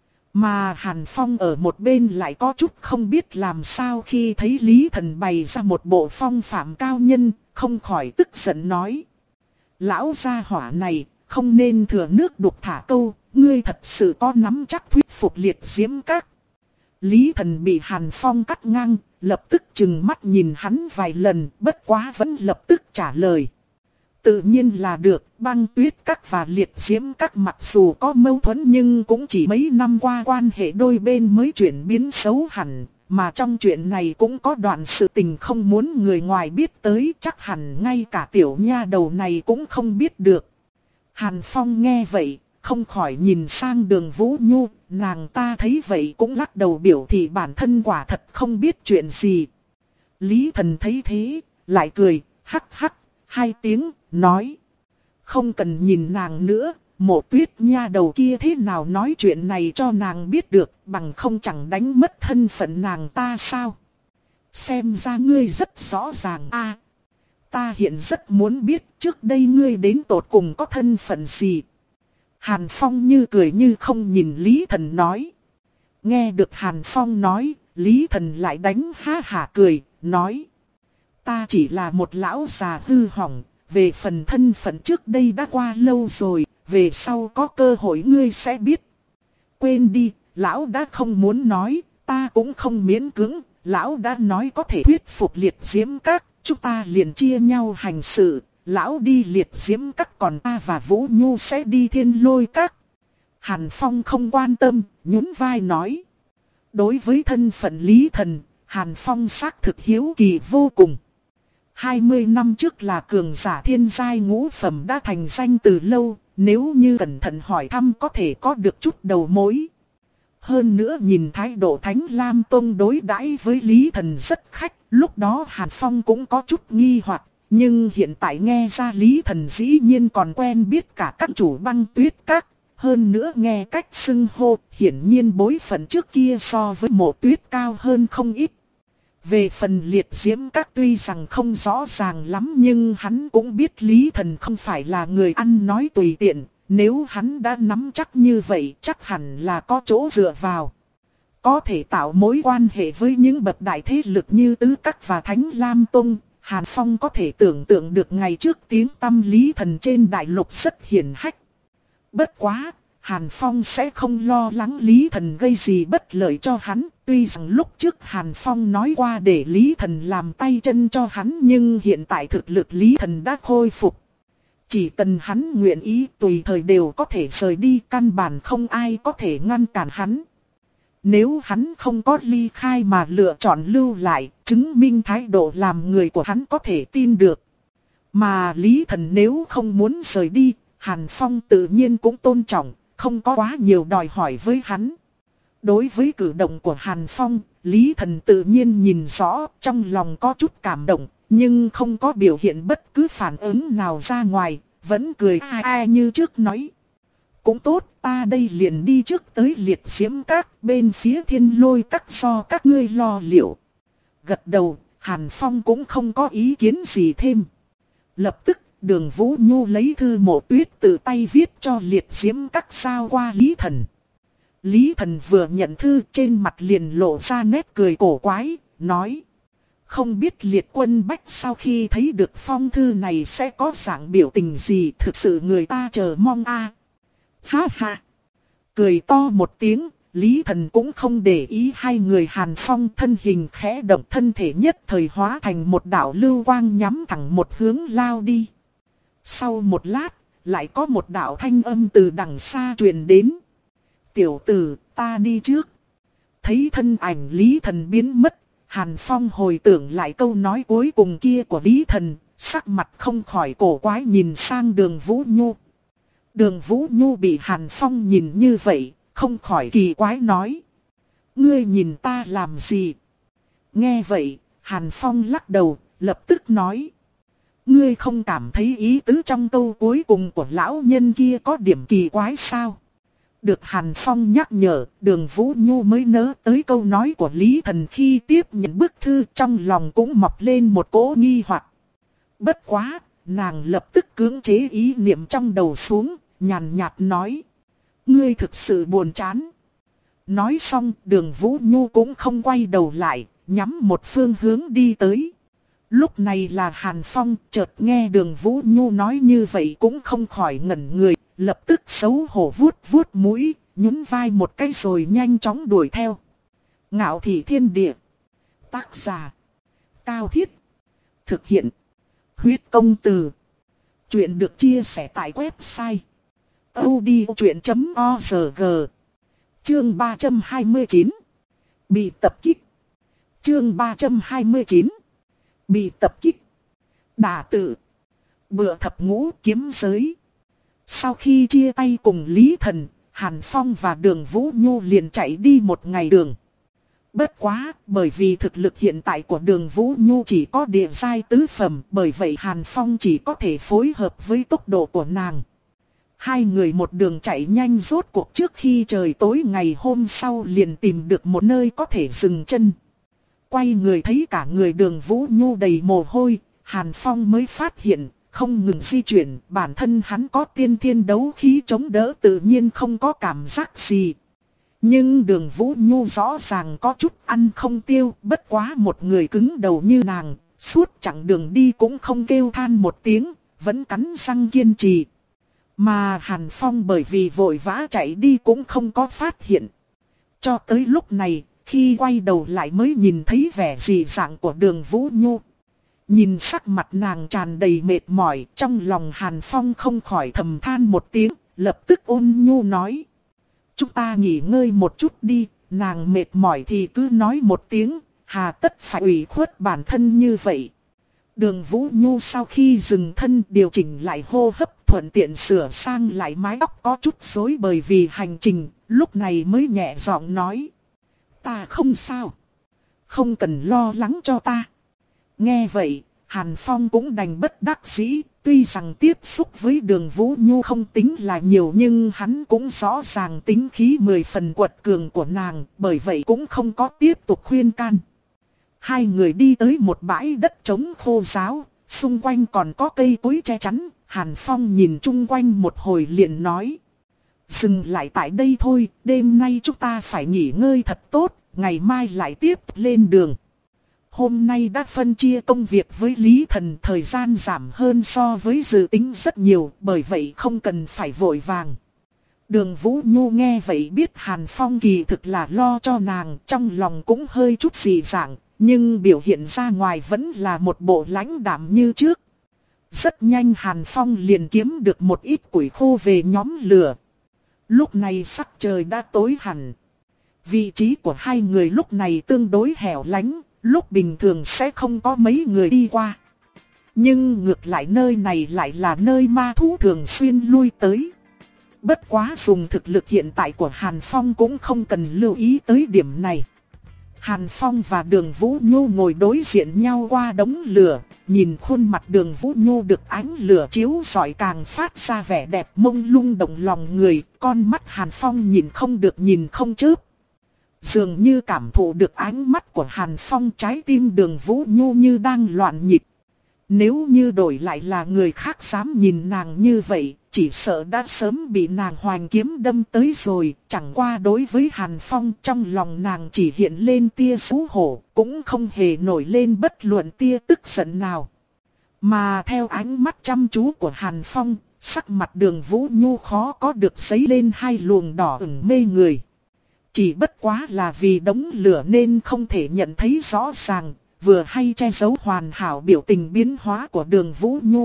Mà Hàn Phong ở một bên lại có chút không biết làm sao khi thấy Lý Thần bày ra một bộ phong phạm cao nhân, không khỏi tức giận nói. Lão gia hỏa này, không nên thừa nước đục thả câu, ngươi thật sự có nắm chắc thuyết phục Liệt Diễm các. Lý Thần bị Hàn Phong cắt ngang, lập tức chừng mắt nhìn hắn vài lần, bất quá vẫn lập tức trả lời. Tự nhiên là được, Băng Tuyết các và Liệt Diễm các mặc dù có mâu thuẫn nhưng cũng chỉ mấy năm qua quan hệ đôi bên mới chuyển biến xấu hẳn, mà trong chuyện này cũng có đoạn sự tình không muốn người ngoài biết tới, chắc hẳn ngay cả tiểu nha đầu này cũng không biết được. Hàn Phong nghe vậy, không khỏi nhìn sang Đường Vũ Nhu, nàng ta thấy vậy cũng lắc đầu biểu thị bản thân quả thật không biết chuyện gì. Lý Thần thấy thế, lại cười, hắc hắc, hai tiếng, nói. Không cần nhìn nàng nữa, Mộ Tuyết nha đầu kia thế nào nói chuyện này cho nàng biết được, bằng không chẳng đánh mất thân phận nàng ta sao. Xem ra ngươi rất rõ ràng a. Ta hiện rất muốn biết trước đây ngươi đến tột cùng có thân phận gì. Hàn Phong như cười như không nhìn Lý Thần nói. Nghe được Hàn Phong nói, Lý Thần lại đánh ha hả cười, nói. Ta chỉ là một lão già hư hỏng, về phần thân phận trước đây đã qua lâu rồi, về sau có cơ hội ngươi sẽ biết. Quên đi, lão đã không muốn nói, ta cũng không miễn cưỡng, lão đã nói có thể thuyết phục Liệt Diễm các, chúng ta liền chia nhau hành sự. Lão đi Liệt Diễm các còn ta và Vũ Nhu sẽ đi Thiên Lôi các. Hàn Phong không quan tâm, nhún vai nói. Đối với thân phận Lý Thần, Hàn Phong xác thực hiếu kỳ vô cùng. hai mươi năm trước là cường giả thiên giai ngũ phẩm đã thành danh từ lâu, nếu như cẩn thận hỏi thăm có thể có được chút đầu mối. Hơn nữa nhìn thái độ Thánh Lam Tông đối đãi với Lý Thần rất khách, lúc đó Hàn Phong cũng có chút nghi hoặc, nhưng hiện tại nghe ra Lý Thần dĩ nhiên còn quen biết cả các chủ Băng Tuyết Các, hơn nữa nghe cách xưng hô, hiển nhiên bối phận trước kia so với Mộ Tuyết cao hơn không ít. Về phần Liệt Diễm Các tuy rằng không rõ ràng lắm nhưng hắn cũng biết Lý Thần không phải là người ăn nói tùy tiện. Nếu hắn đã nắm chắc như vậy chắc hẳn là có chỗ dựa vào. Có thể tạo mối quan hệ với những bậc đại thế lực như Tứ Các và Thánh Lam Tông. Hàn Phong có thể tưởng tượng được ngày trước tiếng tăm Lý Thần trên đại lục rất hiển hách. Bất quá, Hàn Phong sẽ không lo lắng Lý Thần gây gì bất lợi cho hắn. Tuy rằng lúc trước Hàn Phong nói qua để Lý Thần làm tay chân cho hắn nhưng hiện tại thực lực Lý Thần đã khôi phục. Chỉ cần hắn nguyện ý tùy thời đều có thể rời đi, căn bản không ai có thể ngăn cản hắn. Nếu hắn không có ly khai mà lựa chọn lưu lại, chứng minh thái độ làm người của hắn có thể tin được. Mà Lý Thần nếu không muốn rời đi, Hàn Phong tự nhiên cũng tôn trọng, không có quá nhiều đòi hỏi với hắn. Đối với cử động của Hàn Phong, Lý Thần tự nhiên nhìn rõ, trong lòng có chút cảm động. Nhưng không có biểu hiện bất cứ phản ứng nào ra ngoài, vẫn cười ai ai như trước nói. Cũng tốt, ta đây liền đi trước tới Liệt Diễm Các, bên phía Thiên Lôi Các do các ngươi lo liệu. Gật đầu, Hàn Phong cũng không có ý kiến gì thêm. Lập tức, Đường Vũ Nhu lấy thư Mộ Tuyết tự tay viết cho Liệt Diễm Các sao qua Lý Thần. Lý Thần vừa nhận thư trên mặt liền lộ ra nét cười cổ quái, nói. Không biết Liệt Quân Bách sau khi thấy được phong thư này sẽ có dạng biểu tình gì, thực sự người ta chờ mong a. À. Ha ha. Cười to một tiếng, Lý Thần cũng không để ý hai người Hàn Phong, thân hình khẽ động, thân thể nhất thời hóa thành một đạo lưu quang nhắm thẳng một hướng lao đi. Sau một lát, lại có một đạo thanh âm từ đằng xa truyền đến. Tiểu tử, ta đi trước. Thấy thân ảnh Lý Thần biến mất, Hàn Phong hồi tưởng lại câu nói cuối cùng kia của Lý Thần, sắc mặt không khỏi cổ quái nhìn sang Đường Vũ Nhu. Đường Vũ Nhu bị Hàn Phong nhìn như vậy, không khỏi kỳ quái nói. Ngươi nhìn ta làm gì? Nghe vậy, Hàn Phong lắc đầu, lập tức nói. Ngươi không cảm thấy ý tứ trong câu cuối cùng của lão nhân kia có điểm kỳ quái sao? Được Hàn Phong nhắc nhở, Đường Vũ Nhu mới nhớ tới câu nói của Lý Thần khi tiếp nhận bức thư, trong lòng cũng mọc lên một cỗ nghi hoặc. Bất quá, nàng lập tức cưỡng chế ý niệm trong đầu xuống, nhàn nhạt nói. Ngươi thực sự buồn chán. Nói xong, Đường Vũ Nhu cũng không quay đầu lại, nhắm một phương hướng đi tới. Lúc này là Hàn Phong, chợt nghe Đường Vũ Nhu nói như vậy cũng không khỏi ngẩn người. Lập tức xấu hổ vuốt vuốt mũi, nhún vai một cái rồi nhanh chóng đuổi theo. Ngạo Thị Thiên Địa. Tác giả. Cao Thiết. Thực hiện. Huyết Công Từ. Chuyện được chia sẻ tại website. odchuyện chấm org. Chương ba trăm hai mươi chín. Bị tập kích. Chương ba trăm hai mươi chín. Bị tập kích. Đả tự. Bựa thập ngũ kiếm giới. Sau khi chia tay cùng Lý Thần, Hàn Phong và Đường Vũ Nhu liền chạy đi một ngày đường. Bất quá, bởi vì thực lực hiện tại của Đường Vũ Nhu chỉ có địa giai tứ phẩm, bởi vậy Hàn Phong chỉ có thể phối hợp với tốc độ của nàng. Hai người một đường chạy nhanh, rốt cuộc trước khi trời tối ngày hôm sau liền tìm được một nơi có thể dừng chân. Quay người thấy cả người Đường Vũ Nhu đầy mồ hôi, Hàn Phong mới phát hiện. Không ngừng di chuyển, bản thân hắn có tiên thiên đấu khí chống đỡ tự nhiên không có cảm giác gì. Nhưng Đường Vũ Nhu rõ ràng có chút ăn không tiêu, bất quá một người cứng đầu như nàng, suốt chặng đường đi cũng không kêu than một tiếng, vẫn cắn răng kiên trì. Mà Hàn Phong bởi vì vội vã chạy đi cũng không có phát hiện. Cho tới lúc này, khi quay đầu lại mới nhìn thấy vẻ dị dạng của Đường Vũ Nhu. Nhìn sắc mặt nàng tràn đầy mệt mỏi, trong lòng Hàn Phong không khỏi thầm than một tiếng, lập tức ôn nhu nói. Chúng ta nghỉ ngơi một chút đi, nàng mệt mỏi thì cứ nói một tiếng, hà tất phải ủy khuất bản thân như vậy. Đường Vũ Nhu sau khi dừng thân điều chỉnh lại hô hấp, thuận tiện sửa sang lại mái tóc có chút rối bởi vì hành trình, lúc này mới nhẹ giọng nói. Ta không sao. Không cần lo lắng cho ta. Nghe vậy, Hàn Phong cũng đành bất đắc dĩ, tuy rằng tiếp xúc với Đường Vũ Nhu không tính là nhiều nhưng hắn cũng rõ ràng tính khí mười phần quật cường của nàng, bởi vậy cũng không có tiếp tục khuyên can. Hai người đi tới một bãi đất trống khô ráo, xung quanh còn có cây cối che chắn, Hàn Phong nhìn chung quanh một hồi liền nói. Dừng lại tại đây thôi, đêm nay chúng ta phải nghỉ ngơi thật tốt, ngày mai lại tiếp lên đường. Hôm nay đã phân chia công việc với Lý Thần, thời gian giảm hơn so với dự tính rất nhiều, bởi vậy không cần phải vội vàng. Đường Vũ Nhu nghe vậy biết Hàn Phong kỳ thực là lo cho nàng, trong lòng cũng hơi chút dị dạng, nhưng biểu hiện ra ngoài vẫn là một bộ lãnh đạm như trước. Rất nhanh Hàn Phong liền kiếm được một ít củi khô về nhóm lửa. Lúc này sắc trời đã tối hẳn. Vị trí của hai người lúc này tương đối hẻo lánh, lúc bình thường sẽ không có mấy người đi qua. Nhưng ngược lại nơi này lại là nơi ma thú thường xuyên lui tới. Bất quá dùng thực lực hiện tại của Hàn Phong cũng không cần lưu ý tới điểm này. Hàn Phong và Đường Vũ Nhu ngồi đối diện nhau qua đống lửa, nhìn khuôn mặt Đường Vũ Nhu được ánh lửa chiếu rọi càng phát ra vẻ đẹp mông lung động lòng người, con mắt Hàn Phong nhìn không được nhìn không chớp. Dường như cảm thụ được ánh mắt của Hàn Phong, trái tim Đường Vũ Nhu như đang loạn nhịp. Nếu như đổi lại là người khác dám nhìn nàng như vậy, chỉ sợ đã sớm bị nàng hoành kiếm đâm tới rồi. Chẳng qua đối với Hàn Phong, trong lòng nàng chỉ hiện lên tia xấu hổ, cũng không hề nổi lên bất luận tia tức giận nào. Mà theo ánh mắt chăm chú của Hàn Phong, sắc mặt Đường Vũ Nhu khó có được dấy lên hai luồng đỏ ửng mê người. Chỉ bất quá là vì đống lửa nên không thể nhận thấy rõ ràng, vừa hay che giấu hoàn hảo biểu tình biến hóa của Đường Vũ Nhu.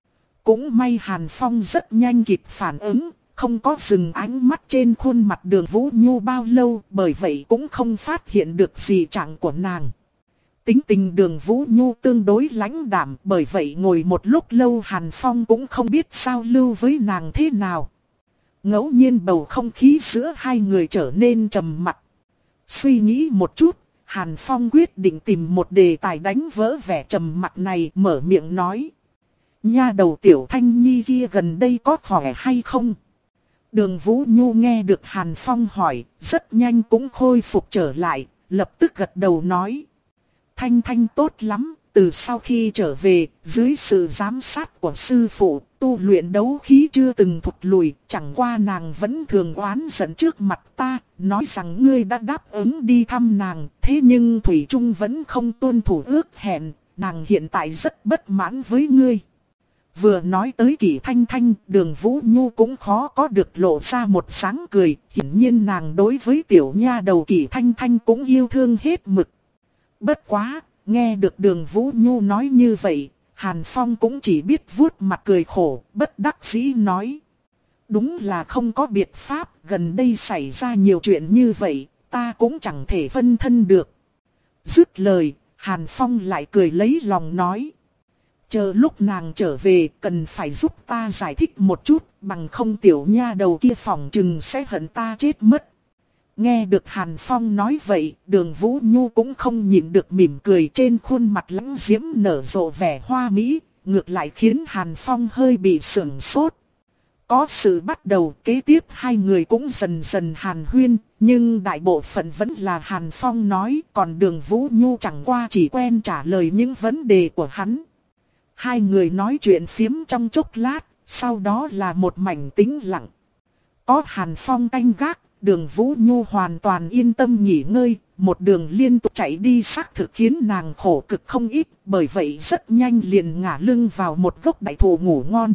Cũng may Hàn Phong rất nhanh kịp phản ứng, không có dừng ánh mắt trên khuôn mặt Đường Vũ Nhu bao lâu, bởi vậy cũng không phát hiện được gì trạng của nàng. Tính tình Đường Vũ Nhu tương đối lãnh đạm, bởi vậy ngồi một lúc lâu Hàn Phong cũng không biết sao lưu với nàng thế nào. Ngẫu nhiên bầu không khí giữa hai người trở nên trầm mặc. Suy nghĩ một chút, Hàn Phong quyết định tìm một đề tài đánh vỡ vẻ trầm mặc này, mở miệng nói. Nha đầu Tiểu Thanh Nhi kia gần đây có khỏe hay không? Đường Vũ Nhu nghe được Hàn Phong hỏi, rất nhanh cũng khôi phục trở lại, lập tức gật đầu nói. Thanh Thanh tốt lắm, từ sau khi trở về, dưới sự giám sát của sư phụ, tu luyện đấu khí chưa từng thụt lùi, chẳng qua nàng vẫn thường oán giận trước mặt ta, nói rằng ngươi đã đáp ứng đi thăm nàng, thế nhưng Thủy Trung vẫn không tuân thủ ước hẹn, nàng hiện tại rất bất mãn với ngươi. Vừa nói tới Kỷ Thanh Thanh, Đường Vũ Nhu cũng khó có được lộ ra một sáng cười, hiển nhiên nàng đối với tiểu nha đầu Kỷ Thanh Thanh cũng yêu thương hết mực. Bất quá, nghe được Đường Vũ Nhu nói như vậy, Hàn Phong cũng chỉ biết vuốt mặt cười khổ, bất đắc dĩ nói. Đúng là không có biện pháp, gần đây xảy ra nhiều chuyện như vậy, ta cũng chẳng thể phân thân được. Dứt lời, Hàn Phong lại cười lấy lòng nói. Chờ lúc nàng trở về cần phải giúp ta giải thích một chút, bằng không tiểu nha đầu kia phỏng chừng sẽ hận ta chết mất. Nghe được Hàn Phong nói vậy, Đường Vũ Nhu cũng không nhịn được mỉm cười, trên khuôn mặt lãng diễm nở rộ vẻ hoa mỹ, ngược lại khiến Hàn Phong hơi bị sửng sốt. Có sự bắt đầu, kế tiếp hai người cũng dần dần hàn huyên, nhưng đại bộ phận vẫn là Hàn Phong nói, còn Đường Vũ Nhu chẳng qua chỉ quen trả lời những vấn đề của hắn. Hai người nói chuyện phiếm trong chốc lát, sau đó là một mảnh tĩnh lặng. Có Hàn Phong canh gác, Đường Vũ Nhu hoàn toàn yên tâm nghỉ ngơi, một đường liên tục chạy đi xác thực khiến nàng khổ cực không ít, bởi vậy rất nhanh liền ngả lưng vào một gốc đại thụ ngủ ngon.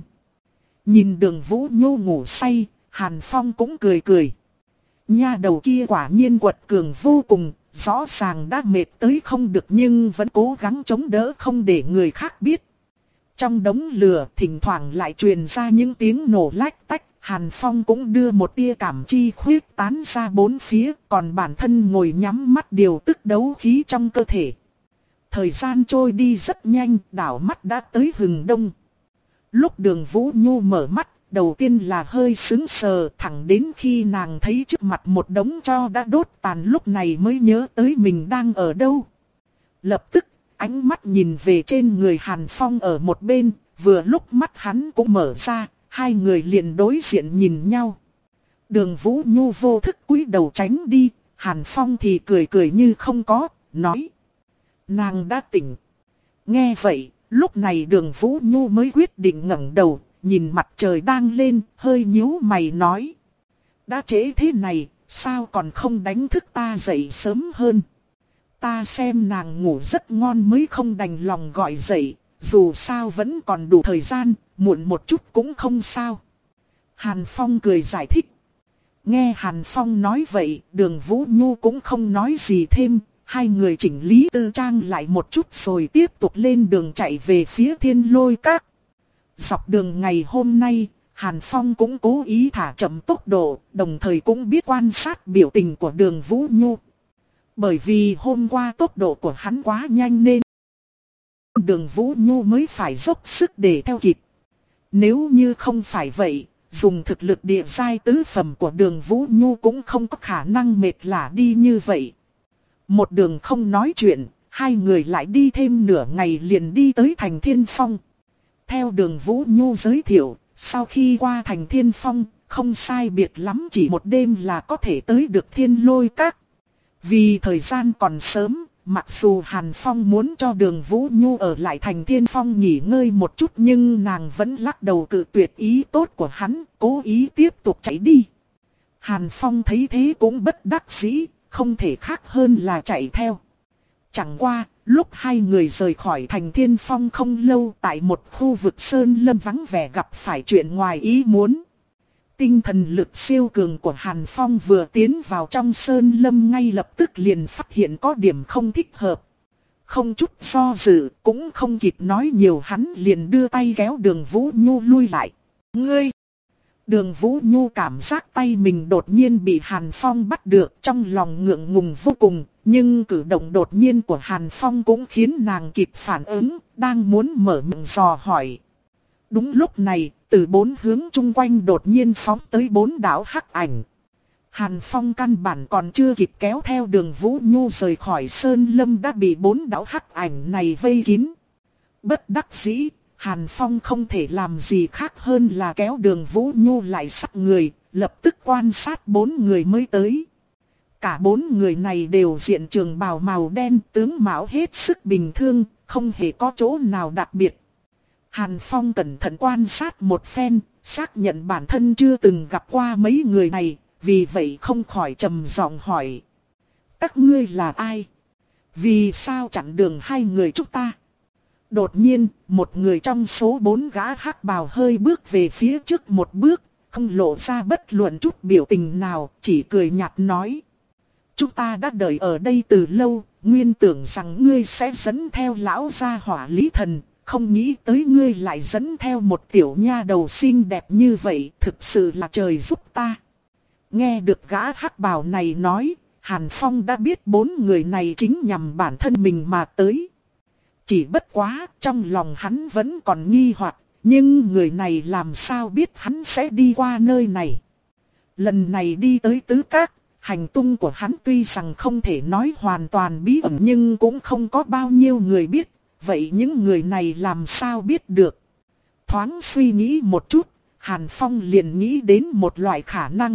Nhìn Đường Vũ Nhu ngủ say, Hàn Phong cũng cười cười. Nha đầu kia quả nhiên quật cường vô cùng, rõ ràng đã mệt tới không được nhưng vẫn cố gắng chống đỡ không để người khác biết. Trong đống lửa thỉnh thoảng lại truyền ra những tiếng nổ lách tách, Hàn Phong cũng đưa một tia cảm chi khuyết tán ra bốn phía, còn bản thân ngồi nhắm mắt điều tức đấu khí trong cơ thể. Thời gian trôi đi rất nhanh, đảo mắt đã tới hừng đông. Lúc Đường Vũ Nhu mở mắt, đầu tiên là hơi sững sờ, thẳng đến khi nàng thấy trước mặt một đống tro đã đốt tàn lúc này mới nhớ tới mình đang ở đâu. Lập tức, ánh mắt nhìn về trên người Hàn Phong ở một bên, vừa lúc mắt hắn cũng mở ra, hai người liền đối diện nhìn nhau. Đường Vũ Nhu vô thức cúi đầu tránh đi, Hàn Phong thì cười cười như không có, nói. Nàng đã tỉnh. Nghe vậy, lúc này Đường Vũ Nhu mới quyết định ngẩng đầu, nhìn mặt trời đang lên, hơi nhíu mày nói. Đã trễ thế này, sao còn không đánh thức ta dậy sớm hơn? Ta xem nàng ngủ rất ngon mới không đành lòng gọi dậy, dù sao vẫn còn đủ thời gian, muộn một chút cũng không sao. Hàn Phong cười giải thích. Nghe Hàn Phong nói vậy, Đường Vũ Nhu cũng không nói gì thêm, hai người chỉnh lý tư trang lại một chút rồi tiếp tục lên đường chạy về phía Thiên Lôi Các. Dọc đường ngày hôm nay, Hàn Phong cũng cố ý thả chậm tốc độ, đồng thời cũng biết quan sát biểu tình của Đường Vũ Nhu. Bởi vì hôm qua tốc độ của hắn quá nhanh nên Đường Vũ Nhu mới phải dốc sức để theo kịp. Nếu như không phải vậy, dùng thực lực địa giai tứ phẩm của Đường Vũ Nhu cũng không có khả năng mệt lả đi như vậy. Một đường không nói chuyện, hai người lại đi thêm nửa ngày liền đi tới thành Thiên Phong. Theo Đường Vũ Nhu giới thiệu, sau khi qua thành Thiên Phong, không sai biệt lắm chỉ một đêm là có thể tới được Thiên Lôi Các. Vì thời gian còn sớm, mặc dù Hàn Phong muốn cho Đường Vũ Nhu ở lại thành Thiên Phong nghỉ ngơi một chút nhưng nàng vẫn lắc đầu cự tuyệt ý tốt của hắn, cố ý tiếp tục chạy đi. Hàn Phong thấy thế cũng bất đắc dĩ, không thể khác hơn là chạy theo. Chẳng qua, lúc hai người rời khỏi thành Thiên Phong không lâu tại một khu vực sơn lâm vắng vẻ gặp phải chuyện ngoài ý muốn. Tinh thần lực siêu cường của Hàn Phong vừa tiến vào trong sơn lâm ngay lập tức liền phát hiện có điểm không thích hợp. Không chút do dự, cũng không kịp nói nhiều hắn liền đưa tay kéo Đường Vũ Nhu lui lại. Ngươi! Đường Vũ Nhu cảm giác tay mình đột nhiên bị Hàn Phong bắt được, trong lòng ngượng ngùng vô cùng, nhưng cử động đột nhiên của Hàn Phong cũng khiến nàng kịp phản ứng, đang muốn mở miệng dò hỏi. Đúng lúc này, từ bốn hướng chung quanh đột nhiên phóng tới bốn đạo hắc ảnh. Hàn Phong căn bản còn chưa kịp kéo theo Đường Vũ Nhu rời khỏi sơn lâm đã bị bốn đạo hắc ảnh này vây kín. Bất đắc dĩ, Hàn Phong không thể làm gì khác hơn là kéo Đường Vũ Nhu lại sát người, lập tức quan sát bốn người mới tới. Cả bốn người này đều diện trường bào màu đen, tướng mạo hết sức bình thường, không hề có chỗ nào đặc biệt. Hàn Phong cẩn thận quan sát một phen, xác nhận bản thân chưa từng gặp qua mấy người này, vì vậy không khỏi trầm giọng hỏi. Các ngươi là ai? Vì sao chặn đường hai người chúng ta? Đột nhiên, một người trong số bốn gã hắc bào hơi bước về phía trước một bước, không lộ ra bất luận chút biểu tình nào, chỉ cười nhạt nói. Chúng ta đã đợi ở đây từ lâu, nguyên tưởng rằng ngươi sẽ dẫn theo lão gia hỏa Lý Thần, không nghĩ tới ngươi lại dẫn theo một tiểu nha đầu xinh đẹp như vậy, thực sự là trời giúp ta. Nghe được gã hắc bào này nói, Hàn Phong đã biết bốn người này chính nhằm bản thân mình mà tới. Chỉ bất quá, trong lòng hắn vẫn còn nghi hoặc, nhưng người này làm sao biết hắn sẽ đi qua nơi này. Lần này đi tới Tứ Các, hành tung của hắn tuy rằng không thể nói hoàn toàn bí ẩn nhưng cũng không có bao nhiêu người biết, vậy những người này làm sao biết được. Thoáng suy nghĩ một chút, Hàn Phong liền nghĩ đến một loại khả năng.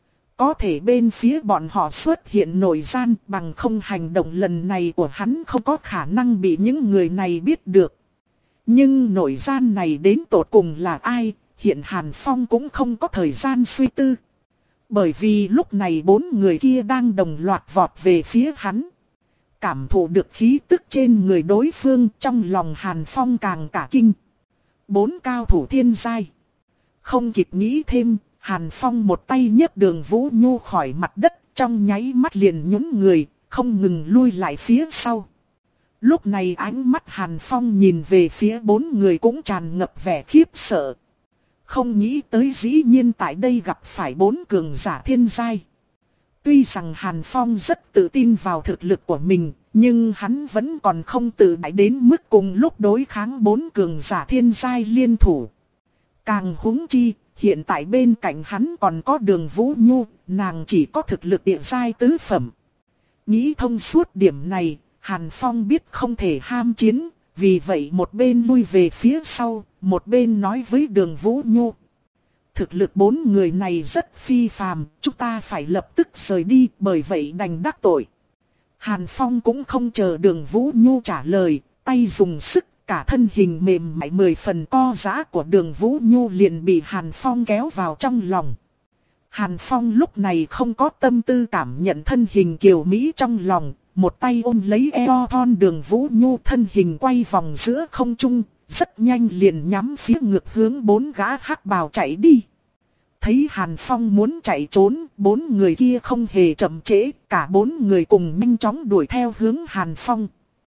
Có thể bên phía bọn họ xuất hiện nội gian, bằng không hành động lần này của hắn không có khả năng bị những người này biết được. Nhưng nội gian này đến tột cùng là ai, hiện Hàn Phong cũng không có thời gian suy tư. Bởi vì lúc này bốn người kia đang đồng loạt vọt về phía hắn. Cảm thụ được khí tức trên người đối phương, trong lòng Hàn Phong càng cả kinh. Bốn cao thủ thiên giai. Không kịp nghĩ thêm, Hàn Phong một tay nhấc Đường Vũ Nhu khỏi mặt đất, trong nháy mắt liền nhún người, không ngừng lui lại phía sau. Lúc này ánh mắt Hàn Phong nhìn về phía bốn người cũng tràn ngập vẻ khiếp sợ. Không nghĩ tới dĩ nhiên tại đây gặp phải bốn cường giả thiên giai. Tuy rằng Hàn Phong rất tự tin vào thực lực của mình, Nhưng hắn vẫn còn không tự đại đến mức cùng lúc đối kháng bốn cường giả thiên giai liên thủ. Càng huống chi, hiện tại bên cạnh hắn còn có Đường Vũ Nhu, nàng chỉ có thực lực địa giai tứ phẩm. Nghĩ thông suốt điểm này, Hàn Phong biết không thể ham chiến, vì vậy một bên lui về phía sau, một bên nói với Đường Vũ Nhu. Thực lực bốn người này rất phi phàm, chúng ta phải lập tức rời đi, bởi vậy đành đắc tội. Hàn Phong cũng không chờ Đường Vũ Nhu trả lời, tay dùng sức, cả thân hình mềm mại mười phần co giãn của Đường Vũ Nhu liền bị Hàn Phong kéo vào trong lòng. Hàn Phong lúc này không có tâm tư cảm nhận thân hình kiều mỹ trong lòng, một tay ôm lấy eo thon Đường Vũ Nhu, thân hình quay vòng giữa không trung, rất nhanh liền nhắm phía ngược hướng bốn gã hắc bào chạy đi. Thấy Hàn Phong muốn chạy trốn, bốn người kia không hề chậm trễ, cả bốn người cùng nhanh chóng đuổi theo hướng Hàn Phong.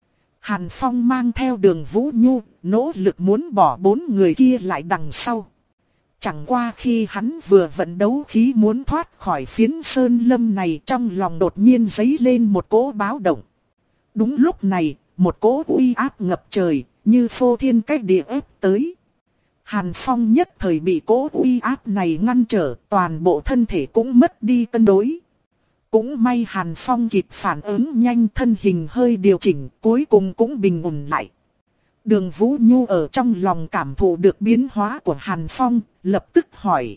Hàn Phong mang theo Đường Vũ Nhu, nỗ lực muốn bỏ bốn người kia lại đằng sau. Chẳng qua khi hắn vừa vận đấu khí muốn thoát khỏi phiến sơn lâm này, trong lòng đột nhiên dấy lên một cỗ báo động. Đúng lúc này, một cỗ uy áp ngập trời, như phô thiên cách địa ép tới. Hàn Phong nhất thời bị cỗ uy áp này ngăn trở, toàn bộ thân thể cũng mất đi cân đối. Cũng may Hàn Phong kịp phản ứng nhanh, thân hình hơi điều chỉnh, cuối cùng cũng bình ổn lại. Đường Vũ Nhu ở trong lòng cảm thụ được biến hóa của Hàn Phong, lập tức hỏi.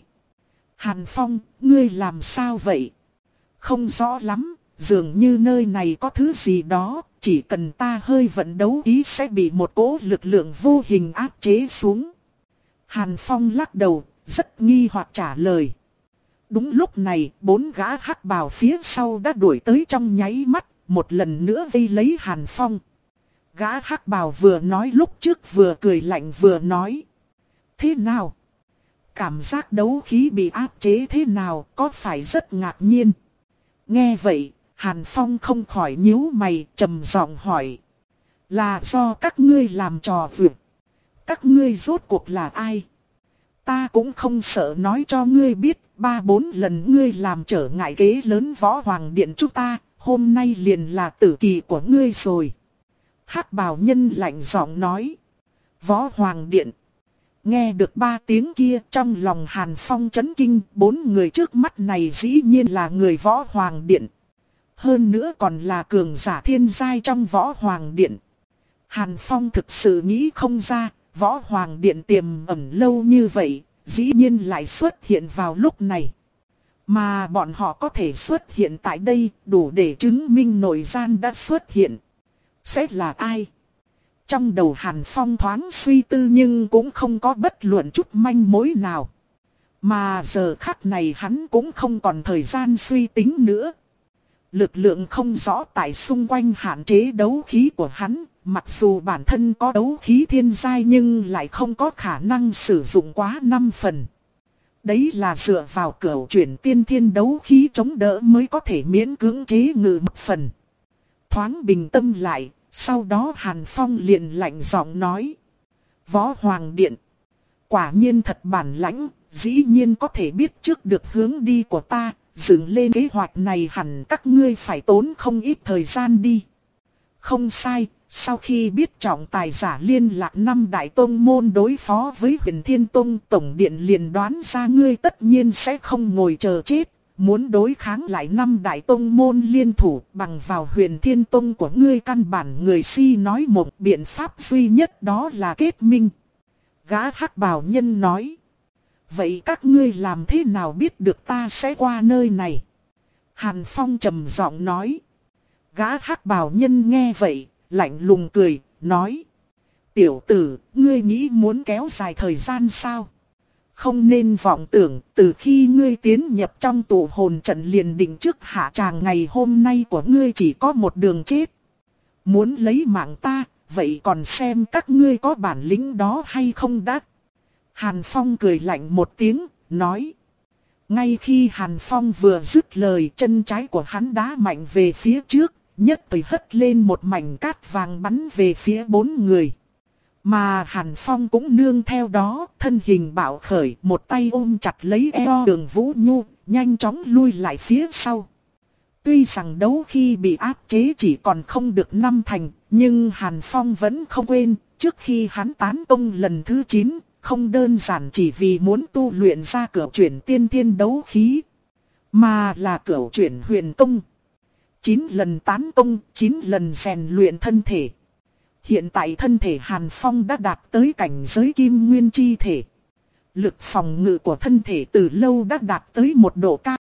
Hàn Phong, ngươi làm sao vậy? Không rõ lắm, dường như nơi này có thứ gì đó, chỉ cần ta hơi vận đấu ý sẽ bị một cỗ lực lượng vô hình áp chế xuống. Hàn Phong lắc đầu, rất nghi hoặc trả lời. Đúng lúc này, bốn gã hắc bào phía sau đã đuổi tới trong nháy mắt, một lần nữa vây lấy Hàn Phong. Gã hắc bào vừa nói lúc trước vừa cười lạnh vừa nói. Thế nào? Cảm giác đấu khí bị áp chế thế nào, có phải rất ngạc nhiên? Nghe vậy, Hàn Phong không khỏi nhíu mày, trầm giọng hỏi. Là do các ngươi làm trò vượt. Các ngươi rốt cuộc là ai? Ta cũng không sợ nói cho ngươi biết, ba bốn lần ngươi làm trở ngại kế lớn Võ Hoàng Điện chúng ta, hôm nay liền là tử kỳ của ngươi rồi. Hắc bào nhân lạnh giọng nói. Võ Hoàng Điện. Nghe được ba tiếng kia, trong lòng Hàn Phong chấn kinh, bốn người trước mắt này dĩ nhiên là người Võ Hoàng Điện. Hơn nữa còn là cường giả thiên giai trong Võ Hoàng Điện. Hàn Phong thực sự nghĩ không ra, Võ Hoàng Điện tiềm ẩn lâu như vậy, dĩ nhiên lại xuất hiện vào lúc này. Mà bọn họ có thể xuất hiện tại đây, đủ để chứng minh nội gian đã xuất hiện. Sẽ là ai? Trong đầu Hàn Phong thoáng suy tư nhưng cũng không có bất luận chút manh mối nào. Mà giờ khắc này hắn cũng không còn thời gian suy tính nữa. Lực lượng không rõ tại xung quanh hạn chế đấu khí của hắn, mặc dù bản thân có đấu khí thiên giai nhưng lại không có khả năng sử dụng quá năm phần. Đấy là dựa vào cửu chuyển tiên thiên đấu khí chống đỡ mới có thể miễn cưỡng chế ngự một phần. Thoáng bình tâm lại, sau đó Hàn Phong liền lạnh giọng nói. Võ Hoàng Điện. Quả nhiên thật bản lãnh, dĩ nhiên có thể biết trước được hướng đi của ta, dựng lên kế hoạch này hẳn các ngươi phải tốn không ít thời gian đi. Không sai, sau khi biết trọng tài giả liên lạc năm đại tông môn đối phó với Huyền Thiên Tông, Tổng Điện liền đoán ra ngươi tất nhiên sẽ không ngồi chờ chết. Muốn đối kháng lại năm đại tông môn liên thủ bằng vào Huyền Thiên Tông của ngươi, căn bản người si nói một, biện pháp duy nhất đó là kết minh. Gã hắc bào nhân nói. Vậy các ngươi làm thế nào biết được ta sẽ qua nơi này? Hàn Phong trầm giọng nói. Gã hắc bào nhân nghe vậy, lạnh lùng cười, nói. Tiểu tử, ngươi nghĩ muốn kéo dài thời gian sao? Không nên vọng tưởng, từ khi ngươi tiến nhập trong tụ hồn trận liền định trước hạ tràng ngày hôm nay của ngươi chỉ có một đường chết. Muốn lấy mạng ta, vậy còn xem các ngươi có bản lĩnh đó hay không đã? Hàn Phong cười lạnh một tiếng, nói. Ngay khi Hàn Phong vừa dứt lời, chân trái của hắn đá mạnh về phía trước, nhất thời hất lên một mảnh cát vàng bắn về phía bốn người. Mà Hàn Phong cũng nương theo đó, thân hình bạo khởi, một tay ôm chặt lấy eo Đường Vũ Nhu, nhanh chóng lui lại phía sau. Tuy rằng đấu khi bị áp chế chỉ còn không được năm thành, nhưng Hàn Phong vẫn không quên, trước khi hắn tán công lần thứ chín, không đơn giản chỉ vì muốn tu luyện ra cửu chuyển tiên thiên đấu khí, mà là cửu chuyển huyền công. chín lần tán công, chín lần rèn luyện thân thể. Hiện tại thân thể Hàn Phong đã đạt tới cảnh giới kim nguyên chi thể. Lực phòng ngự của thân thể từ lâu đã đạt tới một độ cao.